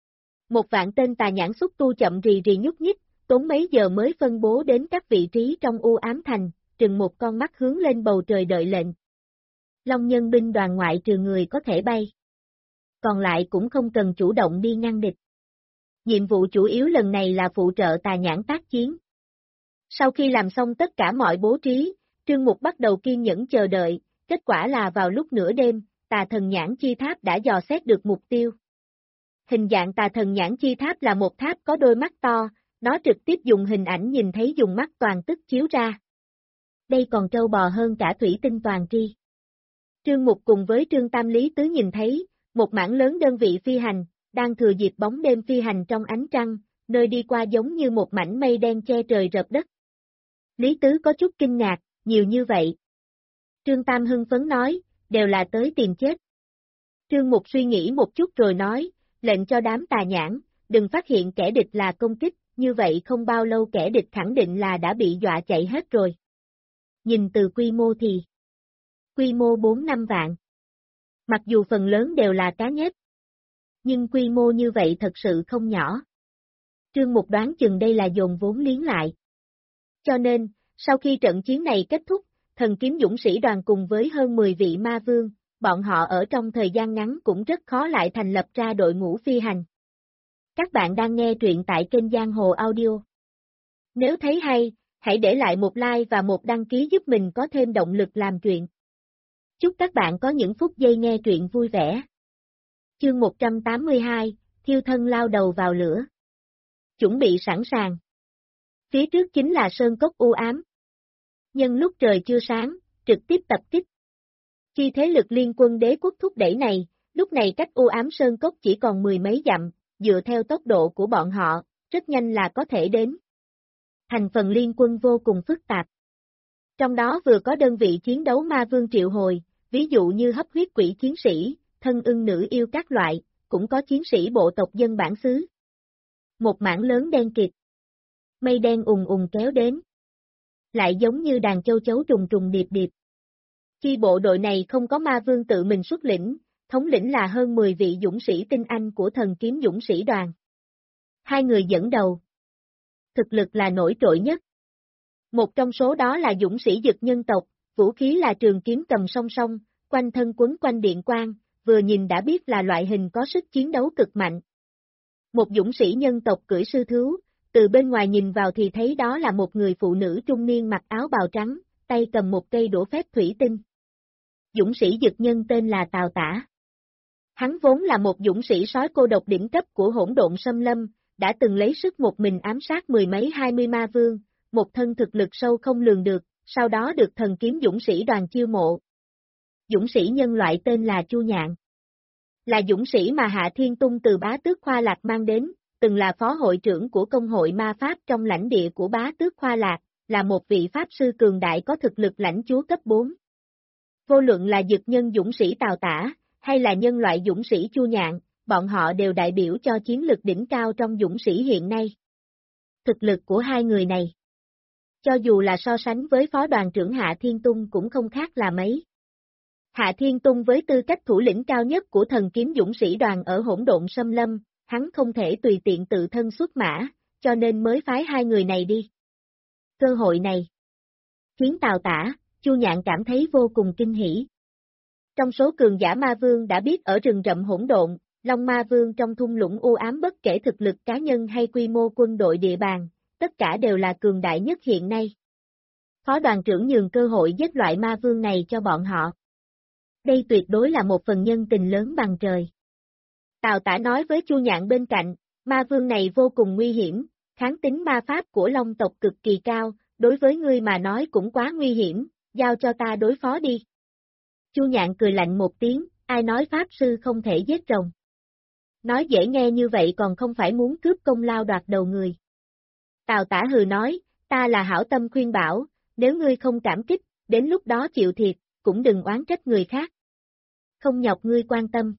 1 vạn tên tà nhãn xúc tu chậm rì rì nhúc nhích, tốn mấy giờ mới phân bố đến các vị trí trong U Ám Thành, trừng một con mắt hướng lên bầu trời đợi lệnh. Long Nhân binh đoàn ngoại trừ người có thể bay. Còn lại cũng không cần chủ động đi ngăn địch. Nhiệm vụ chủ yếu lần này là phụ trợ tà nhãn tác chiến. Sau khi làm xong tất cả mọi bố trí, Trương Mục bắt đầu kiên nhẫn chờ đợi, kết quả là vào lúc nửa đêm, tà thần nhãn chi tháp đã dò xét được mục tiêu. Hình dạng tà thần nhãn chi tháp là một tháp có đôi mắt to, nó trực tiếp dùng hình ảnh nhìn thấy dùng mắt toàn tức chiếu ra. Đây còn trâu bò hơn cả thủy tinh toàn tri. Trương Mục cùng với Trương Tam Lý Tứ nhìn thấy, một mảng lớn đơn vị phi hành, đang thừa dịp bóng đêm phi hành trong ánh trăng, nơi đi qua giống như một mảnh mây đen che trời rợp đất. Lý Tứ có chút kinh ngạc, nhiều như vậy. Trương Tam hưng phấn nói, đều là tới tìm chết. Trương Mục suy nghĩ một chút rồi nói, lệnh cho đám tà nhãn, đừng phát hiện kẻ địch là công kích, như vậy không bao lâu kẻ địch khẳng định là đã bị dọa chạy hết rồi. Nhìn từ quy mô thì, quy mô 4-5 vạn. Mặc dù phần lớn đều là cá nhép, nhưng quy mô như vậy thật sự không nhỏ. Trương Mục đoán chừng đây là dồn vốn liếng lại. Cho nên, sau khi trận chiến này kết thúc, thần kiếm dũng sĩ đoàn cùng với hơn 10 vị ma vương, bọn họ ở trong thời gian ngắn cũng rất khó lại thành lập ra đội ngũ phi hành. Các bạn đang nghe truyện tại kênh Giang Hồ Audio. Nếu thấy hay, hãy để lại một like và một đăng ký giúp mình có thêm động lực làm truyện. Chúc các bạn có những phút giây nghe truyện vui vẻ. Chương 182, thiêu thân lao đầu vào lửa. Chuẩn bị sẵn sàng. Phía trước chính là sơn cốc u ám. Nhân lúc trời chưa sáng, trực tiếp tập kích. Khi thế lực liên quân đế quốc thúc đẩy này, lúc này cách u ám sơn cốc chỉ còn 10 mấy dặm, dựa theo tốc độ của bọn họ, rất nhanh là có thể đến. Thành phần liên quân vô cùng phức tạp. Trong đó vừa có đơn vị chiến đấu ma vương triệu hồi, ví dụ như hấp huyết quỷ chiến sĩ, thân ưng nữ yêu các loại, cũng có chiến sĩ bộ tộc dân bản xứ. Một mảng lớn đen kịt. Mây đen ùng ùng kéo đến. Lại giống như đàn châu chấu trùng trùng điệp điệp. Khi bộ đội này không có ma vương tự mình xuất lĩnh, thống lĩnh là hơn 10 vị dũng sĩ tinh anh của thần kiếm dũng sĩ đoàn. Hai người dẫn đầu. Thực lực là nổi trội nhất. Một trong số đó là dũng sĩ dực nhân tộc, vũ khí là trường kiếm cầm song song, quanh thân quấn quanh điện quang, vừa nhìn đã biết là loại hình có sức chiến đấu cực mạnh. Một dũng sĩ nhân tộc cưỡi sư thú, từ bên ngoài nhìn vào thì thấy đó là một người phụ nữ trung niên mặc áo bào trắng, tay cầm một cây đũa phép thủy tinh. Dũng sĩ dực nhân tên là Tào Tả. Hắn vốn là một dũng sĩ sói cô độc đỉnh cấp của hỗn độn xâm lâm, đã từng lấy sức một mình ám sát 10 mấy 20 ma vương, một thân thực lực sâu không lường được, sau đó được thần kiếm dũng sĩ đoàn chiêu mộ. Dũng sĩ nhân loại tên là Chu Nhạn. Là dũng sĩ mà Hạ Thiên Tung từ Bá Tước Khoa Lạc mang đến, từng là phó hội trưởng của công hội ma pháp trong lãnh địa của Bá Tước Khoa Lạc, là một vị pháp sư cường đại có thực lực lãnh chúa cấp 4. Vô luận là dực nhân dũng sĩ Tào Tả, hay là nhân loại dũng sĩ Chu Nhạn, bọn họ đều đại biểu cho chiến lực đỉnh cao trong dũng sĩ hiện nay. Thực lực của hai người này, cho dù là so sánh với phó đoàn trưởng Hạ Thiên Tung cũng không khác là mấy. Hạ Thiên Tung với tư cách thủ lĩnh cao nhất của thần kiếm dũng sĩ đoàn ở hỗn độn xâm lâm, hắn không thể tùy tiện tự thân xuất mã, cho nên mới phái hai người này đi. Cơ hội này khiến Tào Tả, Chu Nhạn cảm thấy vô cùng kinh hỉ. Trong số cường giả ma vương đã biết ở rừng rậm hỗn độn, Long Ma Vương trong thung lũng u ám bất kể thực lực cá nhân hay quy mô quân đội địa bàn, tất cả đều là cường đại nhất hiện nay. Phó đoàn trưởng nhường cơ hội giết loại ma vương này cho bọn họ. Đây tuyệt đối là một phần nhân tình lớn bằng trời. Tào Tả nói với Chu Nhạn bên cạnh, ma vương này vô cùng nguy hiểm, kháng tính ma pháp của Long tộc cực kỳ cao, đối với ngươi mà nói cũng quá nguy hiểm, giao cho ta đối phó đi. Chu Nhạn cười lạnh một tiếng, ai nói pháp sư không thể giết rồng. Nói dễ nghe như vậy còn không phải muốn cướp công lao đoạt đầu người. Tào Tả hừ nói, ta là hảo tâm khuyên bảo, nếu ngươi không cảm kích, đến lúc đó chịu thiệt, cũng đừng oán trách người khác. Không nhọc ngươi quan tâm.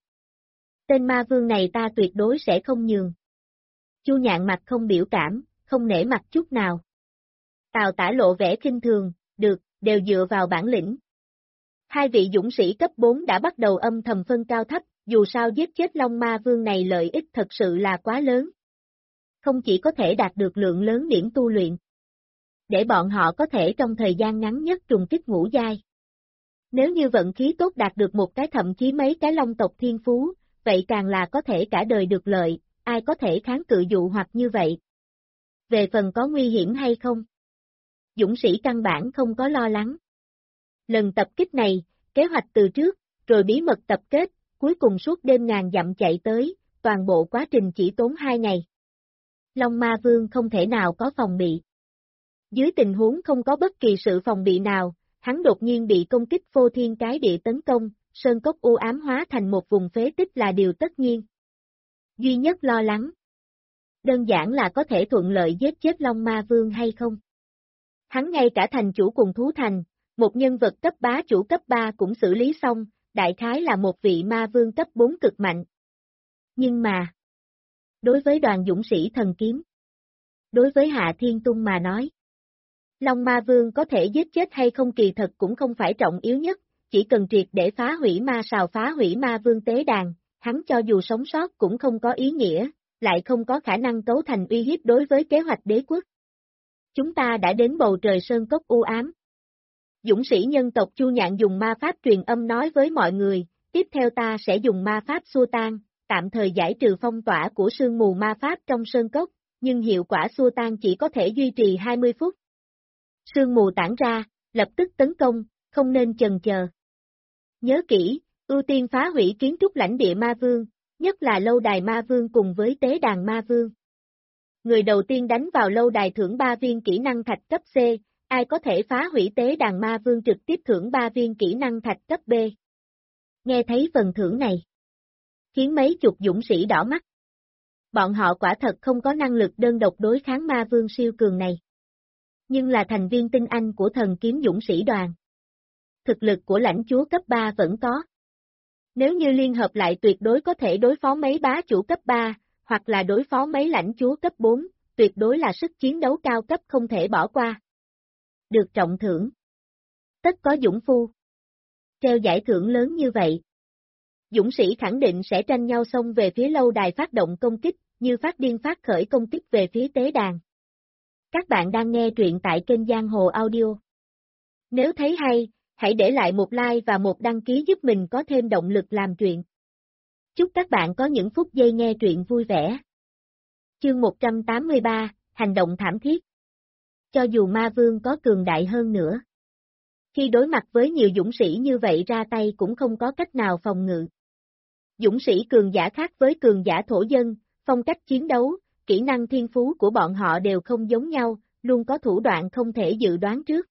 Tên ma vương này ta tuyệt đối sẽ không nhường. Chu Nhạn mặt không biểu cảm, không nể mặt chút nào. Tào Tả lộ vẻ khinh thường, được, đều dựa vào bản lĩnh. Hai vị dũng sĩ cấp 4 đã bắt đầu âm thầm phân cao thấp, dù sao giết chết Long Ma Vương này lợi ích thật sự là quá lớn. Không chỉ có thể đạt được lượng lớn điểm tu luyện, để bọn họ có thể trong thời gian ngắn nhất trùng kích ngũ giai. Nếu như vận khí tốt đạt được một cái thậm chí mấy cái Long tộc thiên phú, vậy càng là có thể cả đời được lợi, ai có thể kháng cự dụ hoặc như vậy. Về phần có nguy hiểm hay không? Dũng sĩ căn bản không có lo lắng. Lần tập kích này, kế hoạch từ trước, rồi bí mật tập kết, cuối cùng suốt đêm ngàn dặm chạy tới, toàn bộ quá trình chỉ tốn 2 ngày. Long Ma Vương không thể nào có phòng bị. Dưới tình huống không có bất kỳ sự phòng bị nào, hắn đột nhiên bị công kích phô thiên cái địa tấn công, sơn cốc u ám hóa thành một vùng phế tích là điều tất nhiên. Duy nhất lo lắng, đơn giản là có thể thuận lợi giết chết Long Ma Vương hay không. Hắn ngay cả thành chủ cùng thú thành, một nhân vật cấp bá chủ cấp 3 cũng xử lý xong, đại khái là một vị ma vương cấp 4 cực mạnh. Nhưng mà, đối với đoàn dũng sĩ thần kiếm, đối với Hạ Thiên Tung mà nói, Long Ma Vương có thể giết chết hay không kỳ thật cũng không phải trọng yếu nhất, chỉ cần triệt để phá hủy ma sào phá hủy ma vương tế đàn, hắn cho dù sống sót cũng không có ý nghĩa, lại không có khả năng cấu thành uy hiếp đối với kế hoạch đế quốc. Chúng ta đã đến bầu trời sơn cốc u ám. Dũng sĩ nhân tộc Chu Nhạn dùng ma pháp truyền âm nói với mọi người, tiếp theo ta sẽ dùng ma pháp xua tan, tạm thời giải trừ phong tỏa của sương mù ma pháp trong sơn cốc, nhưng hiệu quả xua tan chỉ có thể duy trì 20 phút. Sương mù tản ra, lập tức tấn công, không nên chần chờ. Nhớ kỹ, ưu tiên phá hủy kiến trúc lãnh địa ma vương, nhất là lâu đài ma vương cùng với tế đàn ma vương. Người đầu tiên đánh vào lâu đài thưởng 3 viên kỹ năng thạch cấp C, ai có thể phá hủy tế đàn ma vương trực tiếp thưởng 3 viên kỹ năng thạch cấp B. Nghe thấy phần thưởng này, khiến mấy chục dũng sĩ đỏ mắt. Bọn họ quả thật không có năng lực đơn độc đối kháng ma vương siêu cường này. Nhưng là thành viên tinh anh của thần kiếm dũng sĩ đoàn. Thực lực của lãnh chúa cấp 3 vẫn có. Nếu như liên hợp lại tuyệt đối có thể đối phó mấy bá chủ cấp 3, hoặc là đối phó mấy lãnh chúa cấp 4, tuyệt đối là sức chiến đấu cao cấp không thể bỏ qua. Được trọng thưởng. Tất có dũng phu. Treo giải thưởng lớn như vậy. Dũng sĩ khẳng định sẽ tranh nhau xông về phía lâu đài phát động công kích, như phát điên phát khởi công kích về phía tế đàn. Các bạn đang nghe truyện tại kênh Giang Hồ Audio. Nếu thấy hay, hãy để lại một like và một đăng ký giúp mình có thêm động lực làm truyện. Chúc các bạn có những phút giây nghe truyện vui vẻ. Chương 183, Hành động thảm thiết. Cho dù ma vương có cường đại hơn nữa, khi đối mặt với nhiều dũng sĩ như vậy ra tay cũng không có cách nào phòng ngự. Dũng sĩ cường giả khác với cường giả thổ dân, phong cách chiến đấu, kỹ năng thiên phú của bọn họ đều không giống nhau, luôn có thủ đoạn không thể dự đoán trước.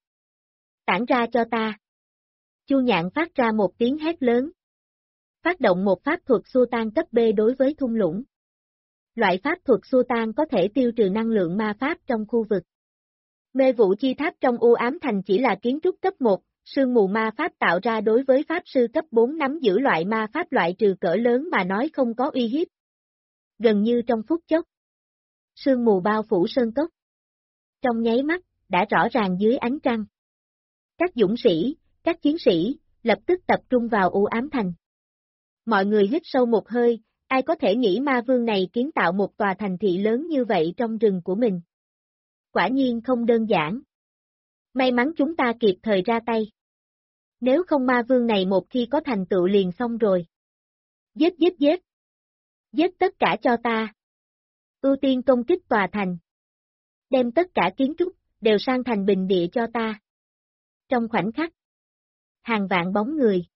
Tản ra cho ta. Chu Nhạn phát ra một tiếng hét lớn. Phát động một pháp thuật xua tan cấp B đối với thung lũng. Loại pháp thuật xua tan có thể tiêu trừ năng lượng ma pháp trong khu vực. Mê vụ chi tháp trong u ám thành chỉ là kiến trúc cấp 1, sương mù ma pháp tạo ra đối với pháp sư cấp 4 nắm giữ loại ma pháp loại trừ cỡ lớn mà nói không có uy hiếp. Gần như trong phút chốc. Sương mù bao phủ sơn cốc. Trong nháy mắt, đã rõ ràng dưới ánh trăng. Các dũng sĩ, các chiến sĩ, lập tức tập trung vào u ám thành. Mọi người hít sâu một hơi, ai có thể nghĩ ma vương này kiến tạo một tòa thành thị lớn như vậy trong rừng của mình. Quả nhiên không đơn giản. May mắn chúng ta kịp thời ra tay. Nếu không ma vương này một khi có thành tựu liền xong rồi. Giết giết giết. Giết tất cả cho ta. Ưu tiên công kích tòa thành. Đem tất cả kiến trúc, đều sang thành bình địa cho ta. Trong khoảnh khắc. Hàng vạn bóng người.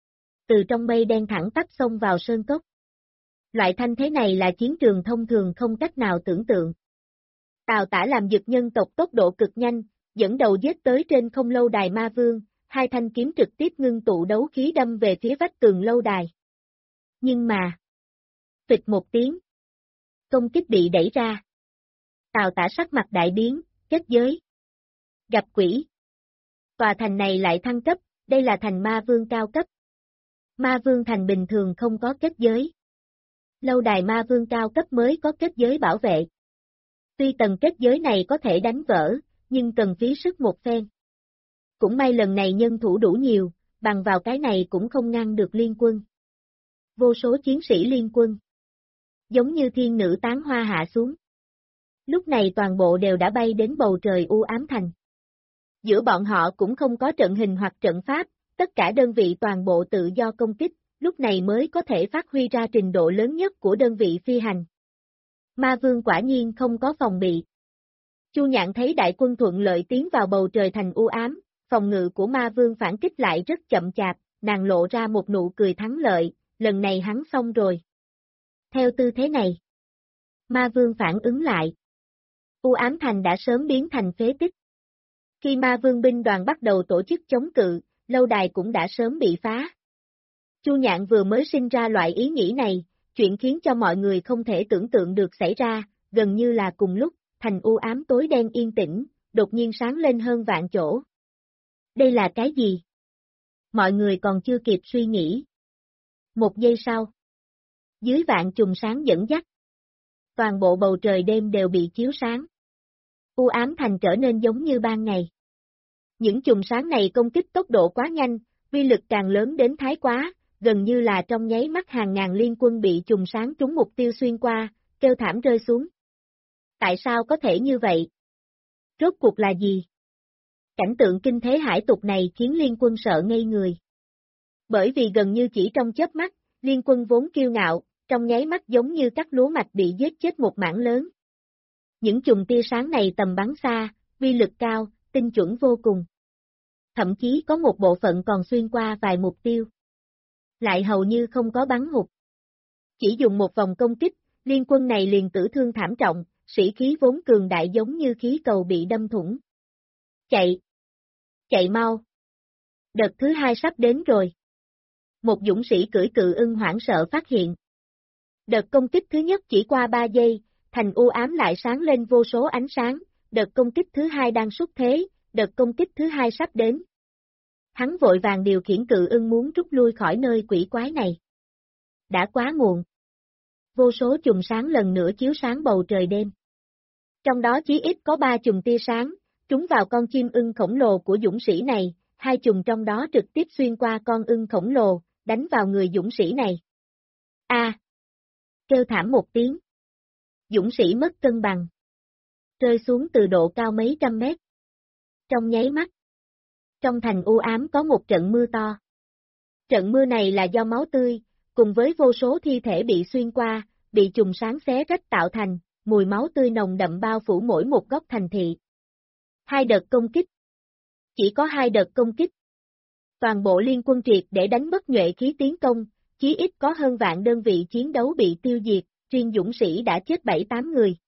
Từ trong mây đen thẳng tắp xông vào sơn cốc. Loại thanh thế này là chiến trường thông thường không cách nào tưởng tượng. Tào Tả làm dực nhân tộc tốc độ cực nhanh, dẫn đầu giết tới trên không lâu đài ma vương, hai thanh kiếm trực tiếp ngưng tụ đấu khí đâm về phía vách tường lâu đài. Nhưng mà, phịch một tiếng, công kích bị đẩy ra. Tào Tả sắc mặt đại biến, kết giới. Gặp quỷ. Tòa thành này lại thăng cấp, đây là thành ma vương cao cấp. Ma vương thành bình thường không có kết giới. Lâu đài ma vương cao cấp mới có kết giới bảo vệ. Tuy tầng kết giới này có thể đánh vỡ, nhưng cần phí sức một phen. Cũng may lần này nhân thủ đủ nhiều, bằng vào cái này cũng không ngăn được liên quân. Vô số chiến sĩ liên quân. Giống như thiên nữ tán hoa hạ xuống. Lúc này toàn bộ đều đã bay đến bầu trời u ám thành. Giữa bọn họ cũng không có trận hình hoặc trận pháp, tất cả đơn vị toàn bộ tự do công kích, lúc này mới có thể phát huy ra trình độ lớn nhất của đơn vị phi hành. Ma vương quả nhiên không có phòng bị. Chu Nhạn thấy đại quân thuận lợi tiến vào bầu trời thành u ám, phòng ngự của ma vương phản kích lại rất chậm chạp, nàng lộ ra một nụ cười thắng lợi, lần này hắn xong rồi. Theo tư thế này, ma vương phản ứng lại. U ám thành đã sớm biến thành phế tích. Khi ma vương binh đoàn bắt đầu tổ chức chống cự, lâu đài cũng đã sớm bị phá. Chu Nhạn vừa mới sinh ra loại ý nghĩ này, chuyện khiến cho mọi người không thể tưởng tượng được xảy ra, gần như là cùng lúc, thành u ám tối đen yên tĩnh, đột nhiên sáng lên hơn vạn chỗ. Đây là cái gì? Mọi người còn chưa kịp suy nghĩ. Một giây sau, dưới vạn chùm sáng dẫn dắt, toàn bộ bầu trời đêm đều bị chiếu sáng. U ám thành trở nên giống như ban ngày. Những chùm sáng này công kích tốc độ quá nhanh, uy lực càng lớn đến thái quá, gần như là trong nháy mắt hàng ngàn liên quân bị chùm sáng trúng mục tiêu xuyên qua, kêu thảm rơi xuống. Tại sao có thể như vậy? Rốt cuộc là gì? Cảnh tượng kinh thế hải tục này khiến liên quân sợ ngây người. Bởi vì gần như chỉ trong chớp mắt, liên quân vốn kiêu ngạo, trong nháy mắt giống như các lúa mạch bị giết chết một mảng lớn. Những chùm tia sáng này tầm bắn xa, uy lực cao, tinh chuẩn vô cùng. Thậm chí có một bộ phận còn xuyên qua vài mục tiêu. Lại hầu như không có bắn hụt. Chỉ dùng một vòng công kích, liên quân này liền tử thương thảm trọng, sĩ khí vốn cường đại giống như khí cầu bị đâm thủng. Chạy! Chạy mau! Đợt thứ hai sắp đến rồi. Một dũng sĩ cưỡi cự ưng hoảng sợ phát hiện. Đợt công kích thứ nhất chỉ qua 3 giây, thành u ám lại sáng lên vô số ánh sáng, đợt công kích thứ hai đang xuất thế, đợt công kích thứ hai sắp đến. Hắn vội vàng điều khiển cự ưng muốn rút lui khỏi nơi quỷ quái này. Đã quá muộn. Vô số chùm sáng lần nữa chiếu sáng bầu trời đêm. Trong đó chí ít có 3 chùm tia sáng, trúng vào con chim ưng khổng lồ của dũng sĩ này, 2 chùm trong đó trực tiếp xuyên qua con ưng khổng lồ, đánh vào người dũng sĩ này. A! Kêu thảm một tiếng. Dũng sĩ mất cân bằng. Rơi xuống từ độ cao mấy trăm mét. Trong nháy mắt. Trong thành u ám có một trận mưa to. Trận mưa này là do máu tươi, cùng với vô số thi thể bị xuyên qua, bị chùm sáng xé rách tạo thành, mùi máu tươi nồng đậm bao phủ mỗi một góc thành thị. 2 đợt công kích. Chỉ có 2 đợt công kích. Toàn bộ liên quân triệt để đánh mất nhuệ khí tiến công, chí ít có hơn vạn đơn vị chiến đấu bị tiêu diệt, riêng dũng sĩ đã chết 7-8 người.